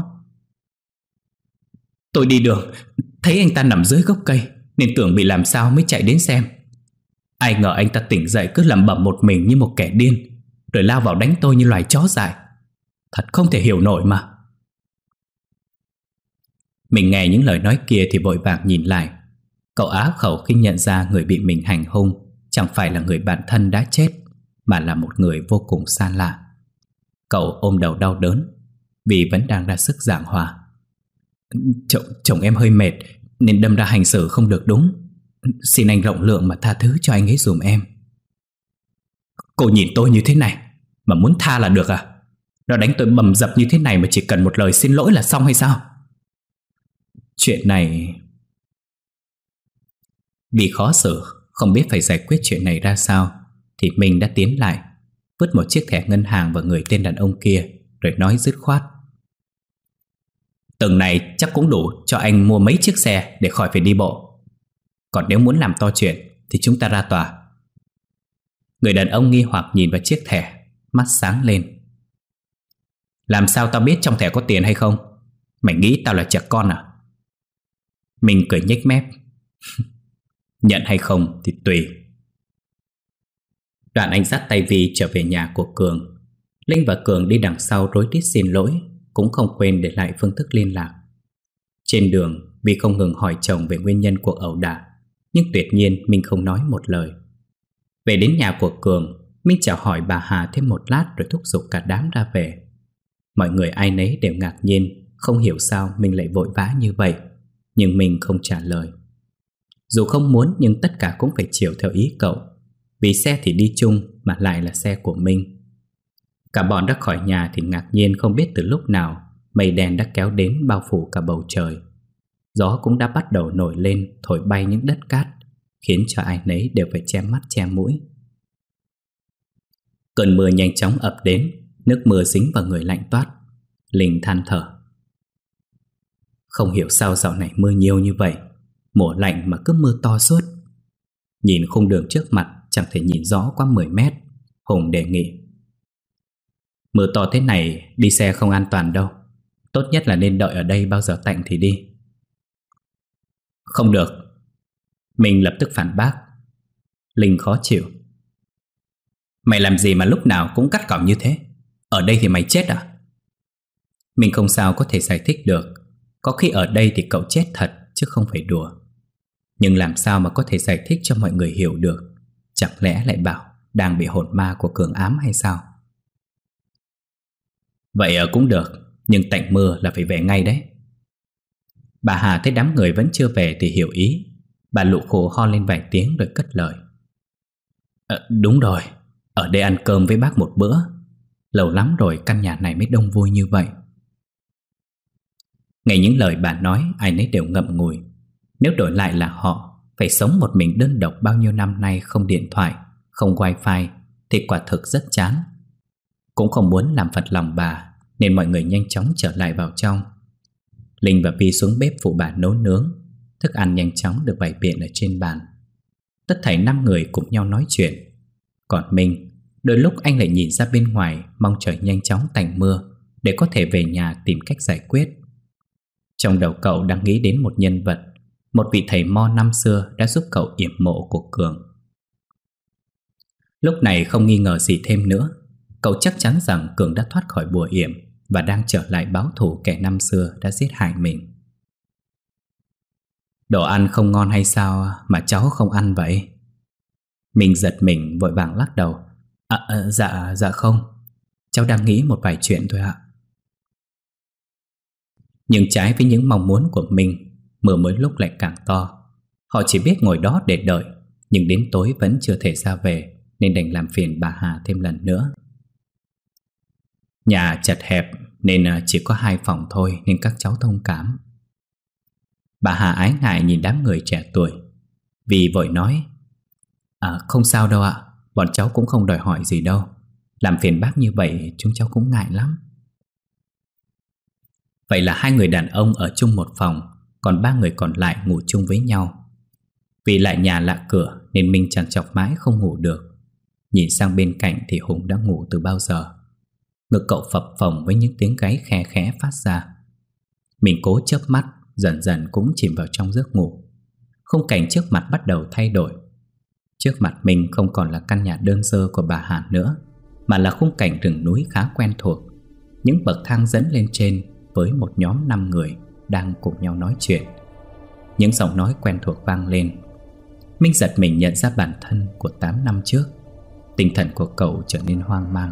Speaker 1: Tôi đi đường, thấy anh ta nằm dưới gốc cây, nên tưởng bị làm sao mới chạy đến xem. Ai ngờ anh ta tỉnh dậy cứ lẩm bẩm một mình như một kẻ điên, rồi lao vào đánh tôi như loài chó dại. Thật không thể hiểu nổi mà. Mình nghe những lời nói kia thì vội vàng nhìn lại. Cậu á khẩu khi nhận ra người bị mình hành hung chẳng phải là người bạn thân đã chết, mà là một người vô cùng xa lạ. Cậu ôm đầu đau đớn vì vẫn đang ra sức giảng hòa. Chồng em hơi mệt nên đâm ra hành xử không được đúng. Xin anh rộng lượng mà tha thứ cho anh ấy giùm em. Cô nhìn tôi như thế này mà muốn tha là được à? Nó đánh tôi bầm dập như thế này mà chỉ cần một lời xin lỗi là xong hay sao? Chuyện này... Vì khó xử, không biết phải giải quyết chuyện này ra sao, thì mình đã tiến lại, vứt một chiếc thẻ ngân hàng vào người tên đàn ông kia, rồi nói dứt khoát. Từng này chắc cũng đủ cho anh mua mấy chiếc xe để khỏi phải đi bộ. Còn nếu muốn làm to chuyện thì chúng ta ra tòa. Người đàn ông nghi hoặc nhìn vào chiếc thẻ, mắt sáng lên. Làm sao tao biết trong thẻ có tiền hay không? Mày nghĩ tao là trẻ con à? Mình cười nhếch mép. Nhận hay không thì tùy. Đoạn anh dắt tay Vi trở về nhà của Cường. Linh và Cường đi đằng sau rối rít xin lỗi, cũng không quên để lại phương thức liên lạc. Trên đường, Vi không ngừng hỏi chồng về nguyên nhân cuộc ẩu đả, nhưng tuyệt nhiên Minh không nói một lời. Về đến nhà của Cường, Minh chào hỏi bà Hà thêm một lát rồi thúc giục cả đám ra về. Mọi người ai nấy đều ngạc nhiên, không hiểu sao Minh lại vội vã như vậy, nhưng Minh không trả lời. Dù không muốn nhưng tất cả cũng phải chiều theo ý cậu, vì xe thì đi chung mà lại là xe của Minh. Cả bọn ra khỏi nhà thì ngạc nhiên không biết từ lúc nào mây đen đã kéo đến bao phủ cả bầu trời. Gió cũng đã bắt đầu nổi lên thổi bay những đất cát, khiến cho ai nấy đều phải che mắt che mũi. Cơn mưa nhanh chóng ập đến, nước mưa dính vào người lạnh toát. Linh than thở. Không hiểu sao dạo này mưa nhiều như vậy, mùa lạnh mà cứ mưa to suốt. Nhìn khung đường trước mặt chẳng thể nhìn rõ qua 10 mét. Hùng đề nghị. Mưa to thế này đi xe không an toàn đâu, tốt nhất là nên đợi ở đây bao giờ tạnh thì đi. Không được. Mình lập tức phản bác. Linh khó chịu. Mày làm gì mà lúc nào cũng cắt cỏng như thế? Ở đây thì mày chết à? Mình không sao có thể giải thích được. Có khi ở đây thì cậu chết thật chứ không phải đùa. Nhưng làm sao mà có thể giải thích cho mọi người hiểu được? Chẳng lẽ lại bảo đang bị hồn ma của Cường ám hay sao? Vậy cũng được, nhưng tạnh mưa là phải về ngay đấy. Bà Hà thấy đám người vẫn chưa về thì hiểu ý. Bà lụ khổ ho lên vài tiếng rồi cất lời. Đúng rồi, ở đây ăn cơm với bác một bữa. Lâu lắm rồi căn nhà này mới đông vui như vậy. Nghe những lời bà nói, ai nấy đều ngậm ngùi. Nếu đổi lại là họ, phải sống một mình đơn độc bao nhiêu năm nay, không điện thoại, không wifi, thì quả thực rất chán. Cũng không muốn làm phật lòng bà, nên mọi người nhanh chóng trở lại vào trong. Linh và Vi xuống bếp phụ bà nấu nướng. Thức ăn nhanh chóng được bày biện ở trên bàn. Tất thảy 5 người cùng nhau nói chuyện. Còn Minh, đôi lúc anh lại nhìn ra bên ngoài, mong trời nhanh chóng tạnh mưa để có thể về nhà tìm cách giải quyết. Trong đầu cậu đang nghĩ đến một nhân vật, một vị thầy mo năm xưa đã giúp cậu yểm mộ của Cường. Lúc này không nghi ngờ gì thêm nữa, cậu chắc chắn rằng Cường đã thoát khỏi bùa yểm và đang trở lại báo thù kẻ năm xưa đã giết hại mình. Đồ ăn không ngon hay sao mà cháu không ăn vậy? Mình giật mình vội vàng lắc đầu. Dạ không, cháu đang nghĩ một vài chuyện thôi ạ. Nhưng trái với những mong muốn của mình, mưa mỗi lúc lại càng to. Họ chỉ biết ngồi đó để đợi, nhưng đến tối vẫn chưa thể ra về, nên đành làm phiền bà Hà thêm lần nữa. Nhà chật hẹp nên chỉ có 2 phòng thôi, nên các cháu thông cảm. Bà Hà ái ngại nhìn đám người trẻ tuổi. Vì vội nói. Không sao đâu ạ, Bọn cháu cũng không đòi hỏi gì đâu. Làm phiền bác như vậy chúng cháu cũng ngại lắm. Vậy là hai người đàn ông ở chung một phòng, còn ba người còn lại ngủ chung với nhau. Vì lại nhà lạ cửa nên Minh trằn trọc mãi không ngủ được. Nhìn sang bên cạnh thì Hùng đã ngủ từ bao giờ. Ngực cậu phập phồng với những tiếng gáy khe khẽ phát ra. Mình cố chớp mắt, dần dần cũng chìm vào trong giấc ngủ. Khung cảnh trước mặt bắt đầu thay đổi. Trước mặt mình không còn là căn nhà đơn sơ của bà Hàn nữa, mà là khung cảnh rừng núi khá quen thuộc. Những bậc thang dẫn lên trên với một nhóm 5 người đang cùng nhau nói chuyện. Những giọng nói quen thuộc vang lên. Minh giật mình nhận ra bản thân của 8 năm trước. Tinh thần của cậu trở nên hoang mang.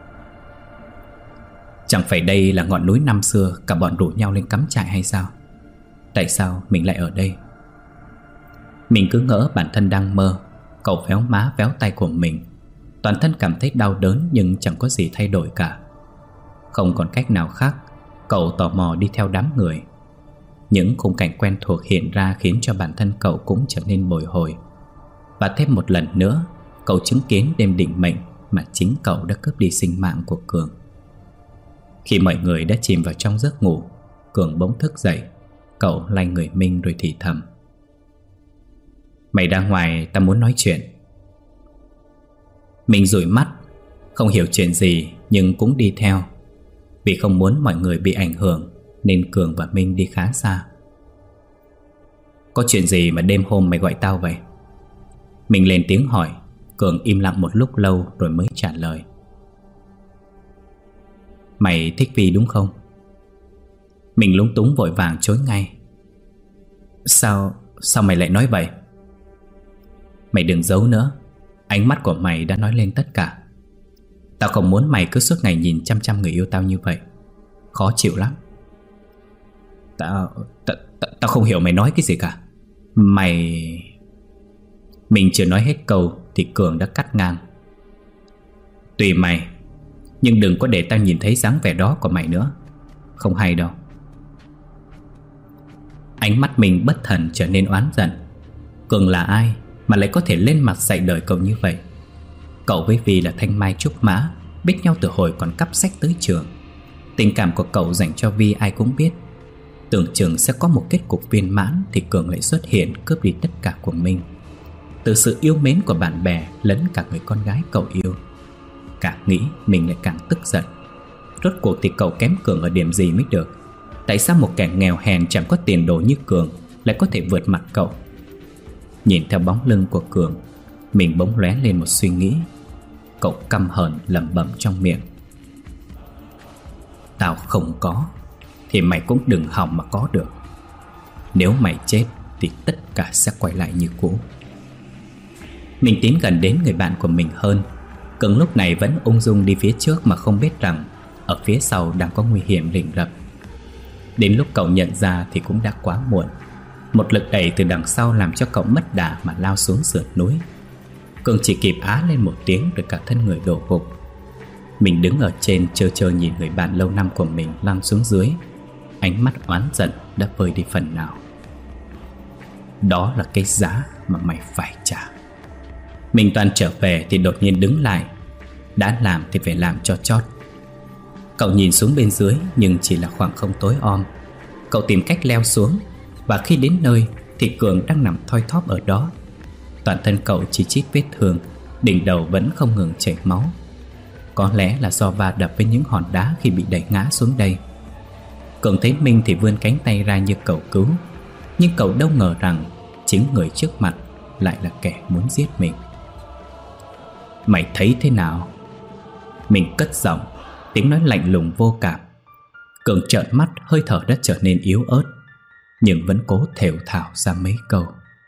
Speaker 1: Chẳng phải đây là ngọn núi năm xưa cả bọn rủ nhau lên cắm trại hay sao? Tại sao mình lại ở đây? Mình cứ ngỡ bản thân đang mơ. Cậu véo má véo tay của mình. Toàn thân cảm thấy đau đớn nhưng chẳng có gì thay đổi cả. Không còn cách nào khác, cậu tò mò đi theo đám người. Những khung cảnh quen thuộc hiện ra khiến cho bản thân cậu cũng trở nên bồi hồi. Và thêm một lần nữa, cậu chứng kiến đêm định mệnh mà chính cậu đã cướp đi sinh mạng của Cường. Khi mọi người đã chìm vào trong giấc ngủ, Cường bỗng thức dậy. Cậu lay người Minh rồi thì thầm: "Mày ra ngoài, ta muốn nói chuyện." Mình dụi mắt, không hiểu chuyện gì nhưng cũng đi theo. Vì không muốn mọi người bị ảnh hưởng nên Cường và Minh đi khá xa. "Có chuyện gì mà đêm hôm mày gọi tao vậy?" Mình lên tiếng hỏi. Cường im lặng một lúc lâu rồi mới trả lời: "Mày thích Vi đúng không?" Mình lúng túng vội vàng chối ngay. Sao mày lại nói vậy?" "Mày đừng giấu nữa. Ánh mắt của mày đã nói lên tất cả. Tao không muốn mày cứ suốt ngày nhìn chăm chăm người yêu tao như vậy. Khó chịu lắm." Tao không hiểu mày nói cái gì cả. Mày..." Mình chưa nói hết câu thì Cường đã cắt ngang: "Tùy mày, nhưng đừng có để tao nhìn thấy dáng vẻ đó của mày nữa. Không hay đâu." Ánh mắt mình bất thần trở nên oán giận. Cường là ai mà lại có thể lên mặt dạy đời cậu như vậy? Cậu với Vi là thanh mai trúc mã, biết nhau từ hồi còn cắp sách tới trường. Tình cảm của cậu dành cho Vi ai cũng biết. Tưởng chừng sẽ có một kết cục viên mãn thì Cường lại xuất hiện cướp đi tất cả của mình. Từ sự yêu mến của bạn bè lẫn cả người con gái cậu yêu. Càng nghĩ mình lại càng tức giận. Rốt cuộc thì cậu kém Cường ở điểm gì mới được? Tại sao một kẻ nghèo hèn chẳng có tiền đồ như Cường lại có thể vượt mặt cậu? Nhìn theo bóng lưng của Cường, mình bỗng lóe lên một suy nghĩ. Cậu căm hờn lẩm bẩm trong miệng: "Tao không có thì mày cũng đừng hòng mà có được. Nếu mày chết thì tất cả sẽ quay lại như cũ." Mình tiến gần đến người bạn của mình hơn. Cường lúc này vẫn ung dung đi phía trước mà không biết rằng ở phía sau đang có nguy hiểm rình rập. Đến lúc cậu nhận ra thì cũng đã quá muộn. Một lực đẩy từ đằng sau làm cho cậu mất đà mà lao xuống sườn núi. Cường chỉ kịp á lên một tiếng rồi cả thân người đổ gục. Mình đứng ở trên trơ trơ nhìn người bạn lâu năm của mình lăn xuống dưới. Ánh mắt oán giận đã vơi đi phần nào. Đó là cái giá mà mày phải trả. Mình toàn trở về thì đột nhiên đứng lại. Đã làm thì phải làm cho chót. Cậu nhìn xuống bên dưới nhưng chỉ là khoảng không tối om. Cậu tìm cách leo xuống. Và khi đến nơi thì Cường đang nằm thoi thóp ở đó. Toàn thân cậu chỉ chít vết thương, đỉnh đầu vẫn không ngừng chảy máu. Có lẽ là do va đập với những hòn đá khi bị đẩy ngã xuống đây. Cường thấy Minh thì vươn cánh tay ra như cầu cứu. Nhưng cậu đâu ngờ rằng chính người trước mặt lại là kẻ muốn giết mình. "Mày thấy thế nào?" Mình cất giọng, tiếng nói lạnh lùng vô cảm. Cường trợn mắt, hơi thở đã trở nên yếu ớt, nhưng vẫn cố thều thào ra mấy câu: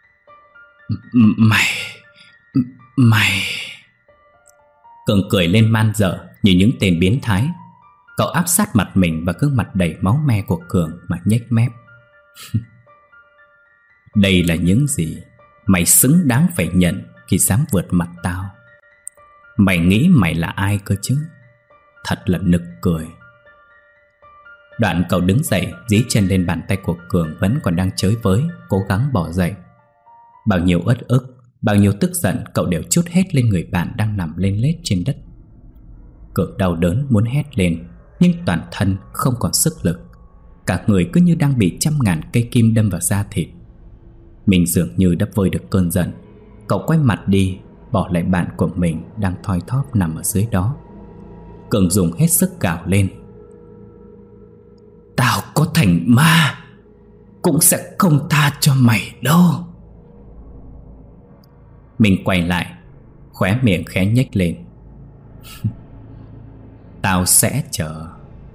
Speaker 1: Mày Cường cười lên man dợ như những tên biến thái. Cậu áp sát mặt mình và gương mặt đầy máu me của Cường mà nhếch mép: "Đây là những gì mày xứng đáng phải nhận khi dám vượt mặt tao. Mày nghĩ mày là ai cơ chứ? Thật là nực cười." Đoạn cậu đứng dậy, dí chân lên bàn tay của Cường vẫn còn đang chới với, cố gắng bỏ dậy. Bao nhiêu uất ức, bao nhiêu tức giận cậu đều trút hết lên người bạn đang nằm lên lết trên đất. Cường đau đớn muốn hét lên, nhưng toàn thân không còn sức lực. Cả người cứ như đang bị trăm ngàn cây kim đâm vào da thịt. Mình dường như đã vơi được cơn giận. Cậu quay mặt đi, bỏ lại bạn của mình đang thoi thóp nằm ở dưới đó. Cường dùng hết sức gào lên: "Tao có thành ma cũng sẽ không tha cho mày đâu." Mình quay lại, khóe miệng khẽ nhếch lên. "Tao sẽ chờ."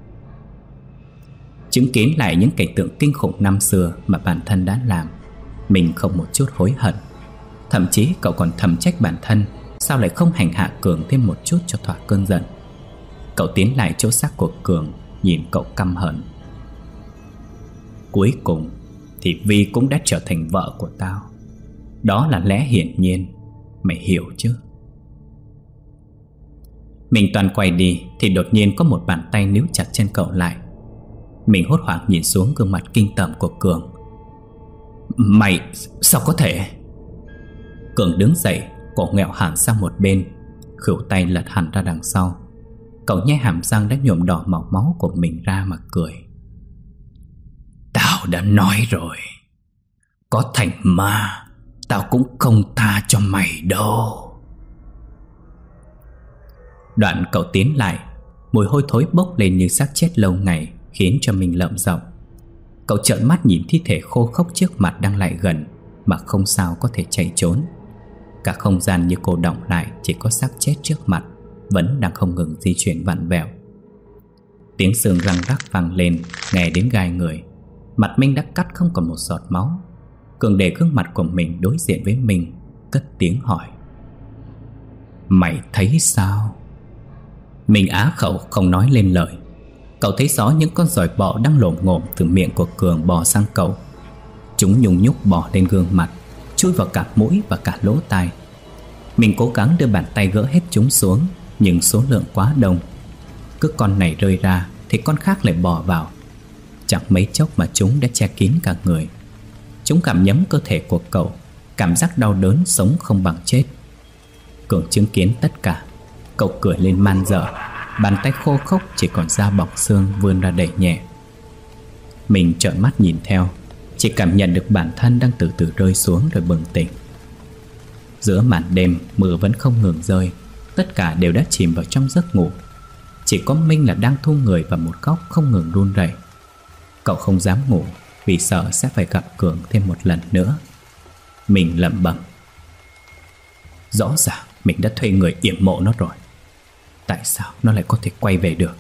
Speaker 1: Chứng kiến lại những cảnh tượng kinh khủng năm xưa mà bản thân đã làm, mình không một chút hối hận. Thậm chí cậu còn thầm trách bản thân sao lại không hành hạ Cường thêm một chút cho thỏa cơn giận. Cậu tiến lại chỗ xác của Cường, nhìn cậu căm hận. "Cuối cùng thì Vi cũng đã trở thành vợ của tao. Đó là lẽ hiển nhiên, mày hiểu chứ?" Mình toàn quay đi thì đột nhiên có một bàn tay níu chặt chân cậu lại. Mình hốt hoảng nhìn xuống gương mặt kinh tởm của Cường. "Mày sao có thể?" Cường đứng dậy, cổ nghẹo hẳn sang một bên, khuỷu tay lật hẳn ra đằng sau. Cậu nhe hàm răng đã nhuộm đỏ màu máu của mình ra mà cười. "Tao đã nói rồi, có thành ma tao cũng không tha cho mày đâu." Đoạn cậu tiến lại, mùi hôi thối bốc lên như xác chết lâu ngày, khiến cho mình lợm giọng. Cậu trợn mắt nhìn thi thể khô khốc trước mặt đang lại gần, mà không sao có thể chạy trốn. Cả không gian như cô đọng lại, chỉ có xác chết trước mặt vẫn đang không ngừng di chuyển vặn vẹo. Tiếng xương răng rắc vang lên, nghe đến gai người. Mặt Minh đã cắt không còn một giọt máu. Cường để gương mặt của mình đối diện với mình, cất tiếng hỏi: "Mày thấy sao?" Mình á khẩu không nói lên lời. Cậu thấy rõ những con giòi bọ đang lồm ngồm từ miệng của Cường bò sang cậu. Chúng nhung nhúc bò lên gương mặt, chui vào cả mũi và cả lỗ tai. Mình cố gắng đưa bàn tay gỡ hết chúng xuống, nhưng số lượng quá đông. Cứ con này rơi ra thì con khác lại bò vào. Chẳng mấy chốc mà chúng đã che kín cả người. Chúng gặm nhấm cơ thể của cậu, cảm giác đau đớn sống không bằng chết. Cường chứng kiến tất cả. Cậu cười lên man dợ, bàn tay khô khốc chỉ còn da bọc xương vươn ra đẩy nhẹ. Mình trợn mắt nhìn theo, chỉ cảm nhận được bản thân đang từ từ rơi xuống rồi bừng tỉnh. Giữa màn đêm, mưa vẫn không ngừng rơi. Tất cả đều đã chìm vào trong giấc ngủ. Chỉ có Minh là đang thu người vào một góc không ngừng run rẩy. Cậu không dám ngủ vì sợ sẽ phải gặp Cường thêm một lần nữa. Mình lẩm bẩm: rõ ràng mình đã thuê người yểm mộ nó rồi. Tại sao nó lại có thể quay về được?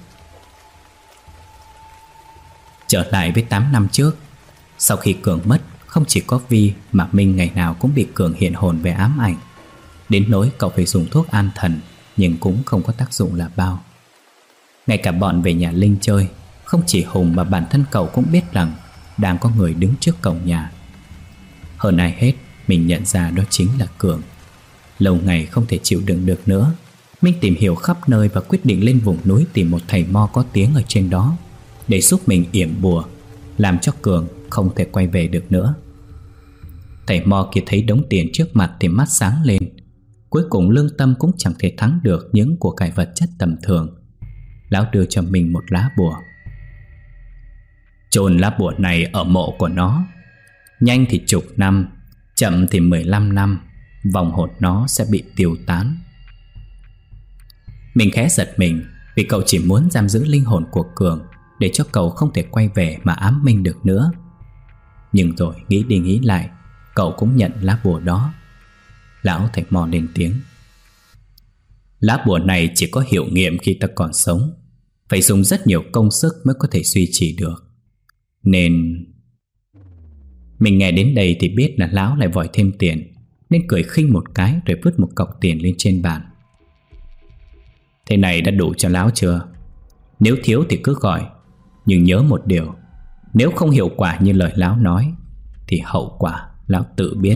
Speaker 1: Trở lại với 8 năm trước, sau khi Cường mất, không chỉ có Vi mà Minh ngày nào cũng bị Cường hiện hồn về ám ảnh. Đến nỗi cậu phải dùng thuốc an thần, nhưng cũng không có tác dụng là bao. Ngay cả bọn về nhà Linh chơi, không chỉ Hùng mà bản thân cậu cũng biết rằng đang có người đứng trước cổng nhà. Hơn ai hết, mình nhận ra đó chính là Cường. Lâu ngày không thể chịu đựng được nữa, Minh tìm hiểu khắp nơi và quyết định lên vùng núi tìm một thầy mo có tiếng ở trên đó để giúp mình yểm bùa, làm cho Cường không thể quay về được nữa. Thầy mo kia thấy đống tiền trước mặt thì mắt sáng lên. Cuối cùng lương tâm cũng chẳng thể thắng được những của cải vật chất tầm thường. Lão đưa cho mình một lá bùa. Chôn lá bùa này ở mộ của nó. Nhanh thì 10 năm, chậm thì 15 năm, vong hồn nó sẽ bị tiêu tán. Mình khẽ giật mình, vì cậu chỉ muốn giam giữ linh hồn của Cường để cho cậu không thể quay về mà ám Minh được nữa. Nhưng rồi nghĩ đi nghĩ lại, cậu cũng nhận lá bùa đó. Lão thầy mo lên tiếng: lá bùa này chỉ có hiệu nghiệm khi ta còn sống, phải dùng rất nhiều công sức mới có thể duy trì được. Nên... Mình nghe đến đây thì biết là lão lại vòi thêm tiền, nên cười khinh một cái rồi vứt một cọc tiền lên trên bàn. Thế này đã đủ cho lão chưa? Nếu thiếu thì cứ gọi, nhưng nhớ một điều, nếu không hiệu quả như lời lão nói thì hậu quả lão tự biết.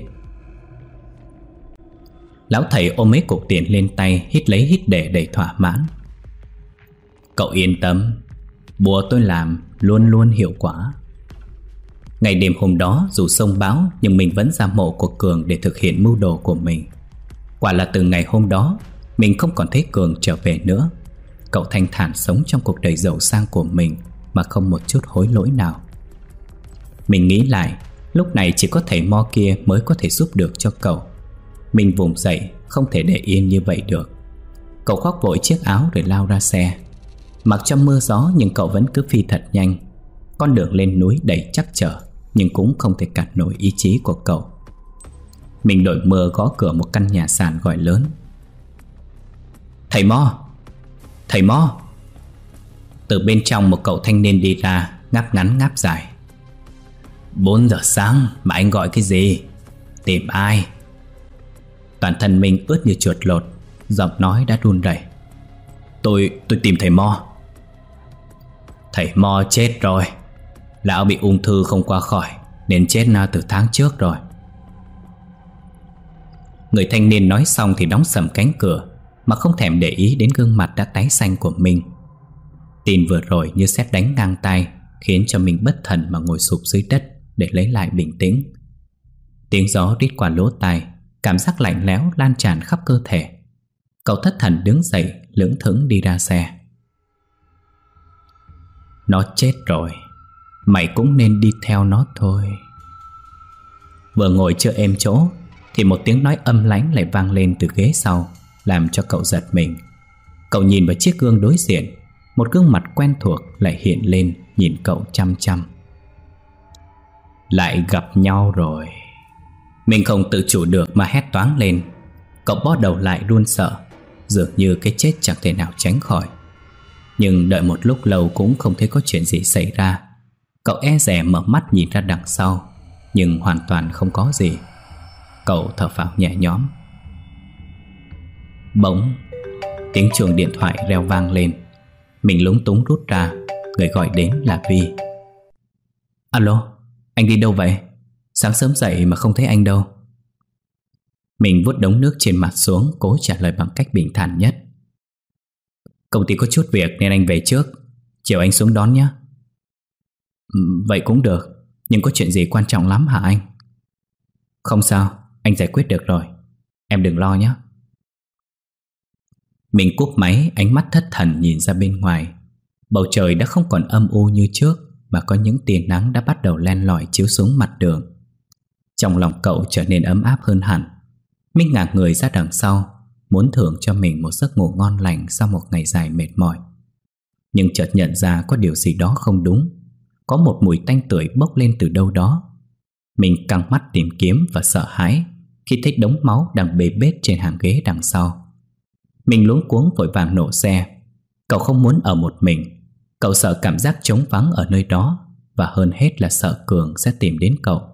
Speaker 1: Lão thầy ôm mấy cục tiền lên tay, hít lấy hít để đầy thỏa mãn. Cậu yên tâm, bùa tôi làm luôn luôn hiệu quả. Ngày đêm hôm đó dù sông bão, nhưng mình vẫn ra mộ của Cường để thực hiện mưu đồ của mình. Quả là từ ngày hôm đó, mình không còn thấy Cường trở về nữa. Cậu thanh thản sống trong cuộc đời giàu sang của mình mà không một chút hối lỗi nào. Mình nghĩ lại, lúc này chỉ có thầy Mo kia mới có thể giúp được cho cậu. Mình vùng dậy, không thể để yên như vậy được. Cậu khoác vội chiếc áo rồi lao ra xe. Mặc cho mưa gió nhưng cậu vẫn cứ phi thật nhanh. Con đường lên núi đầy trắc trở, nhưng cũng không thể cản nổi ý chí của cậu. Mình đội mưa gõ cửa một căn nhà sàn gọi lớn: "Thầy Mo! Thầy Mo!" Từ bên trong một cậu thanh niên đi ra, ngáp ngắn ngáp dài: "4 giờ sáng mà anh gọi cái gì? Tìm ai?" Toàn thân mình ướt như chuột lột, giọng nói đã run rẩy: Tôi tìm thầy Mo." "Thầy Mo chết rồi. Lão bị ung thư không qua khỏi, nên chết từ tháng trước rồi." Người thanh niên nói xong thì đóng sầm cánh cửa, mà không thèm để ý đến gương mặt đã tái xanh của mình. Tin vừa rồi như sét đánh ngang tai, khiến cho mình bất thần mà ngồi sụp dưới đất để lấy lại bình tĩnh. Tiếng gió rít qua lỗ tai, cảm giác lạnh lẽo lan tràn khắp cơ thể. Cậu thất thần đứng dậy, lững thững đi ra xe. "Nó chết rồi, mày cũng nên đi theo nó thôi." Vừa ngồi chưa êm chỗ thì một tiếng nói âm lãnh lại vang lên từ ghế sau, làm cho cậu giật mình. Cậu nhìn vào chiếc gương đối diện, một gương mặt quen thuộc lại hiện lên nhìn cậu chăm chăm. "Lại gặp nhau rồi." Mình không tự chủ được mà hét toáng lên. Cậu bó đầu lại run sợ, dường như cái chết chẳng thể nào tránh khỏi. Nhưng đợi một lúc lâu cũng không thấy có chuyện gì xảy ra. Cậu e dè mở mắt nhìn ra đằng sau, nhưng hoàn toàn không có gì. Cậu thở phào nhẹ nhõm. Bỗng tiếng chuông điện thoại reo vang lên. Mình lúng túng rút ra. Người gọi đến là Vi. "Alo, anh đi đâu vậy? Sáng sớm dậy mà không thấy anh đâu." Mình vuốt đống nước trên mặt xuống, cố trả lời bằng cách bình thản nhất. "Công ty có chút việc nên anh về trước, chiều anh xuống đón nhé." "Vậy cũng được, nhưng có chuyện gì quan trọng lắm hả anh?" "Không sao, anh giải quyết được rồi, em đừng lo nhé." Mình cúp máy, ánh mắt thất thần nhìn ra bên ngoài. Bầu trời đã không còn âm u như trước, mà có những tia nắng đã bắt đầu len lỏi chiếu xuống mặt đường. Trong lòng cậu trở nên ấm áp hơn hẳn. Mình ngả người ra đằng sau, muốn thưởng cho mình một giấc ngủ ngon lành sau một ngày dài mệt mỏi. Nhưng chợt nhận ra có điều gì đó không đúng. Có một mùi tanh tưởi bốc lên từ đâu đó. Mình căng mắt tìm kiếm và sợ hãi khi thấy đống máu đang bê bết trên hàng ghế đằng sau. Mình luống cuống vội vàng nổ xe. Cậu không muốn ở một mình. Cậu sợ cảm giác trống vắng ở nơi đó, và hơn hết là sợ Cường sẽ tìm đến cậu.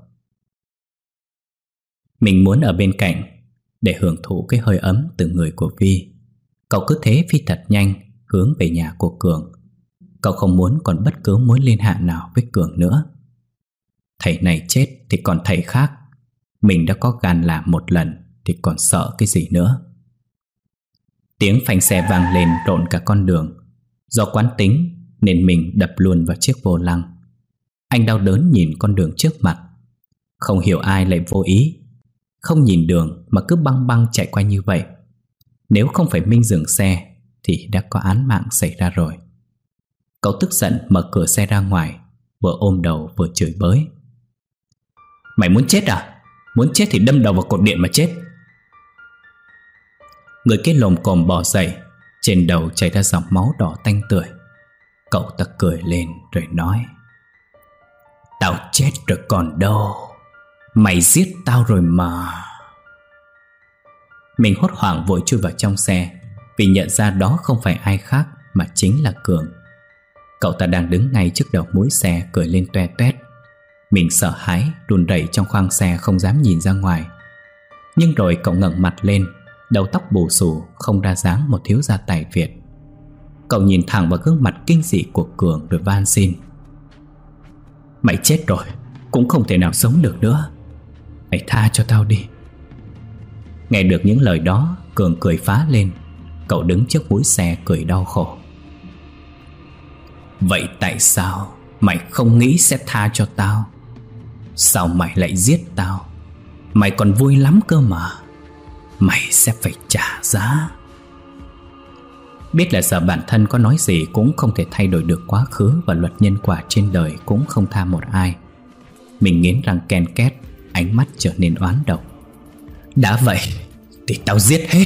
Speaker 1: Mình muốn ở bên cạnh để hưởng thụ cái hơi ấm từ người của Vi. Cậu cứ thế phi thật nhanh hướng về nhà của Cường. Cậu không muốn còn bất cứ mối liên hệ nào với Cường nữa. Thầy này chết thì còn thầy khác. Mình đã có gan làm một lần thì còn sợ cái gì nữa. Tiếng phanh xe vang lên rộn cả con đường. Do quán tính nên mình đập luôn vào chiếc vô lăng. Anh đau đớn nhìn con đường trước mặt. Không hiểu ai lại vô ý, không nhìn đường mà cứ băng băng chạy qua như vậy. Nếu không phải Minh dừng xe thì đã có án mạng xảy ra rồi. Cậu tức giận mở cửa xe ra ngoài, vừa ôm đầu vừa chửi bới. "Mày muốn chết à? Muốn chết thì đâm đầu vào cột điện mà chết." Người kia lồm cồm bò dậy, trên đầu chảy ra dòng máu đỏ tanh tưởi. Cậu ta cười lên rồi nói: "Tao chết rồi còn đâu. Mày giết tao rồi mà." Mình hốt hoảng vội chui vào trong xe, vì nhận ra đó không phải ai khác mà chính là Cường. Cậu ta đang đứng ngay trước đầu mũi xe cười lên toe toét. Mình sợ hãi run rẩy trong khoang xe, không dám nhìn ra ngoài. Nhưng rồi cậu ngẩng mặt lên, đầu tóc bù xù, không ra dáng một thiếu gia tài Việt. Cậu nhìn thẳng vào gương mặt kinh dị của Cường rồi van xin: "Mày chết rồi, cũng không thể nào sống được nữa. Mày tha cho tao đi." Nghe được những lời đó, Cường cười phá lên. Cậu đứng trước mũi xe cười đau khổ. "Vậy tại sao mày không nghĩ sẽ tha cho tao? Sao mày lại giết tao? Mày còn vui lắm cơ mà. Mày sẽ phải trả giá. Biết là giờ bản thân có nói gì cũng không thể thay đổi được quá khứ, và luật nhân quả trên đời cũng không tha một ai. Mình nghiến răng ken két, ánh mắt trở nên oán độc. Đã vậy thì tao giết hết.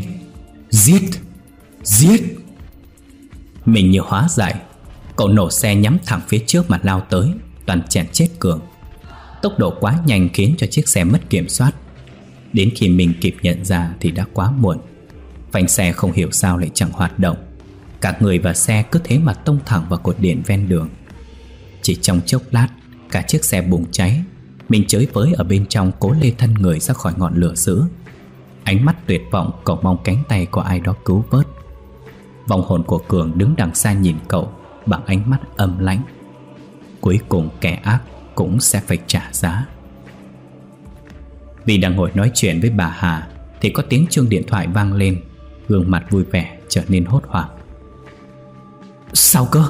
Speaker 1: Giết. Mình như hóa giải. Cậu nổ xe nhắm thẳng phía trước mà lao tới, toàn chèn chết Cường. Tốc độ quá nhanh khiến cho chiếc xe mất kiểm soát. Đến khi mình kịp nhận ra thì đã quá muộn. Phanh xe không hiểu sao lại chẳng hoạt động. Cả người và xe cứ thế mà tông thẳng vào cột điện ven đường. Chỉ trong chốc lát, cả chiếc xe bùng cháy. Mình chới với ở bên trong cố lê thân người ra khỏi ngọn lửa dữ. Ánh mắt tuyệt vọng cậu mong cánh tay của ai đó cứu vớt. Vong hồn của Cường đứng đằng xa nhìn cậu bằng ánh mắt âm lãnh. Cuối cùng kẻ ác cũng sẽ phải trả giá. Vì đang ngồi nói chuyện với bà Hà thì có tiếng chuông điện thoại vang lên. Gương mặt vui vẻ trở nên hốt hoảng. Sao cơ?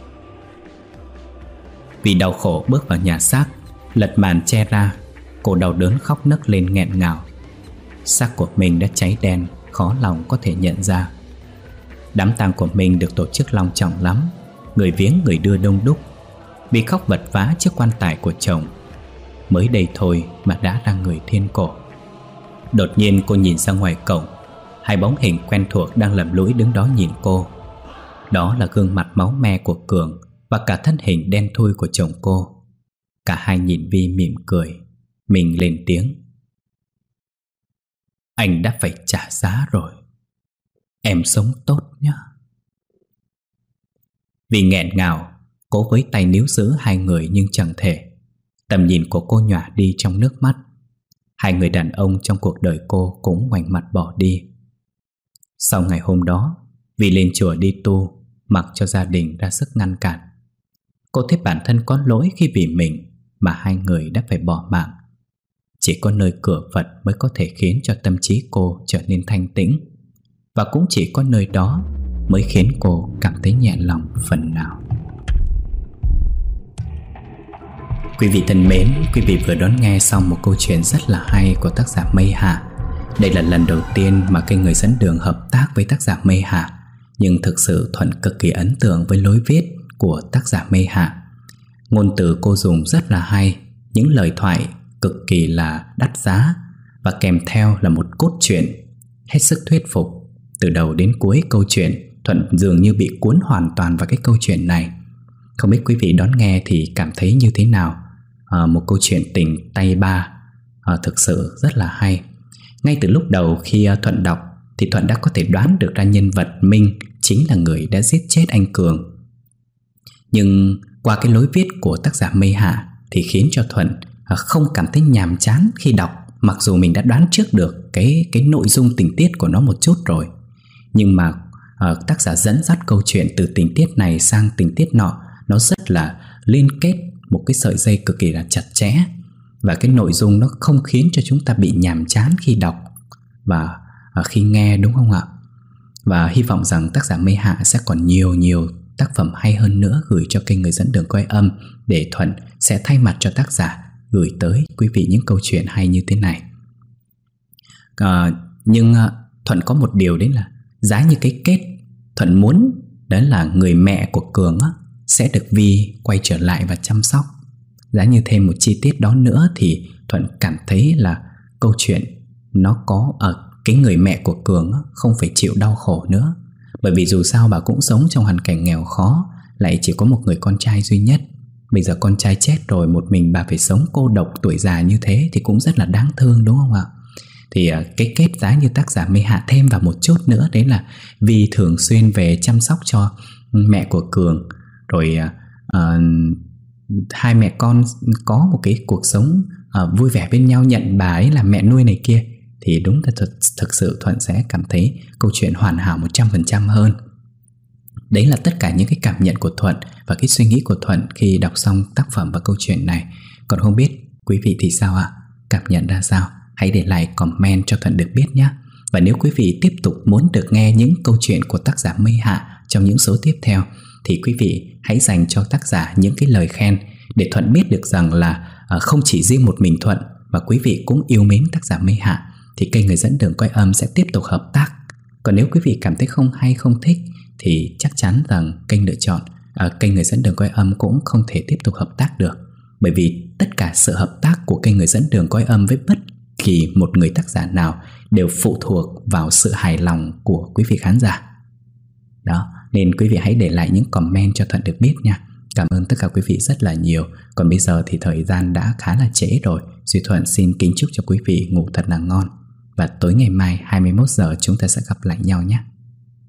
Speaker 1: Vì đau khổ bước vào nhà xác, lật màn che ra. Cô đau đớn khóc nấc lên nghẹn ngào. Xác của mình đã cháy đen, khó lòng có thể nhận ra. Đám tang của mình được tổ chức long trọng lắm. Người viếng người đưa đông đúc. Vì khóc vật vã trước quan tài của chồng. Mới đây thôi mà đã ra người thiên cổ. Đột nhiên cô nhìn ra ngoài cổng. Hai bóng hình quen thuộc đang lầm lũi đứng đó nhìn cô. Đó là gương mặt máu me của Cường và cả thân hình đen thui của chồng cô. Cả hai nhìn Vi mỉm cười. Mình lên tiếng. Anh đã phải trả giá rồi. Em sống tốt nhé. Vi nghẹn ngào, cố với tay níu giữ hai người nhưng chẳng thể. Tầm nhìn của cô nhòa đi trong nước mắt. Hai người đàn ông trong cuộc đời cô cũng ngoảnh mặt bỏ đi. Sau ngày hôm đó, Vi lên chùa đi tu, mặc cho gia đình ra sức ngăn cản. Cô thấy bản thân có lỗi khi vì mình mà hai người đã phải bỏ mạng. Chỉ có nơi cửa Phật mới có thể khiến cho tâm trí cô trở nên thanh tĩnh. Và cũng chỉ có nơi đó mới khiến cô cảm thấy nhẹ lòng phần nào. Quý vị thân mến, quý vị vừa đón nghe xong một câu chuyện rất là hay của tác giả Mây Hà. Đây là lần đầu tiên mà kênh Người Dẫn Đường hợp tác với tác giả Mây Hà. Nhưng thực sự Thuận cực kỳ ấn tượng với lối viết của tác giả Mây Hà. Ngôn từ cô dùng rất là hay, những lời thoại cực kỳ là đắt giá, và kèm theo là một cốt truyện hết sức thuyết phục. Từ đầu đến cuối câu chuyện, Thuận dường như bị cuốn hoàn toàn vào cái câu chuyện này. Không biết quý vị đón nghe thì cảm thấy như thế nào? Một câu chuyện tình tay ba thực sự rất là hay. Ngay từ lúc đầu khi Thuận đọc thì Thuận đã có thể đoán được ra nhân vật Minh chính là người đã giết chết anh Cường. Nhưng qua cái lối viết của tác giả Mây Hà thì khiến cho Thuận không cảm thấy nhàm chán khi đọc. Mặc dù mình đã đoán trước được cái nội dung tình tiết của nó một chút rồi, nhưng mà tác giả dẫn dắt câu chuyện từ tình tiết này sang tình tiết nọ, nó rất là liên kết một cái sợi dây cực kỳ là chặt chẽ. Và cái nội dung nó không khiến cho chúng ta bị nhàm chán khi đọc và khi nghe, đúng không ạ? Và hy vọng rằng tác giả Mây Hà sẽ còn nhiều tác phẩm hay hơn nữa gửi cho kênh Người Dẫn Đường Coi Âm, để Thuận sẽ thay mặt cho tác giả gửi tới quý vị những câu chuyện hay như thế này. Nhưng Thuận có một điều, đấy là giá như cái kết Thuận muốn đó là người mẹ của Cường sẽ được Vi quay trở lại và chăm sóc. Giá như thêm một chi tiết đó nữa thì Thuận cảm thấy là câu chuyện nó có cái người mẹ của Cường không phải chịu đau khổ nữa. Bởi vì dù sao bà cũng sống trong hoàn cảnh nghèo khó, lại chỉ có một người con trai duy nhất. Bây giờ con trai chết rồi, một mình bà phải sống cô độc tuổi già như thế thì cũng rất là đáng thương, đúng không ạ? Thì cái kết giá như tác giả Mây Hà thêm vào một chút nữa, đấy là Vi thường xuyên về chăm sóc cho mẹ của Cường. Rồi hai mẹ con có một cái cuộc sống vui vẻ bên nhau, nhận bà ấy là mẹ nuôi này kia. Thì đúng là thực sự Thuận sẽ cảm thấy câu chuyện hoàn hảo 100% hơn. Đấy là tất cả những cái cảm nhận của Thuận và cái suy nghĩ của Thuận khi đọc xong tác phẩm và câu chuyện này. Còn không biết quý vị thì sao ạ? Cảm nhận ra sao? Hãy để lại comment cho Thuận được biết nhé. Và nếu quý vị tiếp tục muốn được nghe những câu chuyện của tác giả Mây Hà trong những số tiếp theo, thì quý vị hãy dành cho tác giả những cái lời khen để Thuận biết được rằng là không chỉ riêng một mình Thuận mà quý vị cũng yêu mến tác giả Mây Hạ thì kênh Người Dẫn Đường Quay Âm sẽ tiếp tục hợp tác. Còn nếu quý vị cảm thấy không hay, không thích thì chắc chắn rằng kênh lựa chọn kênh Người Dẫn Đường Quay Âm cũng không thể tiếp tục hợp tác được. Bởi vì tất cả sự hợp tác của kênh Người Dẫn Đường Quay Âm với bất kỳ một người tác giả nào đều phụ thuộc vào sự hài lòng của quý vị khán giả. Đó, nên quý vị hãy để lại những comment cho Thuận được biết nha. Cảm ơn tất cả quý vị rất là nhiều. Còn bây giờ thì thời gian đã khá là trễ rồi. Duy Thuận xin kính chúc cho quý vị ngủ thật là ngon. Và tối ngày mai 21 giờ chúng ta sẽ gặp lại nhau nhé.